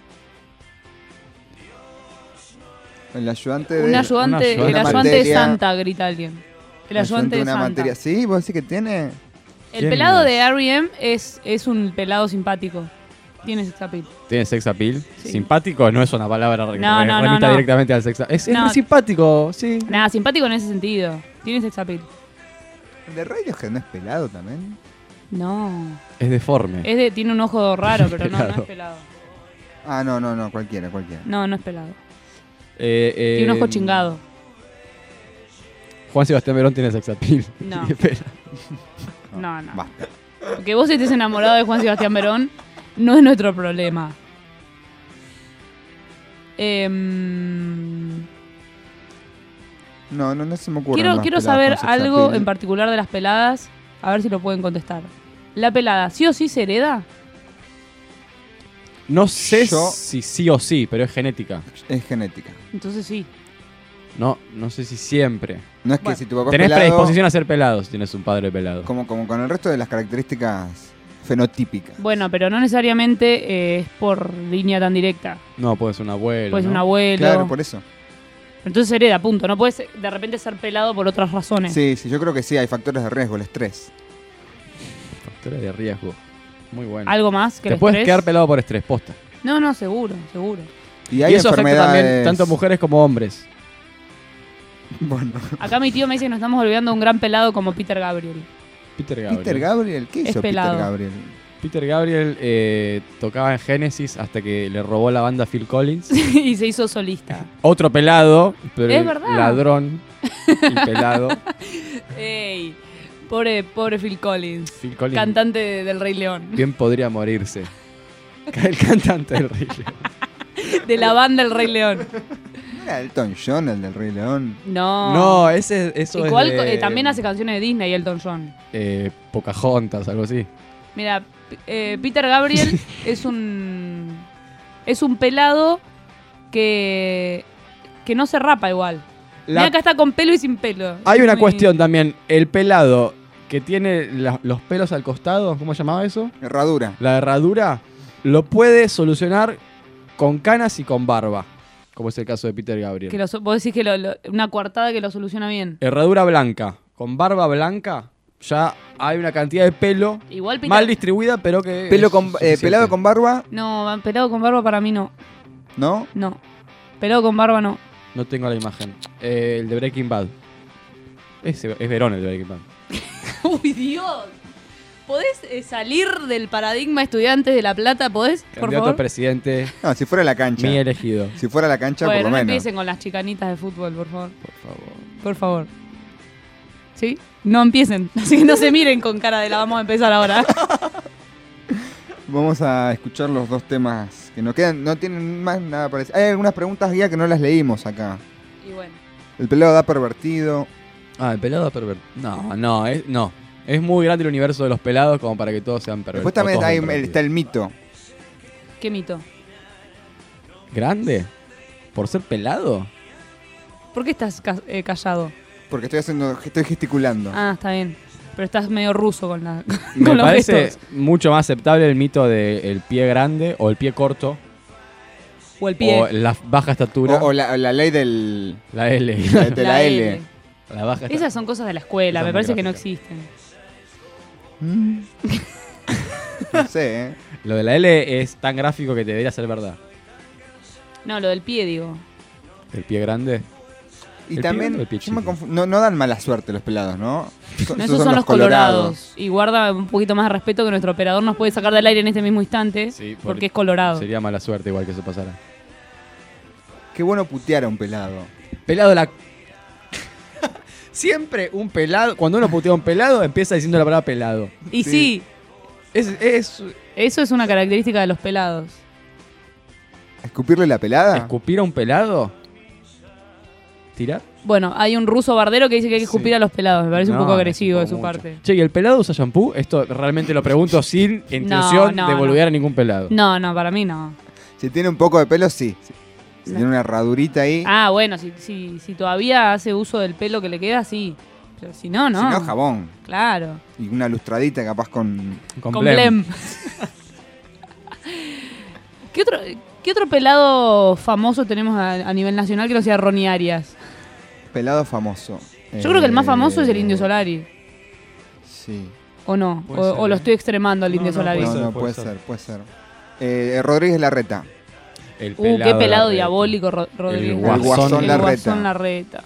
el ayudante de... El ayudante de materia- Santa, grita alguien. El ayudante de una Santa. materia. Sí, vos decís que tiene... El pelado de R.E.M. es un pelado simpático. Tiene sex appeal. ¿Tiene sex appeal? Sí. Simpático no es una palabra que No, no, remita no. directamente al sex appeal. Es No. muy simpático, sí. Nada, simpático en ese sentido. Tiene sex appeal. ¿El de Radiohead no es pelado también? No. Es deforme. Tiene un ojo raro, pero no Pelado. es pelado. Ah, no, cualquiera. No es pelado. Tiene Tiene un ojo chingado. Juan Sebastián Verón tiene sex appeal. No. Y es pelado. No. Basta. Que vos estés enamorado de Juan Sebastián Verón no es nuestro problema. No se me ocurre. Quiero saber algo en particular de las peladas, a ver si lo pueden contestar. ¿La pelada sí o sí se hereda? No sé Yo- si sí o sí, pero es genética. Es genética. Entonces sí. No sé si siempre. No es que si tu papá es Tenés pelado, predisposición a ser pelado si tienes un padre pelado. como con el resto de las características fenotípicas. Bueno, pero no necesariamente es por línea tan directa. No, puede ser un abuelo. Puede ser ¿no? un abuelo. Claro, por eso. Entonces hereda, punto. No puedes de repente ser pelado por otras razones. Sí, yo creo que sí, hay factores de riesgo, el estrés. Factores de riesgo. Muy bueno. ¿Algo más que Te el puedes estrés? quedar pelado por estrés, posta. No, seguro. Y hay eso afecta enfermedades... también tanto mujeres como hombres. Bueno. Acá mi tío me dice que nos estamos olvidando de un gran pelado como Peter Gabriel. Peter Gabriel. Peter Gabriel, ¿qué Es hizo pelado. Peter Gabriel? Peter Gabriel tocaba en Genesis hasta que le robó la banda a Phil Collins. Y se hizo solista. Otro pelado, pero Es verdad. ladrón y pelado. Ey, pobre Phil Collins. Phil Collins. Cantante del Rey León. Bien podría morirse. El cantante del Rey León. De la banda El Rey León. ¿No era Elton John, el del Rey León? No. No, eso Igual es de, también hace canciones de Disney, Elton John. Pocahontas, algo así. Mira, Peter Gabriel es un pelado que no se rapa igual. Mira, acá está con pelo y sin pelo. Hay una Muy- cuestión también. El pelado que tiene los pelos al costado, ¿cómo se llamaba eso? Herradura. La herradura lo puede solucionar con canas y con barba, como es el caso de Peter Gabriel. Que vos decís que una coartada que lo soluciona bien. Herradura blanca, con barba blanca, ya hay una cantidad de pelo Igual Peter- mal distribuida, pero que... Pelo es con, suficiente. pelado con barba, No, pelado con barba para mí no. ¿no? No. Pelado con barba no. No tengo la imagen. El de Breaking Bad. Es Verón el de Breaking Bad. Uy, Dios. ¿Podés salir del paradigma estudiantes de La Plata? ¿Podés, por Candidato a favor? presidente, No, si fuera la cancha. mi elegido. Si fuera la cancha, Bueno, por lo no menos. empiecen con las chicanitas de fútbol, por favor. Por favor. Por favor. ¿Sí? No empiecen. Así que no se miren con cara de la vamos a empezar ahora. Vamos a escuchar los dos temas que nos quedan. No tienen más nada parecido. Hay algunas preguntas, Guía, que no las leímos acá. Y bueno. El pelado da pervertido. Ah, el pelado pervertido. No. Es muy grande el universo de los pelados como para que todos sean pervertidos. Después también todos hay- sean pervertidos. está el mito. ¿Qué mito? ¿Grande? ¿Por ser pelado? ¿Por qué estás callado? Porque estoy gesticulando. Ah, está bien. Pero estás medio ruso con Me con los parece gestos. mucho más aceptable el mito del pie grande o el pie corto O el pie. o la baja estatura. O la ley del... La L. de la L. La baja estatura. Esas son cosas de la escuela. Esas Me muy parece que no gráficas. existen. No sé, ¿eh? Lo de la L es tan gráfico que debería ser verdad. No, lo del pie, digo. El pie grande. Y ¿El también, pie grande o el pie yo me chico? no dan mala suerte los pelados, ¿no? No, esos son los colorados. Y guarda un poquito más de respeto que nuestro operador nos puede sacar del aire en este mismo instante. Sí, porque es colorado. Sería mala suerte igual que eso pasara. Qué bueno putear a un pelado. Pelado la... Siempre un pelado... Cuando uno putea a un pelado, empieza diciendo la palabra pelado. Y sí. Eso es una característica de los pelados. ¿Escupirle la pelada? ¿Escupir a un pelado? ¿Tirar? Bueno, hay un ruso bardero que dice que hay que escupir a los pelados. Me parece un No, poco es agresivo un de su poco mucho. parte. Che, ¿y el pelado usa shampoo? Esto realmente lo pregunto sin intención no, de no. boludear a ningún pelado. No, para mí no. Si tiene un poco de pelo, sí. Si tiene una herradurita ahí. Ah, bueno, si todavía hace uso del pelo que le queda, sí. Pero si no, no. Si no, jabón. Claro. Y una lustradita capaz con... Con Blem. ¿Qué otro pelado famoso tenemos a nivel nacional que no sea Ronnie Arias? Pelado famoso. Yo creo que el más famoso es el Indio Solari. Sí. ¿O no? Puede ser, O lo estoy extremando al Indio No, Solari. puede ser. Rodríguez Larreta. El Qué pelado Larreta. diabólico Rodríguez. El Guasón Larreta. Guasón Larreta.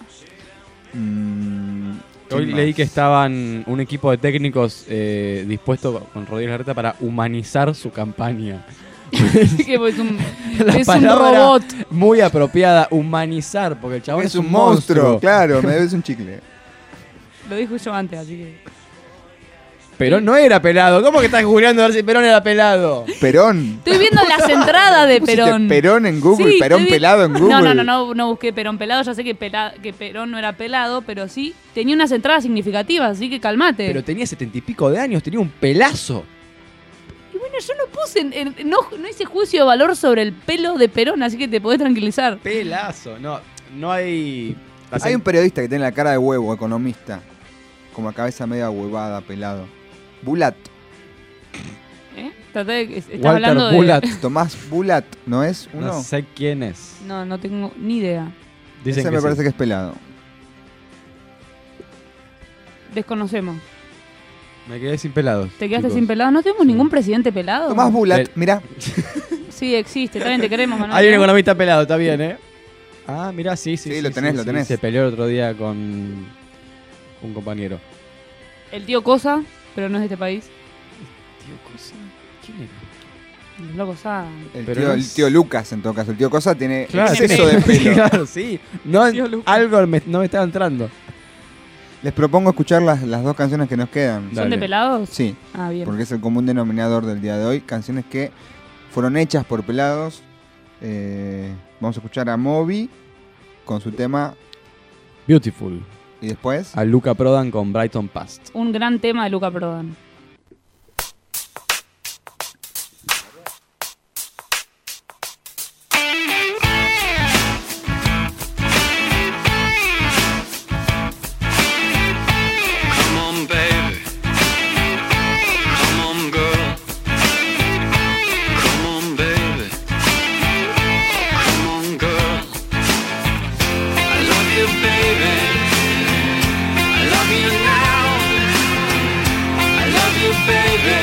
Hoy leí que estaban un equipo de técnicos dispuesto con Rodríguez Larreta para humanizar su campaña. Que es un La es un palabra robot. muy apropiada, humanizar, porque el chabón Es un monstruo, claro, me debes un chicle. Lo dijo yo antes, así que... Perón no era pelado. ¿Cómo que estás googleando a ver si Perón era pelado? Perón. Estoy viendo las entradas de ¿Pusiste Perón. Perón en Google? Sí, ¿Perón estoy vi- pelado en Google? No busqué Perón pelado. Ya sé que Perón no era pelado, pero sí tenía unas entradas significativas, así que calmate. Pero tenía 70 y pico de años, tenía un pelazo. Y bueno, yo no puse, no hice juicio de valor sobre el pelo de Perón, así que te podés tranquilizar. Pelazo. No hay Hay un periodista que tiene la cara de huevo, economista. Como la cabeza media huevada, pelado. Bulat. Estás hablando de... Bulat. Tomás Bulat, ¿no es uno? No sé quién es. No tengo ni idea. Dicen Ese que me sí. parece que es pelado. Desconocemos. Me quedé sin pelados. ¿Te quedaste chicos. sin pelado? ¿No tenemos ningún presidente pelado? Tomás Bulat, mirá. Sí, existe. También te queremos, Manuel. Hay un economista pelado, está bien, ¿eh? Ah, mirá, sí. Sí, lo tenés. Se peleó el otro día con un compañero. El tío Cosa, pero no es de este país. ¿Tío Cosa? ¿Quién era? Los locos saben. El tío Lucas, en todo caso. El tío Cosa tiene Claro, exceso de pelo. Claro, sí. No, algo no me estaba entrando. Les propongo escuchar las dos canciones que nos quedan. ¿Son de pelados? Sí. Ah, bien. Porque es el común denominador del día de hoy. Canciones que fueron hechas por pelados. Vamos a escuchar a Moby con su tema Beautiful. Y después a Luca Prodan con Brighton Past. Un gran tema de Luca Prodan. Come on, baby. Come on, girl. Come on, baby. Come on, girl. I love you, baby. I love you now. I love you, baby.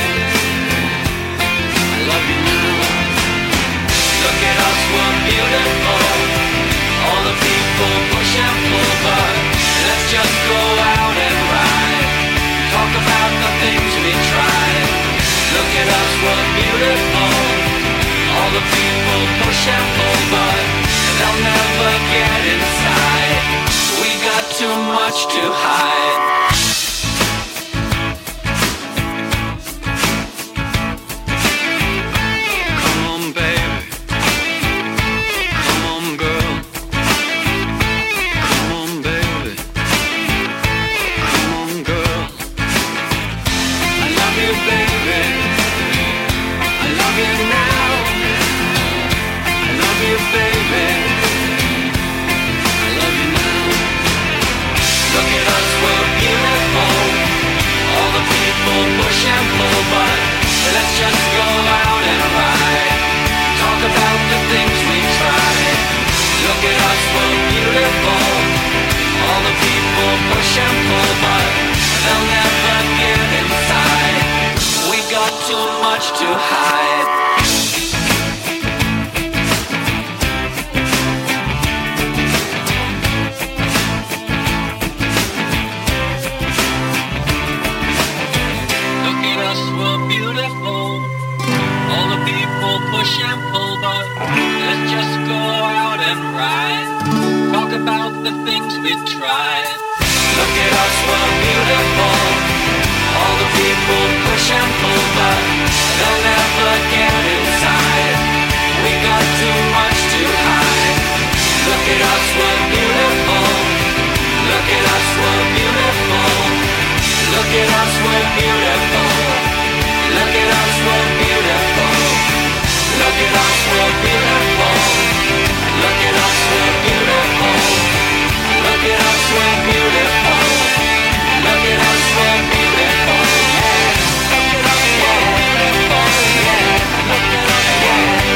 I love you now. Look at us, we're beautiful. All the people push and pull, but let's just go out and ride. Talk about the things we tried. Look at us, we're beautiful. All the people push and pull, but they'll never get inside. We got too much to hide. Come on, baby. Come on, girl. Come on, baby. Come on, girl. I love you, baby. I love you now. I love you, baby. I love you now. Look at us, we're beautiful. All the people push and pull, but let's just go out and ride. Talk about the things we tried. Look at us, we're beautiful. All the people push and pull, but they'll never get inside. We got too much to hide. Look at us, we're beautiful. All the people push and pull, but let's just go out and ride. Talk about the things we tried. Look at us, we're beautiful. All the people push and pull, but they'll never get inside. We got too much to hide. Look at us, we're beautiful. Look at us, we're beautiful. Look at us, we're beautiful. Look at us, we're beautiful. Look at us, we're beautiful. Look at us, we're beautiful. Look at us, we're beautiful. Look at us, we're beautiful. Yeah. Look at us, we're beautiful. Yeah. Look at us, yeah.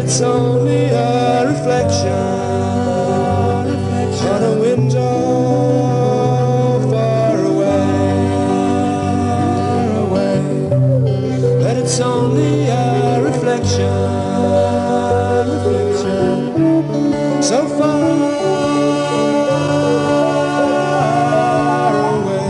it's only a reflection on a window far away. That it's only a reflection so far away.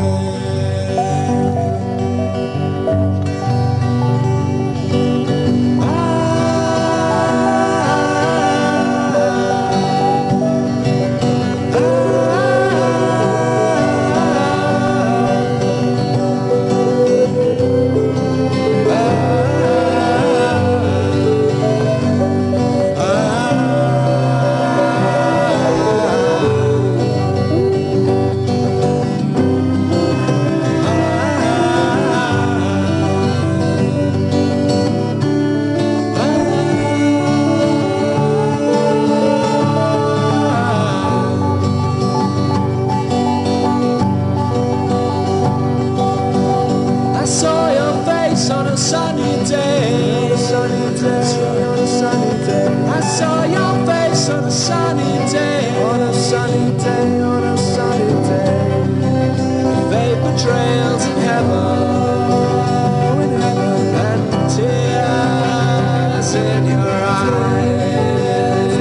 I saw your face on a sunny day. On a sunny day. On a sunny day. I saw your face on a sunny day. On a sunny day. On a sunny day. Vapor trails in heaven. In heaven. And tears in your eyes.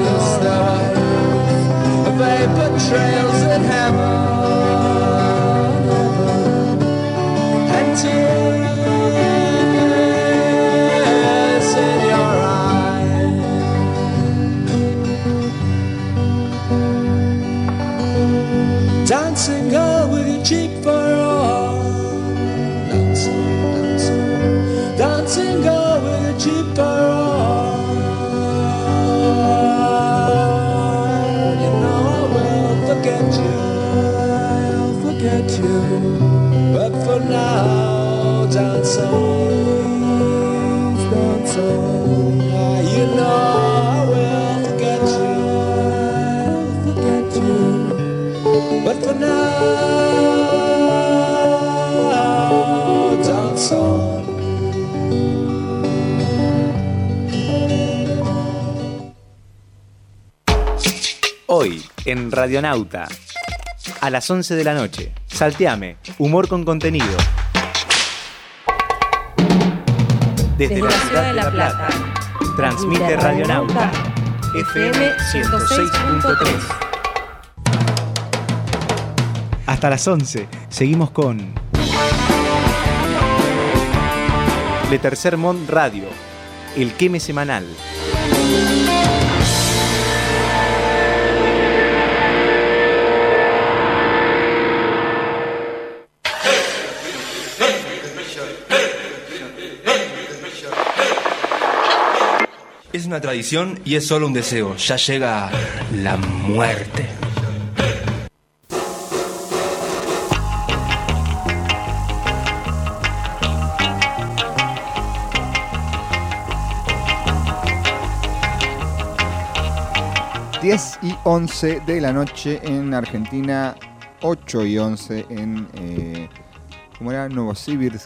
Vapor trails in heaven. Tears in your eyes. Dancing girl with your cheek for all. Dancing girl with your cheek for all. You know I will forget you. I'll forget you. But for now, dance on, dance on. You know I will forget you, I'll forget you. But for now, dance on. Hoy, en Radionauta, a las 11 de la noche, Salteame, humor con contenido. Desde la ciudad de La Plata, transmite Radionauta, FM 106.3. Hasta las 11, seguimos con Le Tercer Mont Radio, el queme semanal. Es una tradición y es solo un deseo. Ya llega la muerte. Diez y 11 de la noche en Argentina, 8 y 11 en ¿cómo era? Novosibirsk,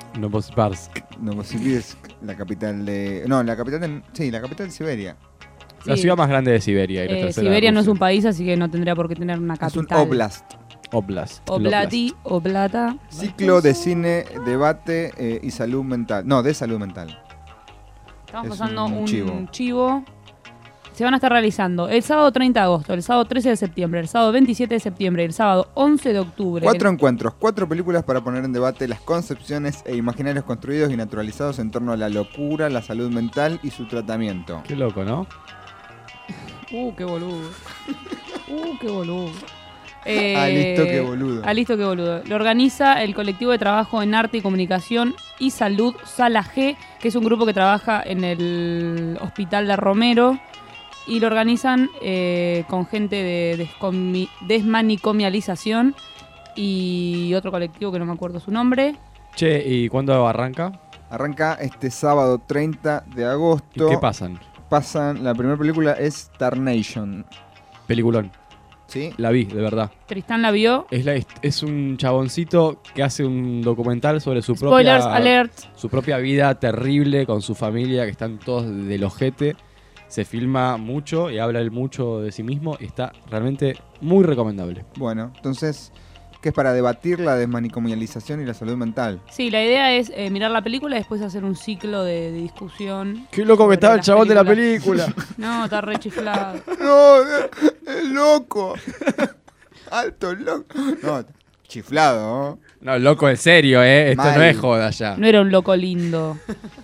la capital de... No, la capital de... Sí, la capital de Siberia. La ciudad más grande de Siberia. Y la tercera Siberia de no es Rusia. un país, así que no tendría por qué tener una capital. Es un oblast. Oblati, oblata. Ciclo de cine, debate y salud mental. No, de salud mental. Estamos Es pasando un un chivo. chivo. Se van a estar realizando el sábado 30 de agosto, el sábado 13 de septiembre, el sábado 27 de septiembre y el sábado 11 de octubre. 4 encuentros, 4 películas para poner en debate las concepciones e imaginarios construidos y naturalizados en torno a la locura, la salud mental y su tratamiento. Qué loco, ¿no? Qué boludo. Qué boludo. Listo, qué boludo. Listo, qué boludo. Lo organiza el colectivo de trabajo en arte y comunicación y salud Sala G, que es un grupo que trabaja en el hospital de Romero. Y lo organizan con gente de desmanicomialización y otro colectivo que no me acuerdo su nombre. Che, ¿y cuándo arranca? Arranca este sábado 30 de agosto. ¿Y qué pasan? La primera película es Tarnation. Peliculón. ¿Sí? La vi, de verdad. Tristán la vio. Es un chaboncito que hace un documental sobre Spoilers alert. su propia vida terrible con su familia, que están todos del ojete. Se filma mucho y habla él mucho de sí mismo y está realmente muy recomendable. Bueno, entonces, ¿qué es para debatir la desmanicomialización y la salud mental? Sí, la idea es mirar la película y después hacer un ciclo de discusión. Qué loco que estaba el las chabón de la películas. película. No, está re chiflado. No, es loco. Alto loco. No, chiflado, ¿no? No, loco en serio, Esto Mal. no es joda ya. No era un loco lindo.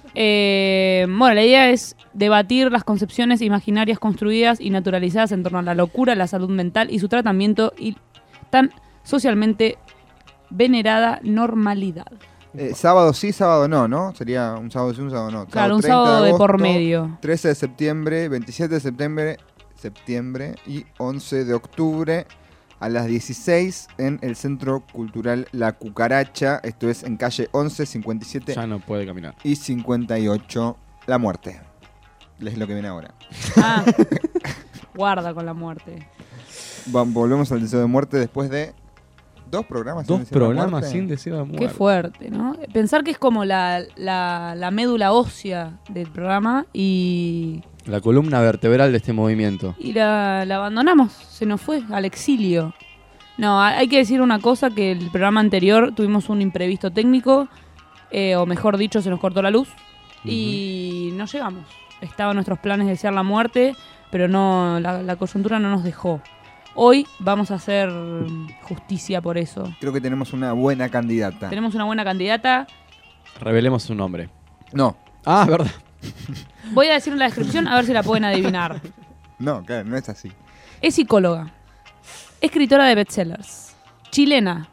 Bueno, la idea es debatir las concepciones imaginarias construidas y naturalizadas en torno a la locura, la salud mental y su tratamiento y tan socialmente venerada normalidad. Sábado sí, sábado no, ¿no? Sería un sábado sí, un sábado no. Claro, un 30 sábado de por agosto, medio. 13 de septiembre, 27 de septiembre y 11 de octubre a las 16 en el Centro Cultural La Cucaracha. Esto es en calle 11, 57 Ya no puede caminar. y 58. La muerte. Es lo que viene ahora. Ah, guarda con la muerte. Volvemos al deseo de muerte después de 2 programas. Dos sin deseo de programas muerte. sin deseo de muerte. Qué fuerte, ¿no? Pensar que es como la médula ósea del programa y La columna vertebral de este movimiento. la abandonamos, se nos fue al exilio. No, hay que decir una cosa, que el programa anterior tuvimos un imprevisto técnico, o mejor dicho, se nos cortó la luz y no llegamos. Estaban nuestros planes de desear la muerte, pero no, la coyuntura no nos dejó. Hoy vamos a hacer justicia por eso. Creo que tenemos una buena candidata. Tenemos una buena candidata. Revelemos su nombre. No. Ah, verdad. Voy a decir la descripción a ver si la pueden adivinar. No, claro, no es así. Es psicóloga, escritora de bestsellers, chilena,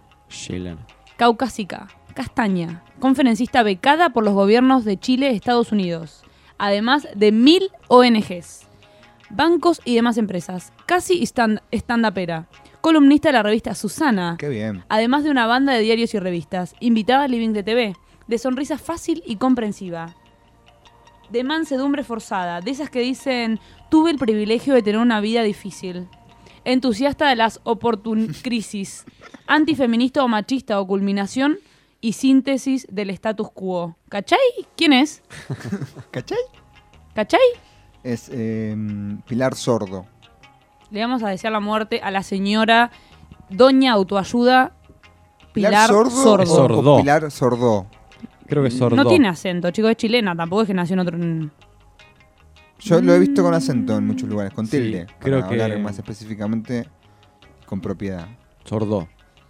caucásica, castaña, conferencista becada por los gobiernos de Chile y Estados Unidos, además de 1000 ONGs, bancos y demás empresas, casi stand-upera, columnista de la revista Susana, Qué bien. además de una banda de diarios y revistas, invitada a Living de TV, de sonrisa fácil y comprensiva, de mansedumbre forzada, de esas que dicen, tuve el privilegio de tener una vida difícil, entusiasta de las crisis, antifeminista o machista o culminación y síntesis del status quo. ¿Cachai? ¿Quién es? ¿Cachai? ¿Cachai? Es Pilar Sordo. Le vamos a desear la muerte a la señora Doña Autoayuda Pilar Sordo. O Pilar Sordo. Creo que es sordo. No tiene acento, chicos, es chilena, tampoco es que nació en otro... Yo lo he visto con acento en muchos lugares, con Sí, tilde. creo para que- hablar más específicamente con propiedad. Sordo.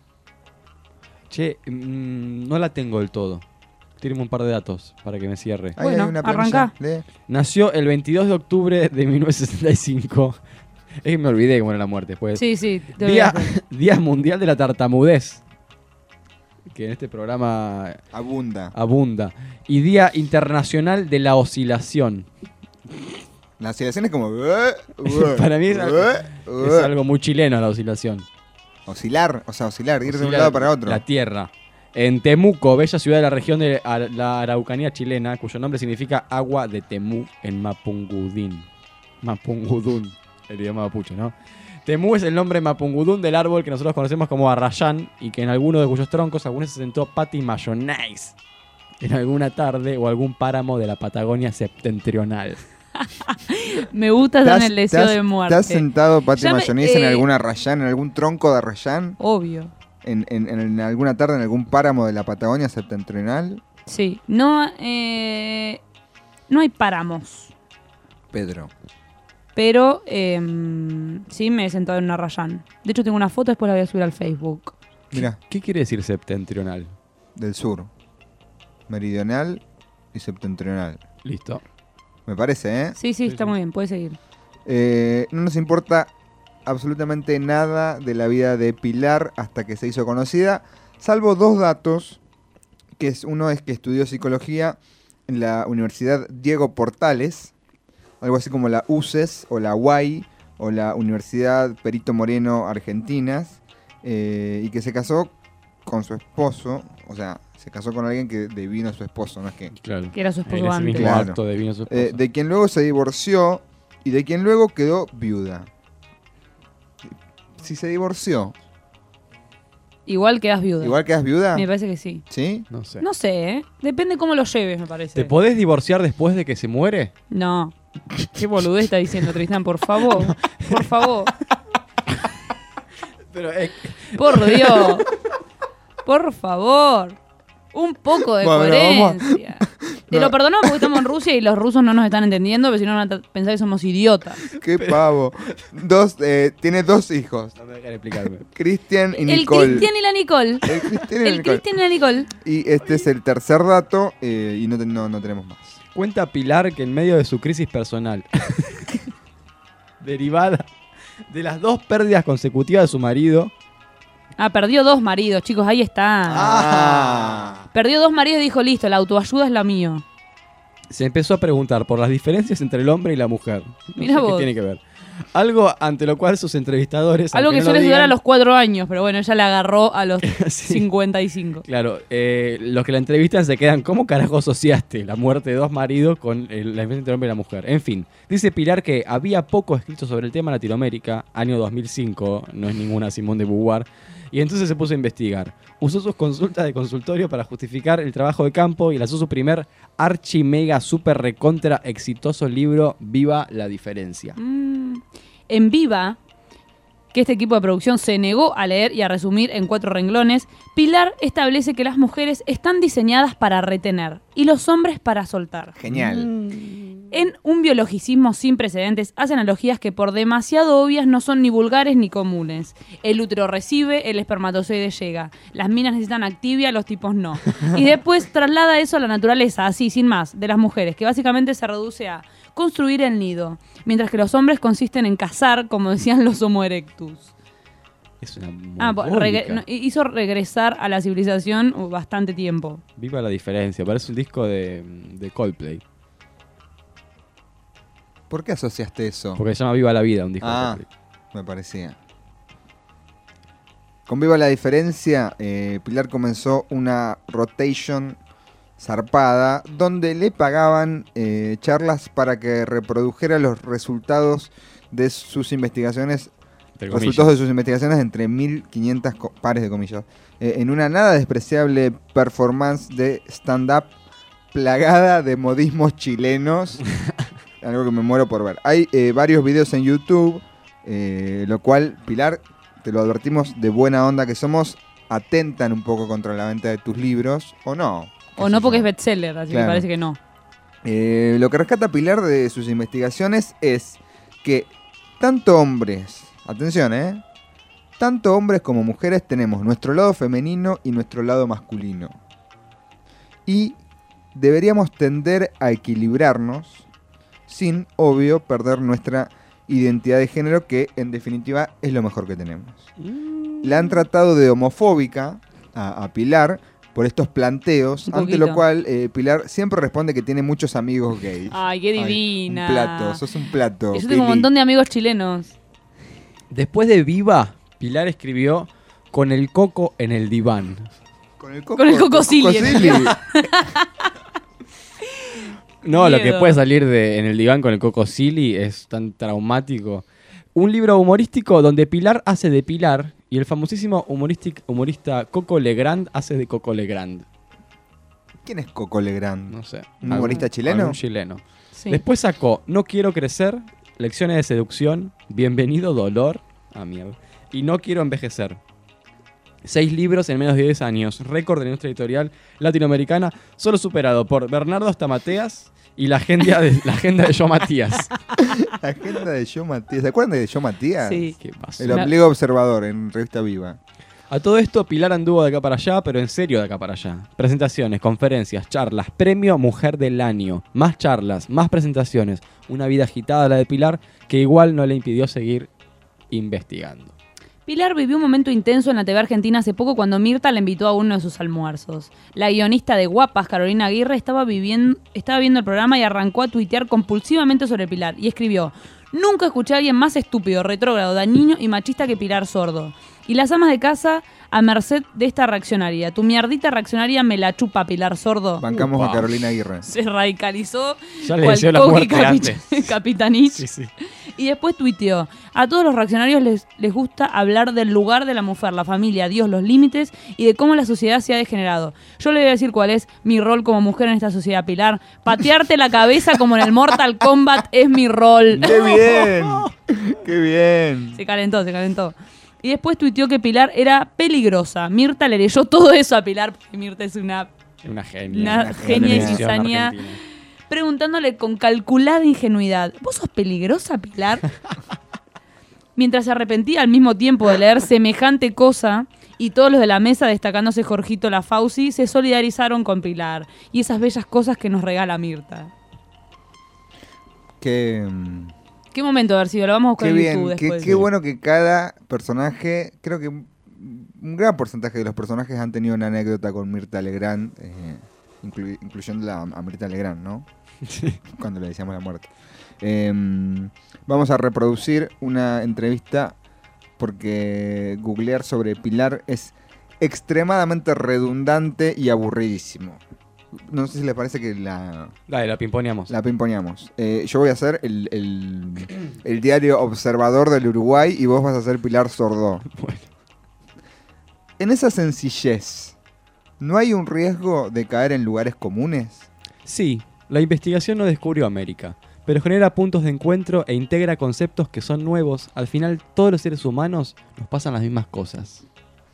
Che, no la tengo del todo. Tírame un par de datos para que me cierre. Ahí hay una planilla. arrancá. Lee. Nació el 22 de octubre de 1965. Es que me olvidé cómo era la muerte. Pues. Sí, sí, te Día, olvidaste. Día Mundial de la Tartamudez. Que en este programa abunda. Y Día Internacional de la Oscilación. La oscilación es como... Para mí es algo muy chileno la oscilación. Oscilar, o sea, oscilar, ir de un Oscilar lado para otro. La Tierra. En Temuco, bella ciudad de la región de la Araucanía chilena, cuyo nombre significa agua de Temú en Mapungudín. Mapungudún, el idioma mapuche, ¿no? Temú es el nombre mapungudún del árbol que nosotros conocemos como arrayán y que en alguno de cuyos troncos alguna vez se sentó Patti Mayonnaise en alguna tarde o algún páramo de la Patagonia septentrional. Me gusta también el deseo de muerte. ¿Te has sentado, Pati Ya me- Mayonnaise, en alguna arrayán, en algún tronco de arrayán? Obvio. En alguna tarde en algún páramo de la Patagonia septentrional? Sí, no hay páramos, Pedro. pero sí me he sentado en una rayán. De hecho tengo una foto, después la voy a subir al Facebook. Mira, ¿Qué quiere decir septentrional? del sur. Meridional y septentrional. Listo. Me parece, ¿eh? Sí, sí, está muy bien, puede seguir. No nos importa absolutamente nada de la vida de Pilar hasta que se hizo conocida, salvo 2 datos, uno es que estudió psicología en la Universidad Diego Portales, algo así como la UCES o la UAI o la Universidad Perito Moreno Argentinas, y que se casó con su esposo, o sea, se casó con alguien que devino a su esposo, no es que... Claro. Que era su esposo En ese antes. mismo acto devino a su esposo. de quien luego se divorció y de quien luego quedó viuda. Si se divorció, Igual quedas viuda. ¿igual quedas viuda? Me parece que sí. ¿Sí? No sé. No sé, ¿eh? Depende cómo lo lleves, me parece. ¿Te podés divorciar después de que se muere? No. Qué boludez está diciendo Tristán, por favor. Por favor. Pero Por Dios. Por favor. Un poco de coherencia. Te lo perdonamos porque estamos en Rusia y los rusos no nos están entendiendo, pero si no van a pensar que somos idiotas. Qué pavo. Tiene 2 hijos. No me dejan explicarme. Cristian y El Nicole. Cristian y la Nicole. El Cristian y la El Nicole. Cristian y la Nicole. Y este es el tercer dato y no tenemos más. Cuenta Pilar que en medio de su crisis personal, derivada de las 2 pérdidas consecutivas de su marido. Perdió 2 maridos, chicos, ahí está. Perdió 2 maridos y dijo, listo, la autoayuda es la mío. Se empezó a preguntar por las diferencias entre el hombre y la mujer. Mirá vos. ¿Qué tiene que ver? Algo ante lo cual sus entrevistadores... Algo aunque que no lo suele durar digan- a los 4 años, pero bueno, ella le agarró a los 55. Claro, los que la entrevistan se quedan, ¿cómo carajo asociaste la muerte de 2 maridos con la diferencia entre el hombre y la mujer? En fin, dice Pilar que había poco escrito sobre el tema en Latinoamérica, año 2005, no es ninguna Simone de Beauvoir, y entonces se puso a investigar. Usó sus consultas de consultorio para justificar el trabajo de campo y lanzó su primer archi mega super recontra exitoso libro, Viva la Diferencia. En Viva, que este equipo de producción se negó a leer y a resumir en 4 renglones, Pilar establece que las mujeres están diseñadas para retener y los hombres para soltar. Genial. En un biologicismo sin precedentes, hace analogías que por demasiado obvias no son ni vulgares ni comunes. El útero recibe, el espermatozoide llega. Las minas necesitan activia, los tipos no. Y después traslada eso a la naturaleza, así, sin más, de las mujeres, que básicamente se reduce a construir el nido, mientras que los hombres consisten en cazar, como decían los Homo erectus. Es una Hizo regresar a la civilización bastante tiempo. Viva la Diferencia, parece un disco de Coldplay. ¿Por qué asociaste eso? Porque se llama Viva la Vida, un disco de Coldplay. Me parecía. Con Viva la Diferencia, Pilar comenzó una rotation zarpada donde le pagaban charlas para que reprodujera los resultados de sus investigaciones. Resultados de sus investigaciones entre 1500 pares de comillas. En una nada despreciable performance de stand-up plagada de modismos chilenos. Algo que me muero por ver. Hay varios videos en YouTube, lo cual, Pilar, te lo advertimos de buena onda que somos, atentan un poco contra la venta de tus libros, o no. O no porque es bestseller, así que Claro. parece que no. Lo que rescata Pilar de sus investigaciones es que tanto hombres, atención, tanto hombres como mujeres tenemos nuestro lado femenino y nuestro lado masculino. Y deberíamos tender a equilibrarnos sin, obvio, perder nuestra identidad de género, que en definitiva es lo mejor que tenemos. La han tratado de homofóbica a Pilar por estos planteos, Un ante lo poquito. cual Pilar siempre responde que tiene muchos amigos gays. Ay, qué divina. Un plato, sos un plato. Yo tengo un Pili. montón de amigos chilenos. Después de Viva, Pilar escribió Con el coco en el diván. Con el Con el cocosili. No, lo que Miedo. puede salir en el diván con el coco silly es tan traumático. Un libro humorístico donde Pilar hace de Pilar y el famosísimo humorista Coco Legrand hace de Coco Legrand. ¿Quién es Coco Legrand? No sé. ¿Un humorista chileno? Algún chileno. Sí. Después sacó No quiero crecer, Lecciones de seducción, Bienvenido dolor, mierda, y No quiero envejecer. 6 libros en menos de 10 años, récord de la industria editorial latinoamericana, solo superado por Bernardo Astamateas y la agenda de Yo Matías. La agenda de Yo Matías. ¿Se acuerdan de Yo Matías? Sí. ¿Qué pasó? El ombligo observador en Revista Viva. A todo esto, Pilar anduvo de acá para allá, pero en serio de acá para allá. Presentaciones, conferencias, charlas, premio Mujer del Año. Más charlas, más presentaciones. Una vida agitada la de Pilar, que igual no le impidió seguir investigando. Pilar vivió un momento intenso en la TV argentina hace poco cuando Mirta la invitó a uno de sus almuerzos. La guionista de Guapas, Carolina Aguirre, estaba viendo el programa y arrancó a tuitear compulsivamente sobre Pilar. Y escribió: nunca escuché a alguien más estúpido, retrógrado, dañino y machista que Pilar Sordo. Y las amas de casa a merced de esta reaccionaria. Tu mierdita reaccionaria me la chupa, Pilar Sordo. Bancamos a Carolina Aguirre. Se radicalizó. Ya le cual deseo la Coqui muerte antes. Capitanich. Sí, sí. Y después tuiteó: a todos los reaccionarios les gusta hablar del lugar de la mujer, la familia, Dios, los límites y de cómo la sociedad se ha degenerado. Yo le voy a decir cuál es mi rol como mujer en esta sociedad, Pilar. Patearte la cabeza como en el Mortal Kombat es mi rol. ¡Qué bien! ¡Qué bien! Se calentó. Y después tuiteó que Pilar era peligrosa. Mirta le leyó todo eso a Pilar, porque Mirta es una genia. Una genia y cizaña. Preguntándole con calculada ingenuidad: ¿vos sos peligrosa, Pilar? Mientras se arrepentía al mismo tiempo de leer semejante cosa, y todos los de la mesa, destacándose Jorgito Lafauci, se solidarizaron con Pilar y esas bellas cosas que nos regala Mirta. Qué momento haber sido, lo vamos a buscar en bien, YouTube después. qué bueno que cada personaje, creo que un gran porcentaje de los personajes han tenido una anécdota con Mirta Legrand, incluyéndola a Mirta Legrand, ¿no? Sí. Cuando le decíamos la muerte. Vamos a reproducir una entrevista porque googlear sobre Pilar es extremadamente redundante y aburridísimo. No sé si les parece que la pimponeamos. La pimponeamos. Yo voy a hacer el diario Observador del Uruguay y vos vas a ser Pilar Sordó. Bueno. En esa sencillez, ¿no hay un riesgo de caer en lugares comunes? Sí, la investigación no descubrió América, pero genera puntos de encuentro e integra conceptos que son nuevos. Al final, todos los seres humanos nos pasan las mismas cosas.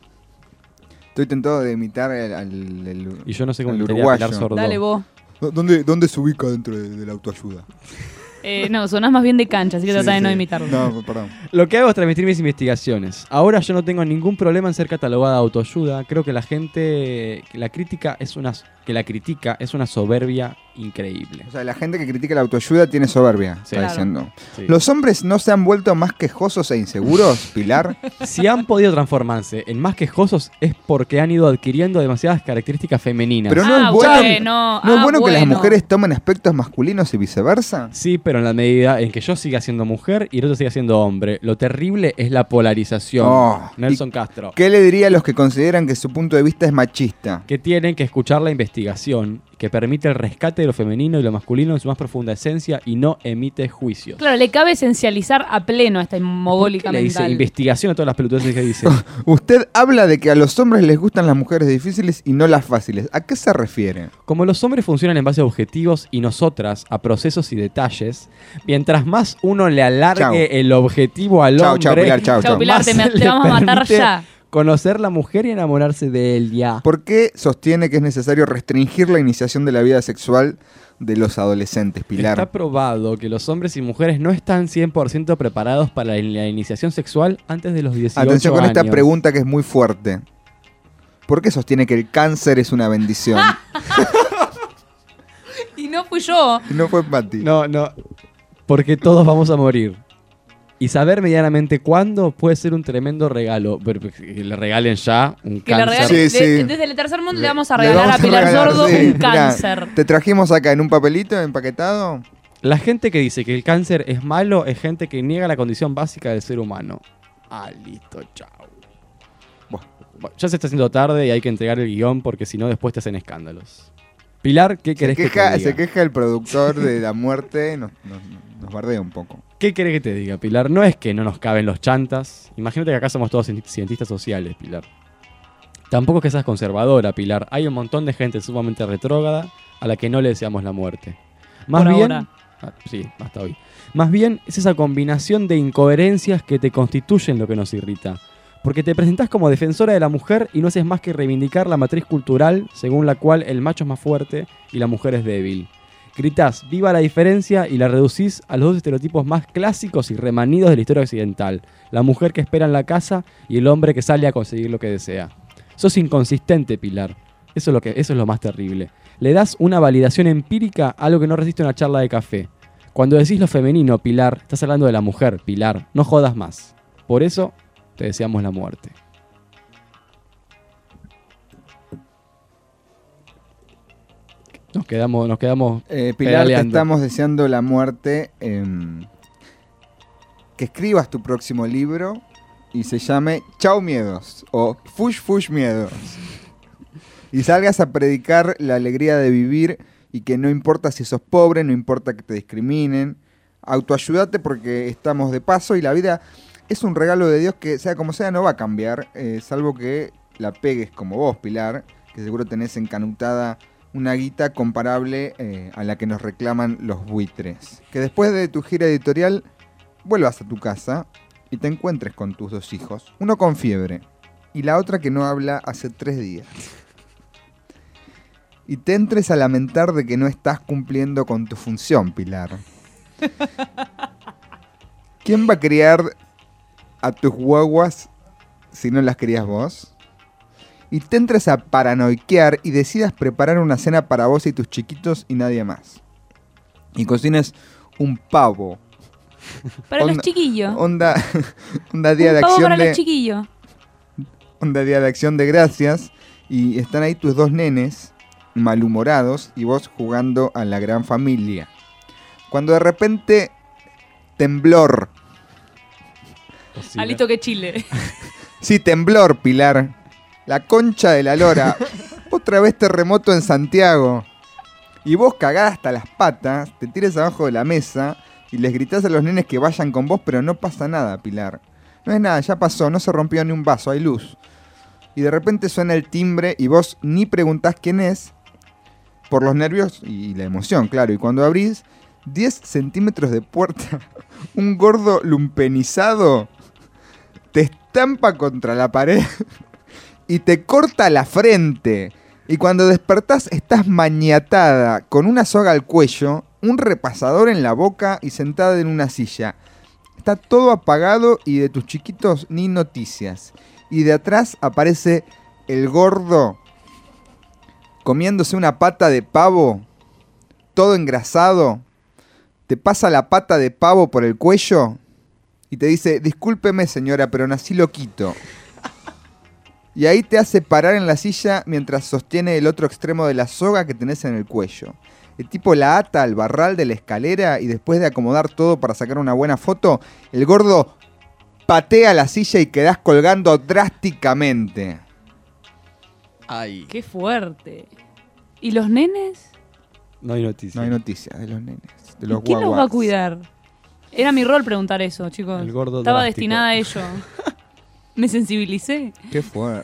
Estoy tentado de imitar y yo no sé cómo el imitaría a uruguayo. Pilar Sordó. Dale vos. ¿Dónde se ubica dentro de la autoayuda? No, sonás más bien de cancha, así que trata de no imitarlo. No, perdón. Lo que hago es transmitir mis investigaciones. Ahora yo no tengo ningún problema en ser catalogada de autoayuda. Creo que la gente que la critica es una soberbia increíble. O sea, la gente que critica la autoayuda tiene soberbia, Sí. está Claro. diciendo. Sí. ¿Los hombres no se han vuelto más quejosos e inseguros, Pilar? Si han podido transformarse en más quejosos es porque han ido adquiriendo demasiadas características femeninas. Pero no es bueno, ¿no es bueno que las mujeres tomen aspectos masculinos y viceversa? Sí, pero en la medida en que yo siga siendo mujer y el otro siga siendo hombre. Lo terrible es la polarización. Oh, Nelson Castro. ¿Qué le diría a los que consideran que su punto de vista es machista? Que tienen que escuchar la investigación que permite el rescate de lo femenino y lo masculino en su más profunda esencia y no emite juicios. Claro, le cabe esencializar a pleno a esta mogólica Le dice mental. investigación a todas las pelotudeces que dice. Usted habla de que a los hombres les gustan las mujeres difíciles y no las fáciles. ¿A qué se refiere? Como los hombres funcionan en base a objetivos y nosotras a procesos y detalles, mientras más uno le alargue Chau. el objetivo al Chau, hombre, chau, Pilar, chau, chau. Pilar, más te le vamos a matar permite ya. conocer la mujer y enamorarse de él ya. ¿Por qué sostiene que es necesario restringir la iniciación de la vida sexual de los adolescentes, Pilar? Está probado que los hombres y mujeres no están 100% preparados para la iniciación sexual antes de los 18 Atención con años. esta pregunta que es muy fuerte. ¿Por qué sostiene que el cáncer es una bendición? Y no fui yo. No fue Mati. No, porque todos vamos a morir. Y saber medianamente cuándo puede ser un tremendo regalo. Pero que le regalen ya un Que le cáncer. regalen- desde el tercer mundo le vamos a regalar a Pilar Sordo un Mirá, cáncer. te trajimos acá en un papelito empaquetado. La gente que dice que el cáncer es malo es gente que niega la condición básica del ser humano. Ah, listo, chao. Bueno, ya se está haciendo tarde y hay que entregar el guión porque si no después te hacen escándalos. Pilar, ¿qué querés que te diga? Se queja el productor de la muerte, nos bardea un poco. ¿Qué querés que te diga, Pilar? No es que no nos caben los chantas. Imagínate que acá somos todos cientistas sociales, Pilar. Tampoco es que seas conservadora, Pilar. Hay un montón de gente sumamente retrógrada a la que no le deseamos la muerte. Más Por bien, ahora. sí, hasta hoy. Más bien es esa combinación de incoherencias que te constituyen lo que nos irrita. Porque te presentás como defensora de la mujer y no haces más que reivindicar la matriz cultural según la cual el macho es más fuerte y la mujer es débil. Gritás, viva la diferencia y la reducís a los dos estereotipos más clásicos y remanidos de la historia occidental. La mujer que espera en la casa y el hombre que sale a conseguir lo que desea. Sos inconsistente, Pilar. Eso es lo más terrible. Le das una validación empírica a algo que no resiste una charla de café. Cuando decís lo femenino, Pilar, estás hablando de la mujer, Pilar. No jodas más. Por eso te deseamos la muerte. Nos quedamos Pilar, te pedaleando. estamos deseando la muerte. Que escribas tu próximo libro y se llame Chau Miedos o Fush Fush Miedos. Y salgas a predicar la alegría de vivir y que no importa si sos pobre, no importa que te discriminen. autoayúdate porque estamos de paso y la vida es un regalo de Dios que, sea como sea, no va a cambiar, salvo que la pegues como vos, Pilar, que seguro tenés encanutada una guita comparable a la que nos reclaman los buitres. Que después de tu gira editorial vuelvas a tu casa y te encuentres con tus 2 hijos, uno con fiebre y la otra que no habla hace 3 días. Y te entres a lamentar de que no estás cumpliendo con tu función, Pilar. ¿Quién va a criar a tus guaguas si no las crías vos? Y te entres a paranoiquear y decidas preparar una cena para vos y tus chiquitos y nadie más. Y cocines un pavo. Para los chiquillos. Onda día un de pavo acción para de... los chiquillos. Onda día de acción de gracias. Y están ahí tus 2 nenes malhumorados y vos jugando a la gran familia. Cuando de repente temblor. Alito que Chile. Sí, temblor, Pilar. La concha de la lora. Otra vez terremoto en Santiago. Y vos cagada hasta las patas, te tiras abajo de la mesa y les gritás a los nenes que vayan con vos, pero no pasa nada, Pilar. No es nada, ya pasó, no se rompió ni un vaso, hay luz. Y de repente suena el timbre y vos ni preguntás quién es, por los nervios y la emoción, claro. Y cuando abrís 10 centímetros de puerta, un gordo lumpenizado te estampa contra la pared y te corta la frente. Y cuando despertás estás maniatada, con una soga al cuello, un repasador en la boca y sentada en una silla. Está todo apagado y de tus chiquitos ni noticias. Y de atrás aparece el gordo comiéndose una pata de pavo, todo engrasado. Te pasa la pata de pavo por el cuello y te dice: discúlpeme señora, pero nací loquito. Y ahí te hace parar en la silla mientras sostiene el otro extremo de la soga que tenés en el cuello. El tipo la ata al barral de la escalera y después de acomodar todo para sacar una buena foto, el gordo patea la silla y quedás colgando drásticamente. Ay. Qué fuerte. ¿Y los nenes? No hay noticias. No hay noticias de los nenes, de los ¿Quién los va a guaguas. cuidar? Era mi rol preguntar eso, chicos. El gordo Estaba drástico. destinada a ello. Me sensibilicé. Qué fuerte.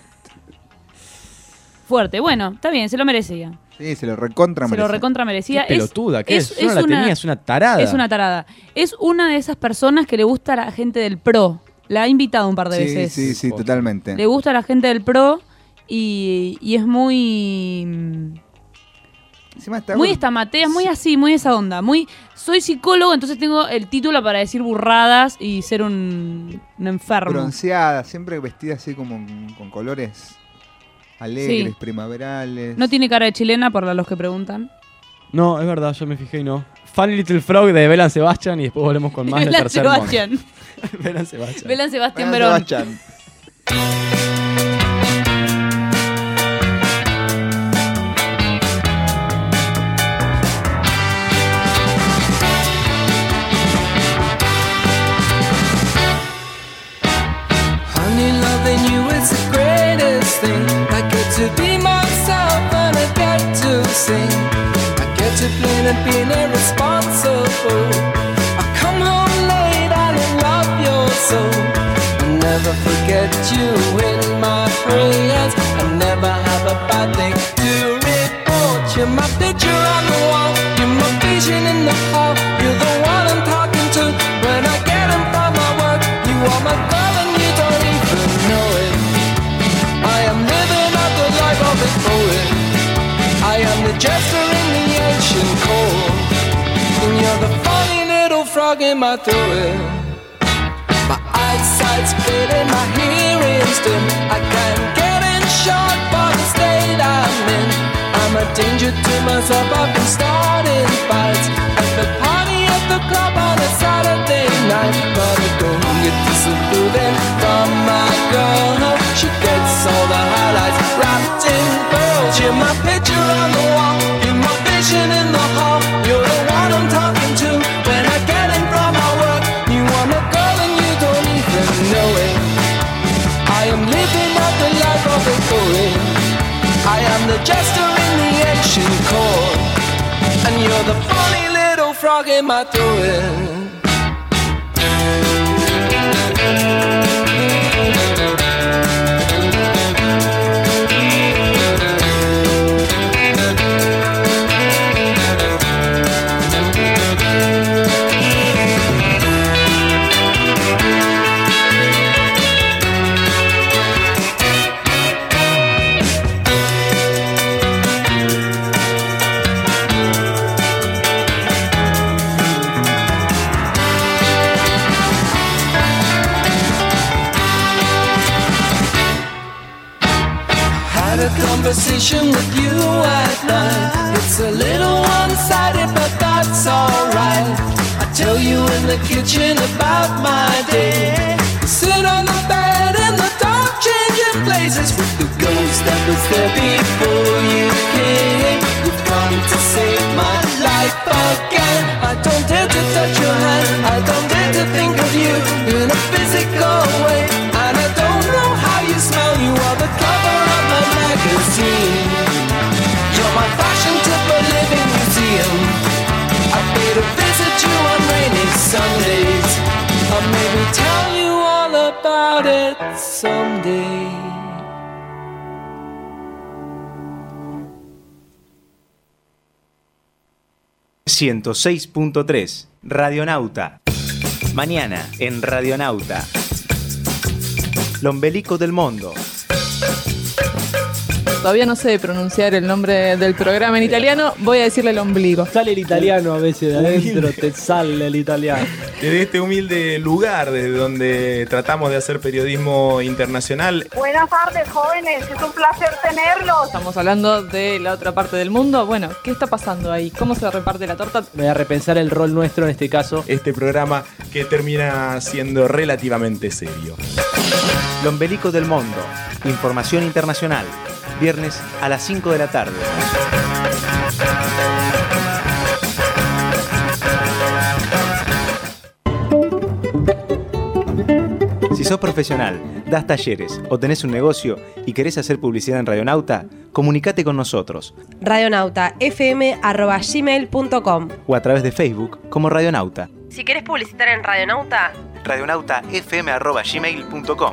Fuerte. Bueno, está bien, se lo merecía. Sí, se lo recontra Se merecía. lo recontra merecía. Qué pelotuda, ¿qué es? Yo no la tenía, es una tarada. Es una tarada. Es una de esas personas que le gusta a la gente del PRO. La ha invitado un par de veces. Sí, totalmente. Le gusta a la gente del PRO y es muy... Encima está muy con- estamatea, muy así, muy esa onda. Muy, soy psicólogo, entonces tengo el título para decir burradas y ser un enfermo. bronceada, siempre vestida así como con colores alegres, Sí. primaverales. No tiene cara de chilena, por los que preguntan. No, es verdad, yo me fijé y no. Funny Little Frog de Belan Sebastian y después volvemos con más del Belan tercer mon. Sebastián. Belan Sebastian. Belan Sebastián Belan Verón. Sebastián. Honey, loving you is the greatest thing. I get to be myself and I get to sing. I get to play and being irresponsible. I come home late and I love your soul. I never forget you in my prayers. I never have a bad thing to report. You're my picture on the wall. You're my vision in the hall. You're the one I'm talking to when I get home from my work. You are my girl and you don't even know it. I am living out the life of a poet. I am the jester in the ancient court. And you're the funny little frog in my throat. My eyesight's fading, my hearing's dim. I can't get in shot by the state I'm in. I'm a danger to myself, I've been starting fights at the party at the club on a Saturday night. But I don't get disapproving from my girl. She gets all the highlights wrapped in pearls. You're my picture on the wall, you're my vision in the hall. You're the one I'm talking to when I get in from my work. You are my girl and you don't even know it. I am living out the life of a poet. I am the jester in the ancient court. And you're the funny little frog in my throat. conversation with you at night. It's a little one-sided, but that's alright. I tell you in the kitchen about my day. Sit on the bed in the dark, changing places with the ghost that was there before you came. You've come to save my life again. I don't dare to touch your hand, I don't dare to think of you in a physical way. And I don't know how you smell, you are the cover of my magazine. You're my fashion tip, a living museum. I pay to visit you on rainy Sundays. Or maybe tell you all about it someday. ...106.3... Radionauta. Mañana en Radionauta. L'ombelico del mundo. Todavía no sé pronunciar el nombre del programa en italiano, voy a decirle el ombligo. Sale el italiano a veces de adentro, te sale el italiano. Desde este humilde lugar, desde donde tratamos de hacer periodismo internacional. Buenas tardes, jóvenes, es un placer tenerlos. Estamos hablando de la otra parte del mundo. Bueno, ¿qué está pasando ahí? ¿Cómo se reparte la torta? Voy a repensar el rol nuestro en este caso. Este programa que termina siendo relativamente serio. L'ombelico del mundo. Información internacional. Viernes a las 5 de la tarde. Si sos profesional, das talleres o tenés un negocio y querés hacer publicidad en Radionauta, comunicate con nosotros. radionautafm@gmail.com O a través de Facebook como Radionauta. Si querés publicitar en Radionauta, radionautafm@gmail.com.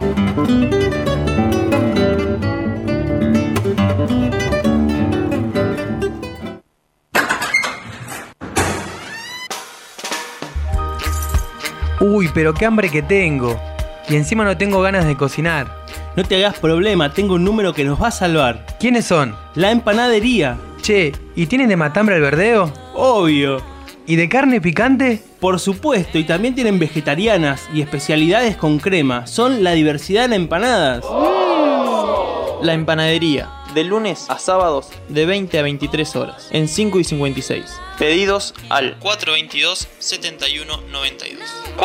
Uy, pero qué hambre que tengo. Y encima no tengo ganas de cocinar. No te hagas problema, tengo un número que nos va a salvar. ¿Quiénes son? La empanadería. Che, ¿y tienen de matambre al verdeo? Obvio. ¿Y de carne picante? Por supuesto, y también tienen vegetarianas y especialidades con crema. Son la diversidad en empanadas. La empanadería, de lunes a sábados de 20 a 23 horas, en 5 y 56. Pedidos al 422-7192.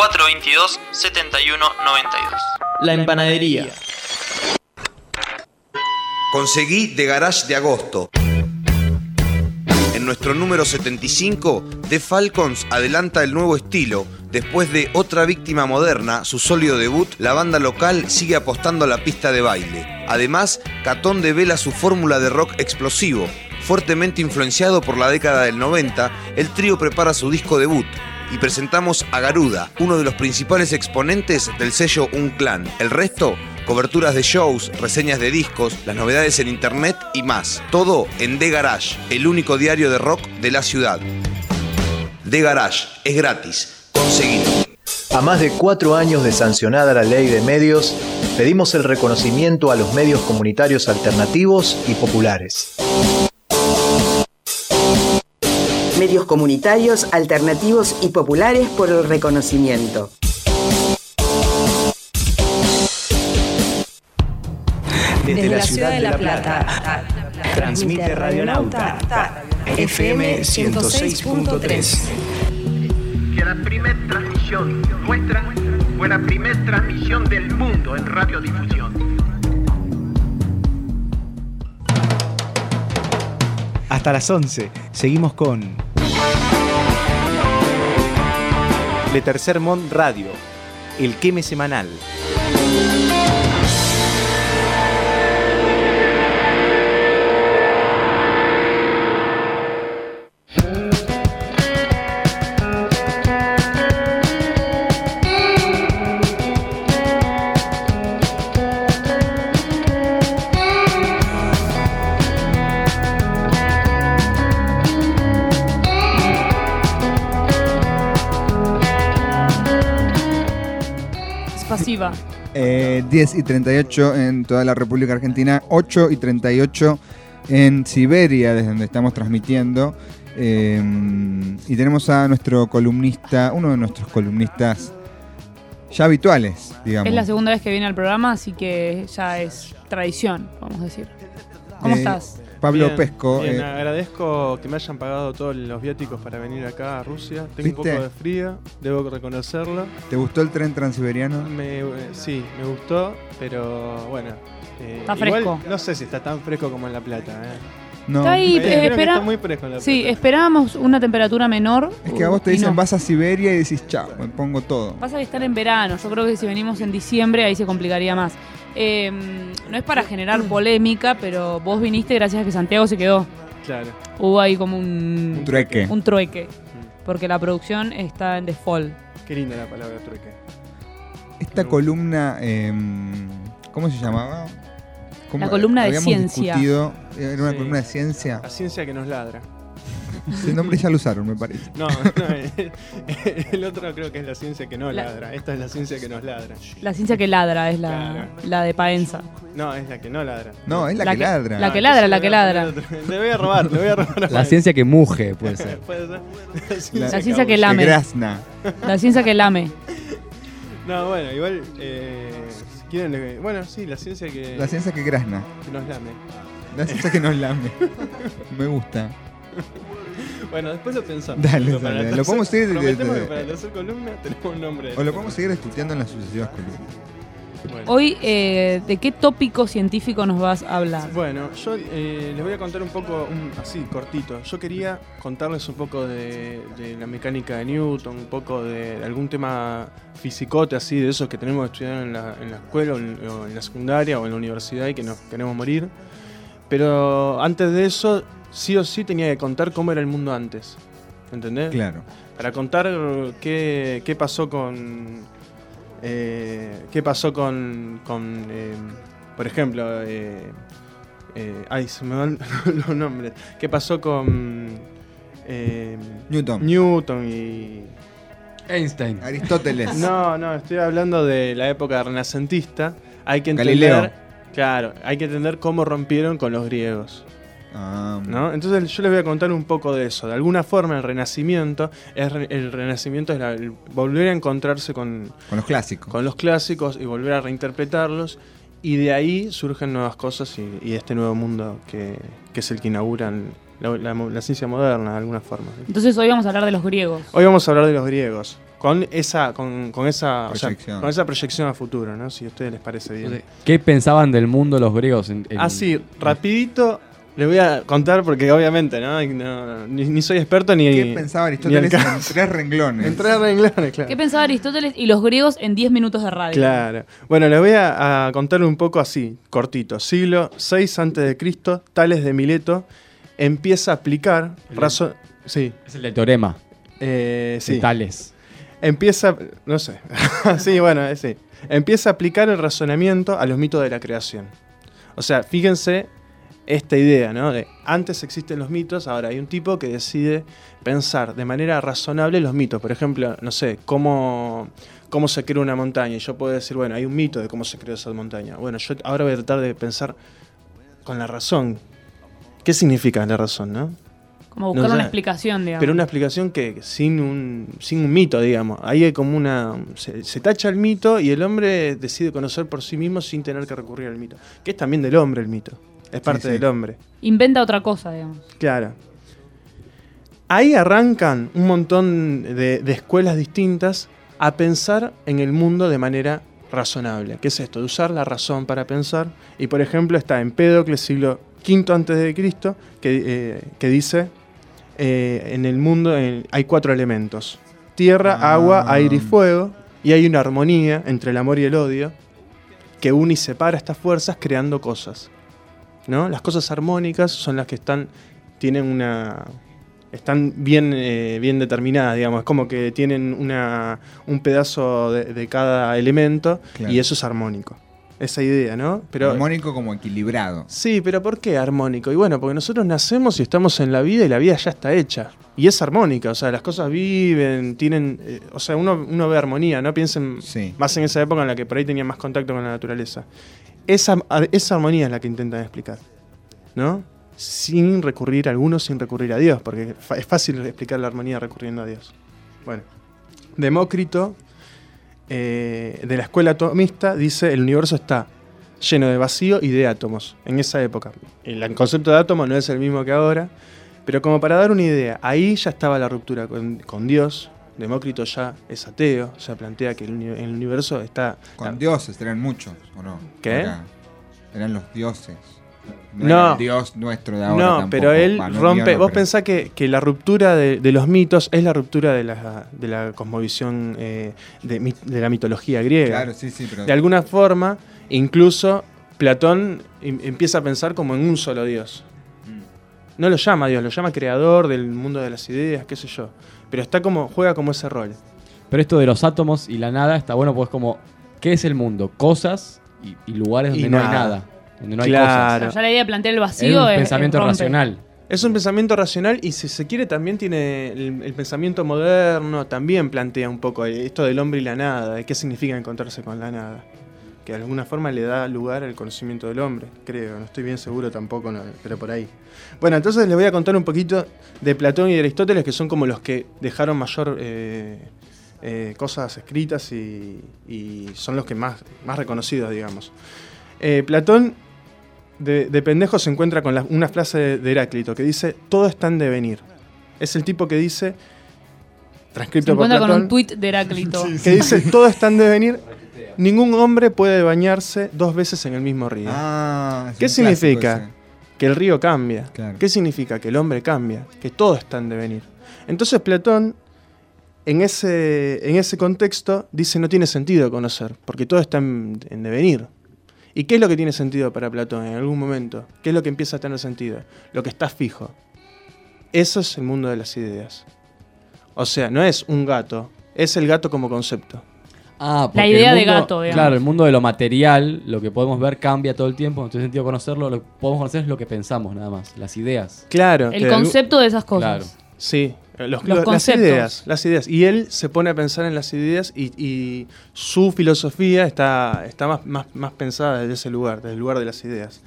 422-7192. La empanadería. Conseguí The Garage de agosto. En nuestro número 75, The Falcons adelanta el nuevo estilo. Después de Otra Víctima Moderna, su sólido debut, la banda local sigue apostando a la pista de baile. Además, Catón devela su fórmula de rock explosivo. Fuertemente influenciado por la década del 90, el trío prepara su disco debut. Y presentamos a Garuda, uno de los principales exponentes del sello Un Clan. El resto, coberturas de shows, reseñas de discos, las novedades en internet y más. Todo en The Garage, el único diario de rock de la ciudad. The Garage, es gratis. Conseguido. A más de 4 años de sancionada la ley de medios, pedimos el reconocimiento a los medios comunitarios alternativos y populares. Medios comunitarios, alternativos y populares por el reconocimiento. Desde la ciudad de La Plata, transmite Radionauta, FM 106.3. Que la primera transmisión nuestra fue la primera transmisión del mundo en radiodifusión. Hasta las 11, seguimos con Le Tercer Mont Radio, el queme semanal. Pasiva. 10:38 en toda la República Argentina, 8:38 en Siberia, desde donde estamos transmitiendo. Y tenemos a nuestro columnista, uno de nuestros columnistas ya habituales, digamos. Es la segunda vez que viene al programa, así que ya es tradición, vamos a decir. ¿Cómo estás? Pablo Bien, Pesco. bien, agradezco que me hayan pagado todos los viáticos para venir acá a Rusia. Tengo un ¿Viste? poco de frío, debo reconocerlo. ¿Te gustó el tren transiberiano? Sí, me gustó, pero bueno. Está igual fresco. no sé si está tan fresco como en La Plata. No. Está ahí, Creo que está muy fresco en La Plata. Sí, esperábamos una temperatura menor. Es que a vos te y dicen no. vas a Siberia y decís, chao, me pongo todo. Pasa que están en verano. Yo creo que si venimos en diciembre ahí se complicaría más. No es para generar polémica, pero vos viniste gracias a que Santiago se quedó. Claro. Hubo ahí como un trueque. Un trueque. Porque la producción está en default. Qué linda la palabra trueque. Esta columna, ¿cómo se llamaba? ¿Cómo La columna de habíamos ciencia. discutido? Era una Sí. columna de ciencia. La ciencia que nos ladra. El nombre ya lo usaron, me parece. No, el otro creo que es la ciencia que no ladra. Esta es la ciencia que nos ladra. La ciencia que ladra es la de Paenza. No, es la que no ladra. No, es la que ladra. La que ladra, la que ladra. Le voy a robar, le voy a robar. La ciencia que muge, puede ser. Puede ser. La ciencia que lame. grazna. La ciencia que lame. No, bueno, igual. Si quieren, bueno, sí, la ciencia que. La ciencia que grazna. Que nos lame. La ciencia que nos lame. Me gusta. Bueno, después lo pensamos. Dale, Pero para dale. la Lo podemos seguir prometemos que para la tercera columna tenemos un nombre. O lo podemos seguir estudiando en las sucesivas columnas. Bueno. Hoy, ¿de qué tópico científico nos vas a hablar? Bueno, yo les voy a contar un poco, así, cortito. Yo quería contarles un poco de la mecánica de Newton, un poco de algún tema fisicote, así, de esos que tenemos que estudiar en la escuela o en la secundaria o en la universidad y que nos queremos morir. Pero antes de eso, sí o sí tenía que contar cómo era el mundo antes. ¿Entendés? Claro. Para contar qué pasó con... por ejemplo, ay, se me van los nombres. ¿Qué pasó con Newton y Einstein? Aristóteles. No, estoy hablando de la época renacentista. Hay que Galileo. entender, claro, hay que entender cómo rompieron con los griegos. ¿No? Entonces yo les voy a contar un poco de eso. De alguna forma el Renacimiento es el volver a encontrarse con los clásicos. Con los clásicos y volver a reinterpretarlos. Y de ahí surgen nuevas cosas y este nuevo mundo que es el que inauguran la ciencia moderna de alguna forma. Entonces hoy vamos a hablar de los griegos. Hoy vamos a hablar de los griegos. Con esa Proyección. con esa proyección a futuro, ¿no? Si a ustedes les parece bien. ¿Qué pensaban del mundo los griegos? Así, rapidito, les voy a contar porque obviamente, ¿no? Ni soy experto ni... ¿Qué pensaba Aristóteles en 3 renglones? En 3 renglones, claro. ¿Qué pensaba Aristóteles y los griegos en 10 minutos de radio? Claro. Bueno, les voy a contar un poco así, cortito. Siglo VI a.C., Tales de Mileto empieza a aplicar... Sí. Es el del teorema. Sí. De Tales. Empieza... No sé. Sí, bueno, sí. Empieza a aplicar el razonamiento a los mitos de la creación. O sea, fíjense esta idea, ¿no? De antes existen los mitos, ahora hay un tipo que decide pensar de manera razonable los mitos. Por ejemplo, no sé, cómo se crea una montaña. Y yo puedo decir, bueno, hay un mito de cómo se creó esa montaña. Bueno, yo ahora voy a tratar de pensar con la razón. ¿Qué significa la razón, no? Como buscar una explicación, digamos. Pero una explicación que sin un mito, digamos. Ahí hay como se tacha el mito y el hombre decide conocer por sí mismo sin tener que recurrir al mito. Que es también del hombre el mito. Es parte del hombre. Inventa otra cosa, digamos. Claro. Ahí arrancan un montón de escuelas distintas a pensar en el mundo de manera razonable. ¿Qué es esto? De usar la razón para pensar. Y por ejemplo está Empédocles, siglo V a.C., que dice, en el mundo hay 4 elementos. Tierra, agua, aire y fuego. Y hay una armonía entre el amor y el odio que une y separa estas fuerzas creando cosas, ¿no? Las cosas armónicas son las que están bien determinadas, digamos. Es como que tienen un pedazo de cada elemento, claro. Y eso es armónico. Esa idea, ¿no? Pero, armónico como equilibrado. Sí, pero ¿por qué armónico? Y bueno, porque nosotros nacemos y estamos en la vida y la vida ya está hecha. Y es armónica, o sea, las cosas viven, tienen... o sea, uno ve armonía, ¿no? Piensen más en esa época en la que por ahí tenían más contacto con la naturaleza. Esa armonía es la que intentan explicar, ¿no? Sin recurrir a Dios, porque es fácil explicar la armonía recurriendo a Dios. Bueno, Demócrito, de la escuela atomista, dice el universo está lleno de vacío y de átomos en esa época. El concepto de átomo no es el mismo que ahora, pero como para dar una idea, ahí ya estaba la ruptura con Dios. Demócrito ya es ateo, ya plantea que el universo está... Con dioses, eran muchos, ¿o no? ¿Qué? Eran los dioses. No, era el Dios nuestro de ahora no, tampoco. pero él No, rompe... no, Vos pero- pensás que la ruptura de los mitos es la ruptura de la cosmovisión de la mitología griega. Claro, sí, pero... De alguna forma, incluso Platón empieza a pensar como en un solo Dios. No lo llama Dios, lo llama creador del mundo de las ideas, qué sé yo. Pero juega como ese rol. Pero esto de los átomos y la nada está bueno porque es como, ¿qué es el mundo? Cosas y lugares donde Y no hay nada. nada, donde no hay Claro. O sea, ya la idea de plantear el cosas. vacío Es es un pensamiento rompe. racional. Es un pensamiento racional y si se quiere también tiene el pensamiento moderno, también plantea un poco esto del hombre y la nada, de qué significa encontrarse con la nada. Que de alguna forma le da lugar al conocimiento del hombre, creo, no estoy bien seguro tampoco, no, pero por ahí. Bueno, entonces les voy a contar un poquito de Platón y de Aristóteles, que son como los que dejaron mayor cosas escritas y son los que más reconocidos, digamos. Platón, de pendejo, se encuentra con una frase de Heráclito que dice, todo está en devenir. Es el tipo que dice, Se transcripto por encuentra con Platón, un tuit de Heráclito. que dice, todo está en devenir, ningún hombre puede bañarse 2 veces en el mismo río. es ¿Qué un significa? clásico Que el río cambia. Claro. ¿Qué significa? Que el hombre cambia, que todo está en devenir. Entonces Platón, en ese contexto, dice no tiene sentido conocer, porque todo está en devenir. ¿Y qué es lo que tiene sentido para Platón en algún momento? ¿Qué es lo que empieza a tener sentido? Lo que está fijo. Eso es el mundo de las ideas. O sea, no es un gato, es el gato como concepto. Ah, La porque idea el de mundo- gato, digamos. Claro, el mundo de lo material, lo que podemos ver cambia todo el tiempo, no tiene sentido conocerlo, lo que podemos conocer es lo que pensamos nada más, las ideas. Claro. El concepto de esas cosas. Claro. Sí, Los las conceptos. las ideas. Y él se pone a pensar en las ideas y su filosofía está más pensada desde ese lugar, desde el lugar de las ideas.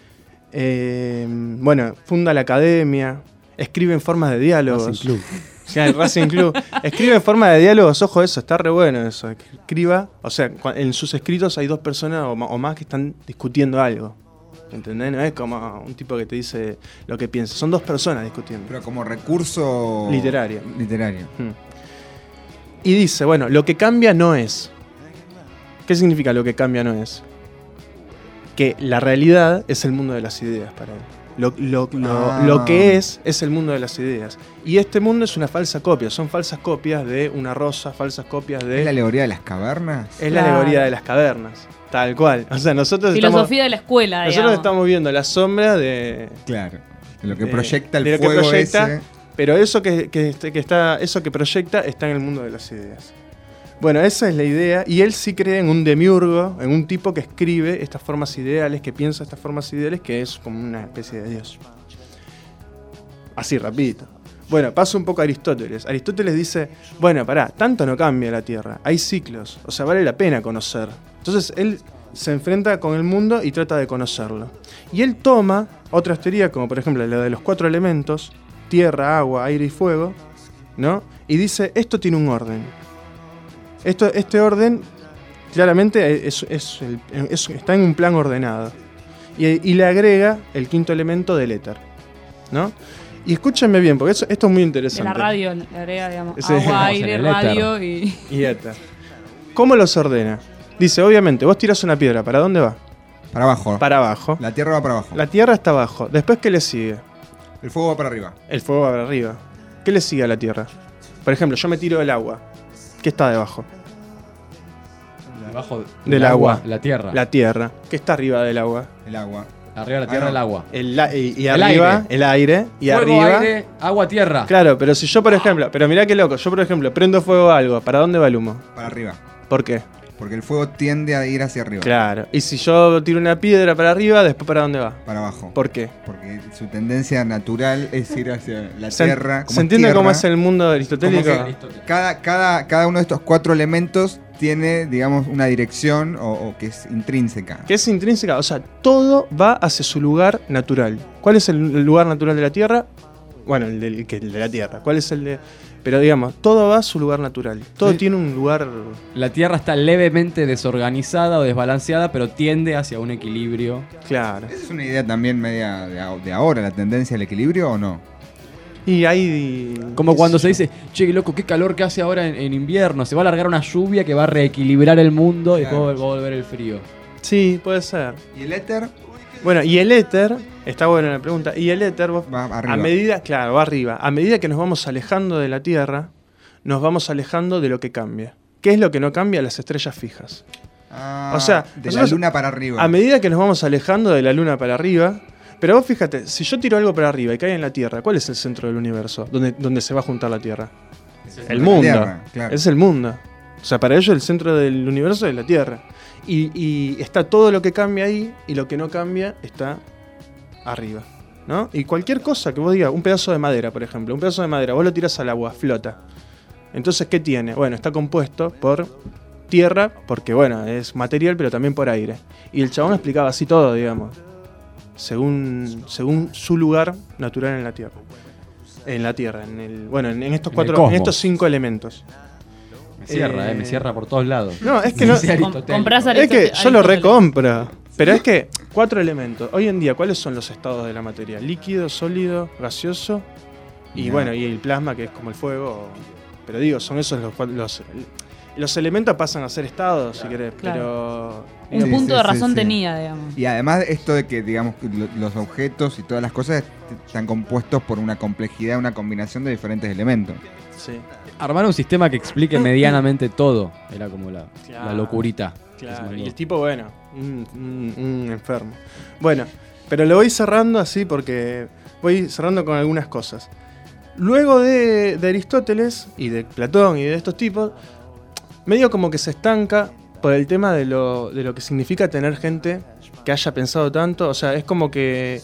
Bueno, funda la academia, escribe en formas de diálogos. Racing Club. Sí, el Racing Club. Escribe en forma de diálogos, ojo eso, está re bueno eso. Que escriba, o sea, en sus escritos hay 2 personas o más que están discutiendo algo. ¿Entendés? No es como un tipo que te dice lo que piensa. Son 2 personas discutiendo. Pero como recurso... Literario. Literario. Y dice, bueno, lo que cambia no es. ¿Qué significa lo que cambia no es? Que la realidad es el mundo de las ideas para él. Lo que es el mundo de las ideas. Y este mundo es una falsa copia. Son falsas copias de una rosa, falsas copias de... ¿Es la alegoría de las cavernas? Es la alegoría de las cavernas. Tal cual. O sea, nosotros Filosofía de la escuela, nosotros digamos. estamos viendo la sombra de... Claro. De lo que proyecta el de lo que fuego proyecta, ese. pero eso eso que proyecta está en el mundo de las ideas. Bueno, esa es la idea. Y él sí cree en un demiurgo, en un tipo que escribe estas formas ideales, que piensa estas formas ideales, que es como una especie de Dios. Así, rapidito. Bueno, paso un poco a Aristóteles. Aristóteles dice, bueno, pará, tanto no cambia la Tierra, hay ciclos, o sea, vale la pena conocer. Entonces él se enfrenta con el mundo y trata de conocerlo. Y él toma otras teorías, como por ejemplo la de los 4 elementos, tierra, agua, aire y fuego, ¿no? Y dice, esto tiene un orden. Este orden claramente está en un plan ordenado. Y le agrega el 5.º elemento del éter, ¿no? Y escúchenme bien, porque esto es muy De interesante. la radio, le agrega, digamos, Sí. agua, aire, En el éter. radio y... Y éter. ¿Cómo los ordena? Dice, obviamente, vos tirás una piedra, ¿para dónde va? Para abajo. Para abajo. La tierra va para abajo. La tierra está abajo. Después, ¿qué le sigue? El fuego va para arriba. El fuego va para arriba. ¿Qué le sigue a la tierra? Por ejemplo, yo me tiro del agua. ¿Qué está debajo? Debajo Del agua. La tierra. La tierra. ¿Qué está arriba del agua? El agua. Arriba de la tierra, el agua. Y El arriba, aire. el aire. Y Fuego, arriba. aire, agua, tierra. Claro, pero si yo, por ejemplo, pero mirá qué loco, yo, por ejemplo, prendo fuego a algo, ¿para dónde va el humo? Para arriba. ¿Por qué? Porque el fuego tiende a ir hacia arriba. Claro. Y si yo tiro una piedra para arriba, después ¿para dónde va? Para abajo. ¿Por qué? Porque su tendencia natural es ir hacia la ¿Se tierra. ¿se entiende cómo es el mundo aristotélico? Cada uno de estos 4 elementos tiene, digamos, una dirección o que es intrínseca. Que es intrínseca, o sea, todo va hacia su lugar natural. ¿Cuál es el lugar natural de la Tierra? Bueno, el de la Tierra. ¿Cuál es el de...? Pero digamos, todo va a su lugar natural. Todo Sí. tiene un lugar... La Tierra está levemente desorganizada o desbalanceada, pero tiende hacia un equilibrio. Claro. ¿Esa es una idea también media de ahora, la tendencia al equilibrio o no? Y hay... Como cuando se dice, che, loco, qué calor que hace ahora en invierno. Se va a largar una lluvia que va a reequilibrar el mundo y después va a volver el frío. Sí, puede ser. ¿Y el éter? Bueno, y el éter, está buena la pregunta, y el éter Va arriba. a medida, claro, va arriba. A medida que nos vamos alejando de la Tierra, nos vamos alejando de lo que cambia. ¿Qué es lo que no cambia? Las estrellas fijas. Ah, O sea, de la nosotros, luna para arriba. A medida que nos vamos alejando de la Luna para arriba, pero vos fíjate, si yo tiro algo para arriba y cae en la Tierra, ¿cuál es el centro del universo? ¿Dónde se va a juntar la Tierra? El la mundo. Tierra, claro. Es el mundo. O sea, para ellos el centro del universo es la Tierra. Y está todo lo que cambia ahí y lo que no cambia está arriba, ¿no? Y cualquier cosa que vos digas, un pedazo de madera, por ejemplo, un pedazo de madera, vos lo tirás al agua, flota. Entonces, ¿qué tiene? Bueno, está compuesto por tierra, porque bueno, es material, pero también por aire. Y el chabón explicaba así todo, digamos, según su lugar natural en la Tierra. En la Tierra, en estos cosmos. en estos 5 elementos. Me cierra por todos lados. No, es que no. Dice Aristóteles. Comprás Es que Aristóteles. yo lo recompro. Pero es que 4 elementos. Hoy en día, ¿cuáles son los estados de la materia? Líquido, sólido, gaseoso y No. bueno, y el plasma, que es como el fuego. Pero digo, son esos los elementos pasan a ser estados, si querés. Claro. Pero Un punto de razón tenía, digamos. Y además esto de que, digamos, los objetos y todas las cosas están compuestos por una complejidad, una combinación de diferentes elementos. Sí. Armar un sistema que explique medianamente todo. Era como la Claro. locurita. que se Claro, mandó. y el tipo, bueno, un enfermo. Bueno, pero lo voy cerrando así porque voy cerrando con algunas cosas. Luego de Aristóteles y de Platón y de estos tipos, medio como que se estanca por el tema de lo que significa tener gente que haya pensado tanto. O sea, es como que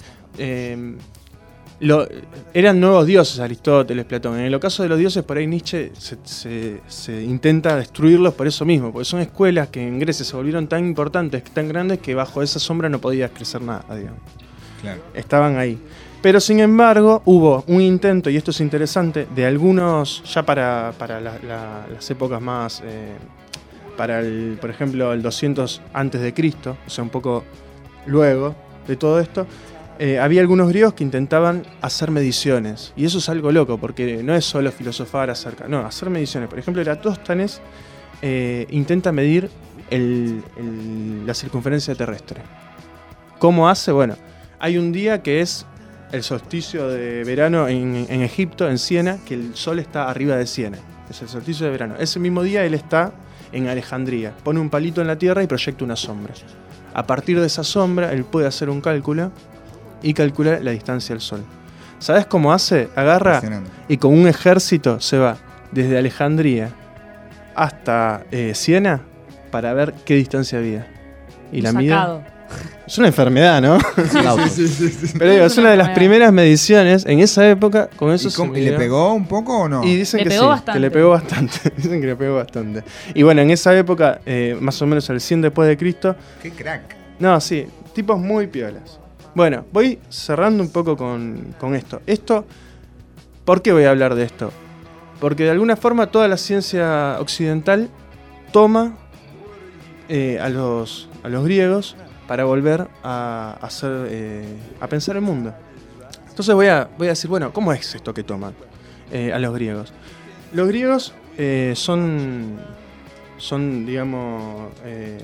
eran nuevos dioses Aristóteles, Platón. En el caso de los dioses, por ahí Nietzsche se intenta destruirlos por eso mismo, porque son escuelas que en Grecia se volvieron tan importantes, tan grandes, que bajo esa sombra no podía crecer nada, digamos. Claro. Estaban ahí. Pero sin embargo, hubo un intento, y esto es interesante, de algunos, ya para las épocas más, por ejemplo, el 200 antes de Cristo, o sea, un poco luego de todo esto, había algunos griegos que intentaban hacer mediciones. Y eso es algo loco, porque no es solo filosofar acerca, no, hacer mediciones. Por ejemplo, Eratóstenes intenta medir la circunferencia terrestre. ¿Cómo hace? Bueno, hay un día que es el solsticio de verano en Egipto, en Siena, que el sol está arriba de Siena. Es el solsticio de verano. Ese mismo día él está en Alejandría. Pone un palito en la tierra y proyecta una sombra. A partir de esa sombra, él puede hacer un cálculo y calcula la distancia al sol. ¿Sabes cómo hace? Agarra Impresionante. y con un ejército se va desde Alejandría hasta Siena para ver qué distancia había. Y la mide. Sacado. Es una enfermedad, ¿no? Sí. Pero digo, es una de las primeras mediciones en esa época. Con eso ¿Y le pegó un poco o no? Y dicen Le que pegó sí, bastante. que le pegó bastante. Dicen que le pegó bastante. Y bueno, en esa época, más o menos al 100 después de Cristo. ¡Qué crack! No, sí, tipos muy piolas. Bueno, voy cerrando un poco con esto. ¿Por qué voy a hablar de esto? Porque de alguna forma toda la ciencia occidental toma a los griegos para volver a pensar el mundo. Entonces voy a decir, bueno, ¿cómo es esto que toman a los griegos? Los griegos son digamos,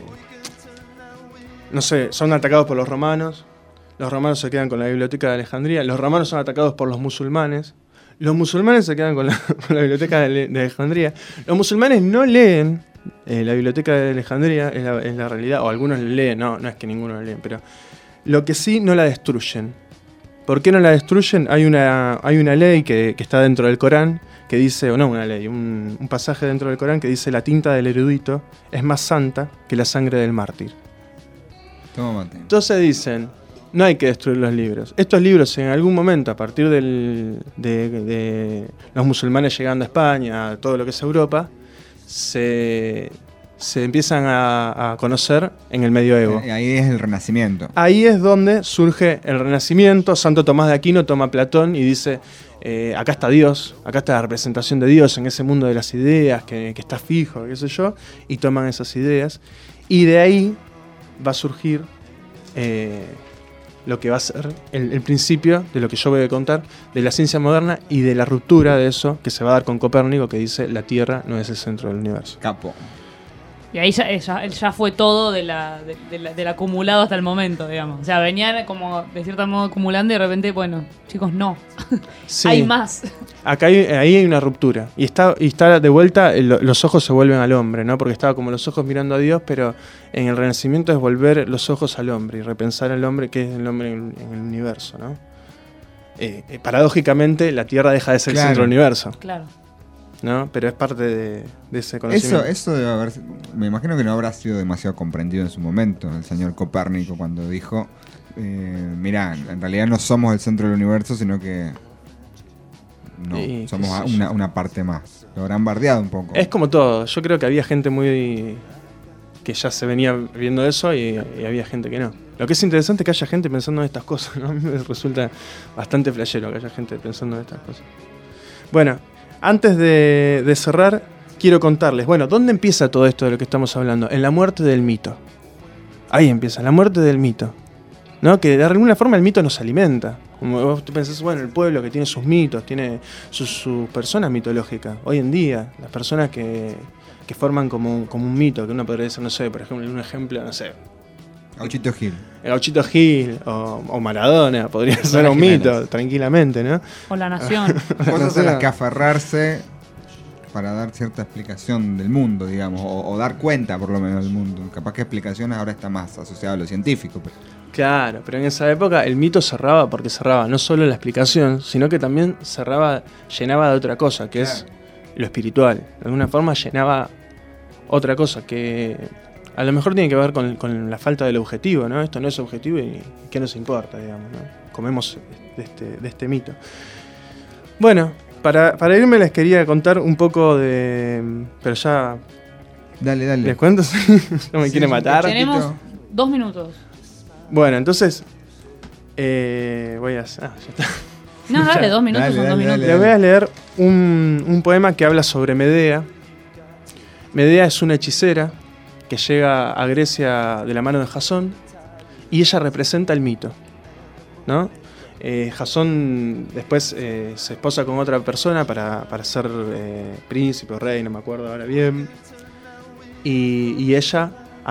no sé, son atacados por los romanos se quedan con la biblioteca de Alejandría, los romanos son atacados por los musulmanes se quedan con la biblioteca de Alejandría, los musulmanes no leen la biblioteca de Alejandría, es la realidad, o algunos la leen, no es que ninguno la leen, pero lo que sí, no la destruyen. ¿Por qué no la destruyen? Hay una ley que está dentro del Corán que dice, o no una ley, un pasaje dentro del Corán que dice: la tinta del erudito es más santa que la sangre del mártir. Tómate. Entonces dicen, no hay que destruir los libros. Estos libros en algún momento, a partir de los musulmanes llegando a España, todo lo que es Europa, se empiezan a conocer en el medioevo. Ahí es el Renacimiento. Ahí es donde surge el Renacimiento. Santo Tomás de Aquino toma a Platón y dice, acá está Dios, acá está la representación de Dios en ese mundo de las ideas, que está fijo, qué sé yo, y toman esas ideas. Y de ahí va a surgir lo que va a ser el principio de lo que yo voy a contar, de la ciencia moderna y de la ruptura de eso que se va a dar con Copérnico, que dice la Tierra no es el centro del universo. Capo. Y ahí ya fue todo del acumulado hasta el momento, digamos. O sea, venían como de cierto modo acumulando y de repente, bueno, chicos, no. Sí. Hay más. Acá ahí hay una ruptura. Y está de vuelta, los ojos se vuelven al hombre, ¿no? Porque estaba como los ojos mirando a Dios, pero en el Renacimiento es volver los ojos al hombre y repensar al hombre, que es el hombre en el universo, ¿no? Paradójicamente, la Tierra deja de ser el centro del universo. Claro. ¿No? Pero es parte de ese conocimiento. Eso debe haber, me imagino que no habrá sido demasiado comprendido en su momento el señor Copérnico cuando dijo, mirá, en realidad no somos el centro del universo, sino que no, Sí, somos qué sé yo. una parte más. Lo habrán bardeado un poco. Es como todo. Yo creo que había gente muy que ya se venía viendo eso y había gente que no. Lo que es interesante es que haya gente pensando en estas cosas, ¿no? A mí me resulta bastante flashero que haya gente pensando en estas cosas. Bueno, antes de cerrar, quiero contarles, bueno, ¿dónde empieza todo esto de lo que estamos hablando? En la muerte del mito. Ahí empieza, la muerte del mito. ¿No? Que de alguna forma el mito nos alimenta. Como vos pensás, bueno, el pueblo que tiene sus mitos, tiene sus personas mitológicas. Hoy en día, las personas que forman como un mito, que uno podría decir, no sé, por ejemplo, un ejemplo, no sé. Gauchito Gil. El Gauchito Gil o Maradona, podría ser un Jiménez. mito, tranquilamente, ¿no? O La Nación. Cosas a las que aferrarse para dar cierta explicación del mundo, digamos, o dar cuenta por lo menos del mundo. Capaz que explicaciones ahora está más asociado a lo científico. Pero... Claro, pero en esa época el mito cerraba porque cerraba no solo la explicación, sino que también llenaba de otra cosa, que es lo espiritual. De alguna forma llenaba otra cosa que a lo mejor tiene que ver con la falta del objetivo, ¿no? Esto no es objetivo y ¿qué nos importa, digamos, ¿no? Comemos de este mito. Bueno, para irme les quería contar un poco de... Pero ya... Dale. ¿Les cuento? ¿No me quiere matar? Tenemos 2 minutos. Bueno, entonces... voy a... ya está. No, dale, 2 minutos son 2 minutos. Les voy a leer un poema que habla sobre Medea. Medea es una hechicera que llega a Grecia de la mano de Jasón y ella representa el mito, ¿no? Jasón después se esposa con otra persona para ser príncipe o rey, no me acuerdo ahora bien, y ella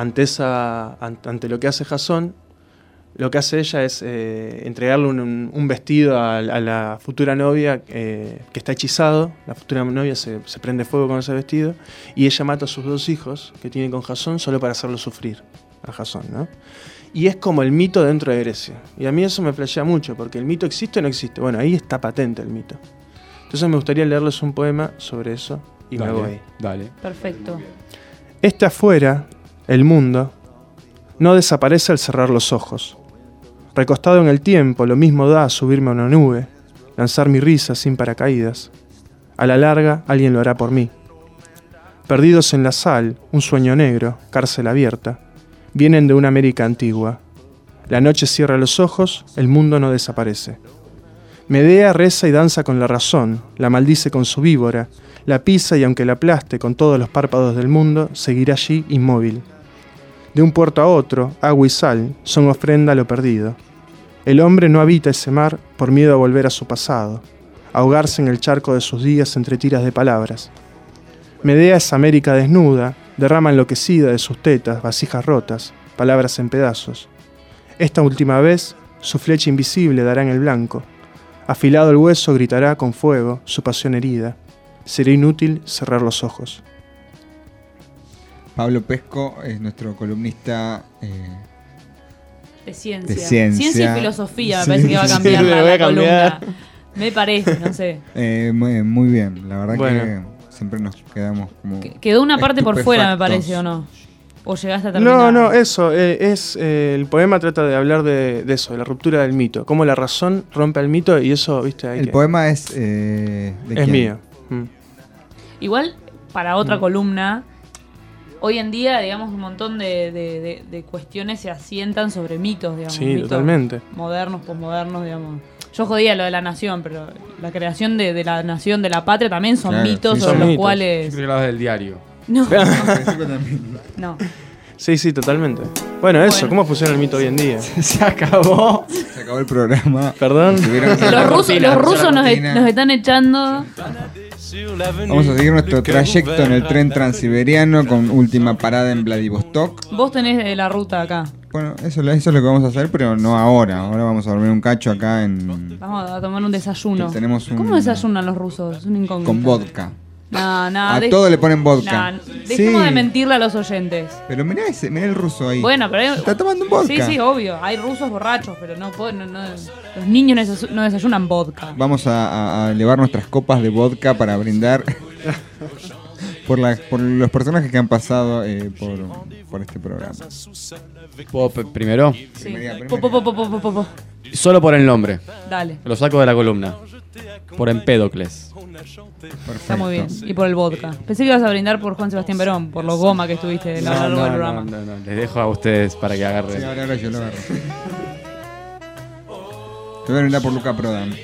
ante lo que hace Jasón, lo que hace ella es entregarle un vestido a la futura novia que está hechizado. La futura novia se prende fuego con ese vestido y ella mata a sus 2 hijos que tiene con Jasón solo para hacerlo sufrir a Jasón, ¿no? Y es como el mito dentro de Grecia. Y a mí eso me flashea mucho, porque el mito existe o no existe. Bueno, ahí está patente el mito. Entonces me gustaría leerles un poema sobre eso y me voy. Dale. Perfecto. Este afuera, el mundo, no desaparece al cerrar los ojos. Recostado en el tiempo, lo mismo da subirme a una nube, lanzar mi risa sin paracaídas. A la larga, alguien lo hará por mí. Perdidos en la sal, un sueño negro, cárcel abierta. Vienen de una América antigua. La noche cierra los ojos, el mundo no desaparece. Medea reza y danza con la razón, la maldice con su víbora, la pisa y aunque la aplaste con todos los párpados del mundo, seguirá allí inmóvil. De un puerto a otro, agua y sal son ofrenda a lo perdido. El hombre no habita ese mar por miedo a volver a su pasado, ahogarse en el charco de sus días entre tiras de palabras. Medea es América desnuda, derrama enloquecida de sus tetas, vasijas rotas, palabras en pedazos. Esta última vez, su flecha invisible dará en el blanco. Afilado el hueso gritará con fuego su pasión herida. Será inútil cerrar los ojos. Pablo Pesco es nuestro columnista De ciencia. de ciencia. Ciencia y filosofía, me Sí, parece que va a sí, cambiar sí, la voy a columna. cambiar. Me parece, no sé. Muy bien, la verdad Bueno. que siempre nos quedamos como... Quedó una parte por fuera, me estupefactos. parece, ¿o no? ¿O llegaste a terminar? No, eso. El poema trata de hablar de eso, de la ruptura del mito. Cómo la razón rompe el mito y eso, viste, hay El que... poema es... ¿de es quién? mío. Igual, para otra columna, hoy en día, digamos, un montón de cuestiones se asientan sobre mitos, digamos. Sí, mitos totalmente. Modernos, posmodernos, digamos. Yo jodía lo de La Nación, pero la creación de la nación, de la patria, también son Claro, mitos sí, sobre son los mitos. cuales... Yo creo que hablabas del diario. No. No. Sí, totalmente. Bueno, eso, ¿cómo funciona el mito hoy en día? Se acabó. Se acabó el programa. Perdón. Los rusos nos están echando. Vamos a seguir nuestro trayecto en el tren transiberiano con última parada en Vladivostok. Vos tenés la ruta acá. Bueno, eso es lo que vamos a hacer, pero no ahora. Ahora vamos a dormir un cacho acá en Vamos a tomar un desayuno. Tenemos un- ¿Cómo desayunan los rusos? Es una incógnita. con vodka. No, A todo le ponen vodka. Dejemos Sí. de mentirle a los oyentes. Pero mirá el ruso ahí. Bueno, pero está tomando un vodka. Sí, obvio. Hay rusos borrachos, pero no pueden. Los niños no desayunan vodka. Vamos a elevar nuestras copas de vodka para brindar por los personajes que han pasado por este programa. ¿Puedo primero? Sí. Po. Solo por el nombre. Dale. Lo saco de la columna. Por Empédocles. Está muy bien. Y por el vodka. Pensé que ibas a brindar por Juan Sebastián Perón, por lo goma que estuviste a lo largo del programa. No. Les dejo a ustedes para que agarren. Sí, ahora yo lo agarro. Te voy a brindar por Luca Prodan.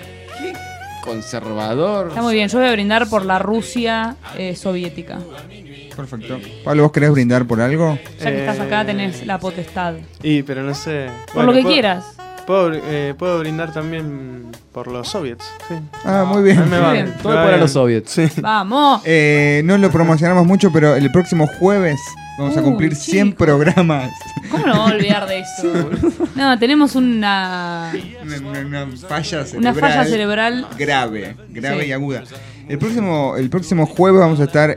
Conservador. Está muy bien. Yo voy a brindar por la Rusia soviética. Perfecto. Pablo, ¿vos querés brindar por algo? Ya que estás acá, tenés la potestad. Pero no sé. Por lo que quieras. Puedo brindar también por los soviets. Sí. Ah, muy bien. A mí me va. bien. Todo para los soviets. Sí. ¡Vamos! No lo promocionamos mucho, pero el próximo jueves vamos a cumplir 100 programas. ¿Cómo no voy a olvidar de eso? No, tenemos una falla cerebral. Una falla cerebral grave Sí. y aguda. El próximo jueves vamos a estar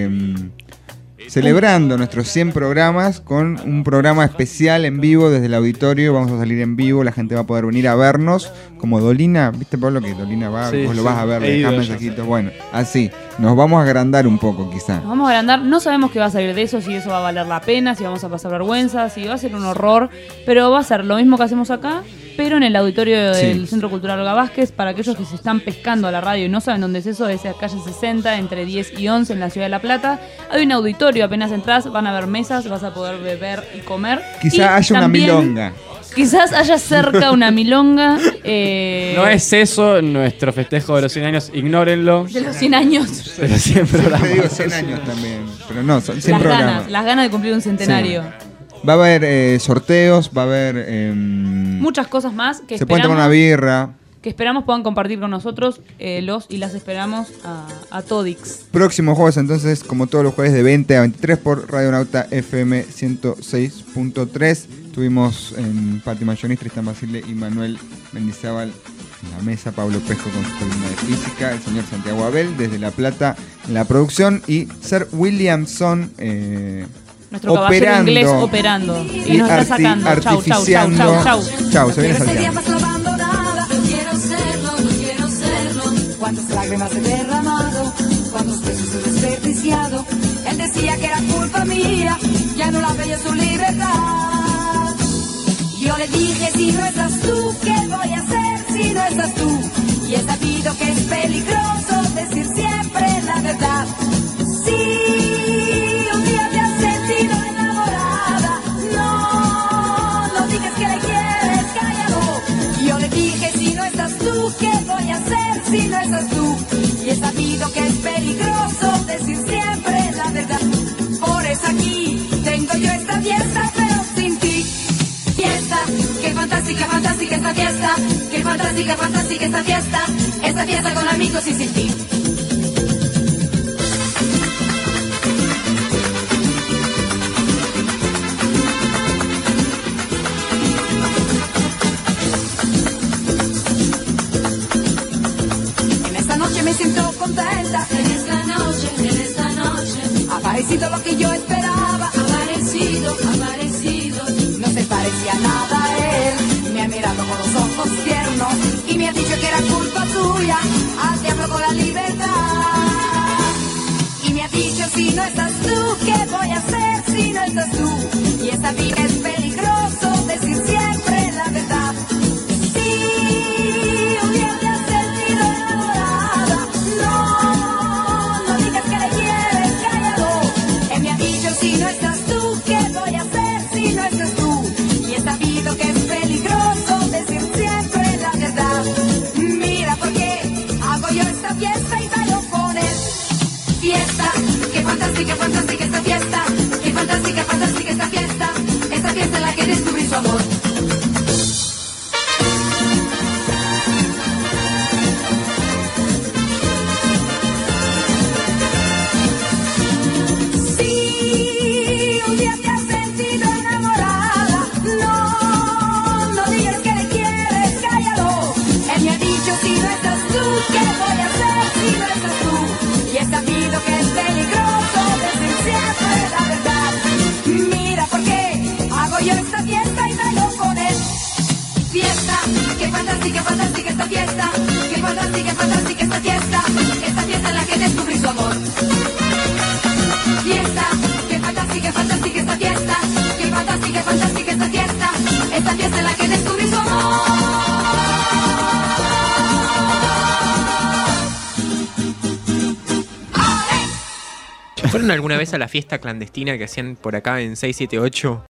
celebrando nuestros 100 programas con un programa especial en vivo desde el auditorio. Vamos a salir en vivo, la gente va a poder venir a vernos. Como Dolina, ¿viste, Pablo, que Dolina va? Sí, vos lo sí. vas a ver, He le dejás ido ya. mensajitos. Bueno, así, nos vamos a agrandar un poco quizá. Nos vamos a agrandar, no sabemos qué va a salir de eso, si eso va a valer la pena, si vamos a pasar vergüenza, si va a ser un horror, pero va a ser lo mismo que hacemos acá, pero en el auditorio del Centro Cultural Olga Vázquez. Para aquellos que se están pescando a la radio y no saben dónde es eso, es calle 60, entre 10 y 11 en la ciudad de La Plata. Hay un auditorio, apenas entras, van a haber mesas, vas a poder beber y comer. Quizá Y haya una también, milonga. Quizás haya cerca una milonga. No es eso nuestro festejo de los 100 años, ignórenlo. De los 100 años. De los 100 programas. Te digo 100 años también, pero no, son 100 Las programas. ganas de cumplir un centenario. Va a haber sorteos, va a haber... Muchas cosas más que se pueden tomar una esperamos, birra. que esperamos puedan compartir con nosotros. Los y las esperamos a Todix. Próximo jueves entonces, como todos los jueves de 20 a 23 por Radio Nauta FM 106.3. Estuvimos en Pati Mayonis, Tristan Basile y Manuel Mendizábal en la mesa, Pablo Pesco con su columna de física, el señor Santiago Abel desde La Plata en la producción y Sir Williamson Nuestro caballero inglés operando. Y nos está sacando. Chau, chau, chau, chau, chau. Chau, se viene salteando. No quiero serlo. Cuántas lágrimas he derramado, cuántos besos he desperdiciado. Él decía que era culpa mía, ya no la veía su libertad. Yo le dije, si no estás tú, ¿qué voy a hacer si no estás tú? Y he sabido que es peligroso decir siempre la verdad. Sí, un día te has sentido enamorada, no digas que le quieres, cállalo. Yo le dije, si no estás tú, ¿qué voy a hacer si no estás tú? Y he sabido que es peligroso decir siempre la verdad. Por eso aquí tengo yo esta fiesta, pero sin ti. Fiesta, qué fantástica, fantástica esta fiesta. Qué fantástica, fantástica esta fiesta. Esta fiesta con amigos y sin ti. Me siento contenta en esta noche, ha aparecido lo que yo esperaba, aparecido, no se parecía nada a él, me ha mirado con los ojos tiernos y me ha dicho que era culpa tuya, al diablo con la libertad, y me ha dicho si no estás tú, ¿qué voy a hacer si no estás tú? Y esta vida es peligroso decir siempre la verdad. Si no estás tú, ¿qué voy a hacer si no estás tú? Y he sabido que es peligroso decir siempre la verdad. Mira por qué yo esta fiesta y bailo con él. Fiesta, qué fantástica, fantástica esta fiesta. Qué fantástica, fantástica esta fiesta. Esta fiesta en la que descubrí su amor. Si un día te has sentido enamorada, no digas que le quieres, cállalo. Él me ha dicho si no estás tú, ¿qué voy a hacer si no estás tú? Y he sabido que es peligroso decir siempre la verdad. Mira por qué hago yo esta fiesta y bailo con él. Fiesta, qué fantástica, fantástica esta fiesta. Qué fantástica, fantástica esta fiesta. Esta fiesta en la que descubrí su amor. Fiesta, qué fantástica, fantástica esta fiesta. Qué fantástica, fantástica esta fiesta. Esta fiesta en la que descubrí su amor. ¿Fueron alguna vez a la fiesta clandestina que hacían por acá en 678?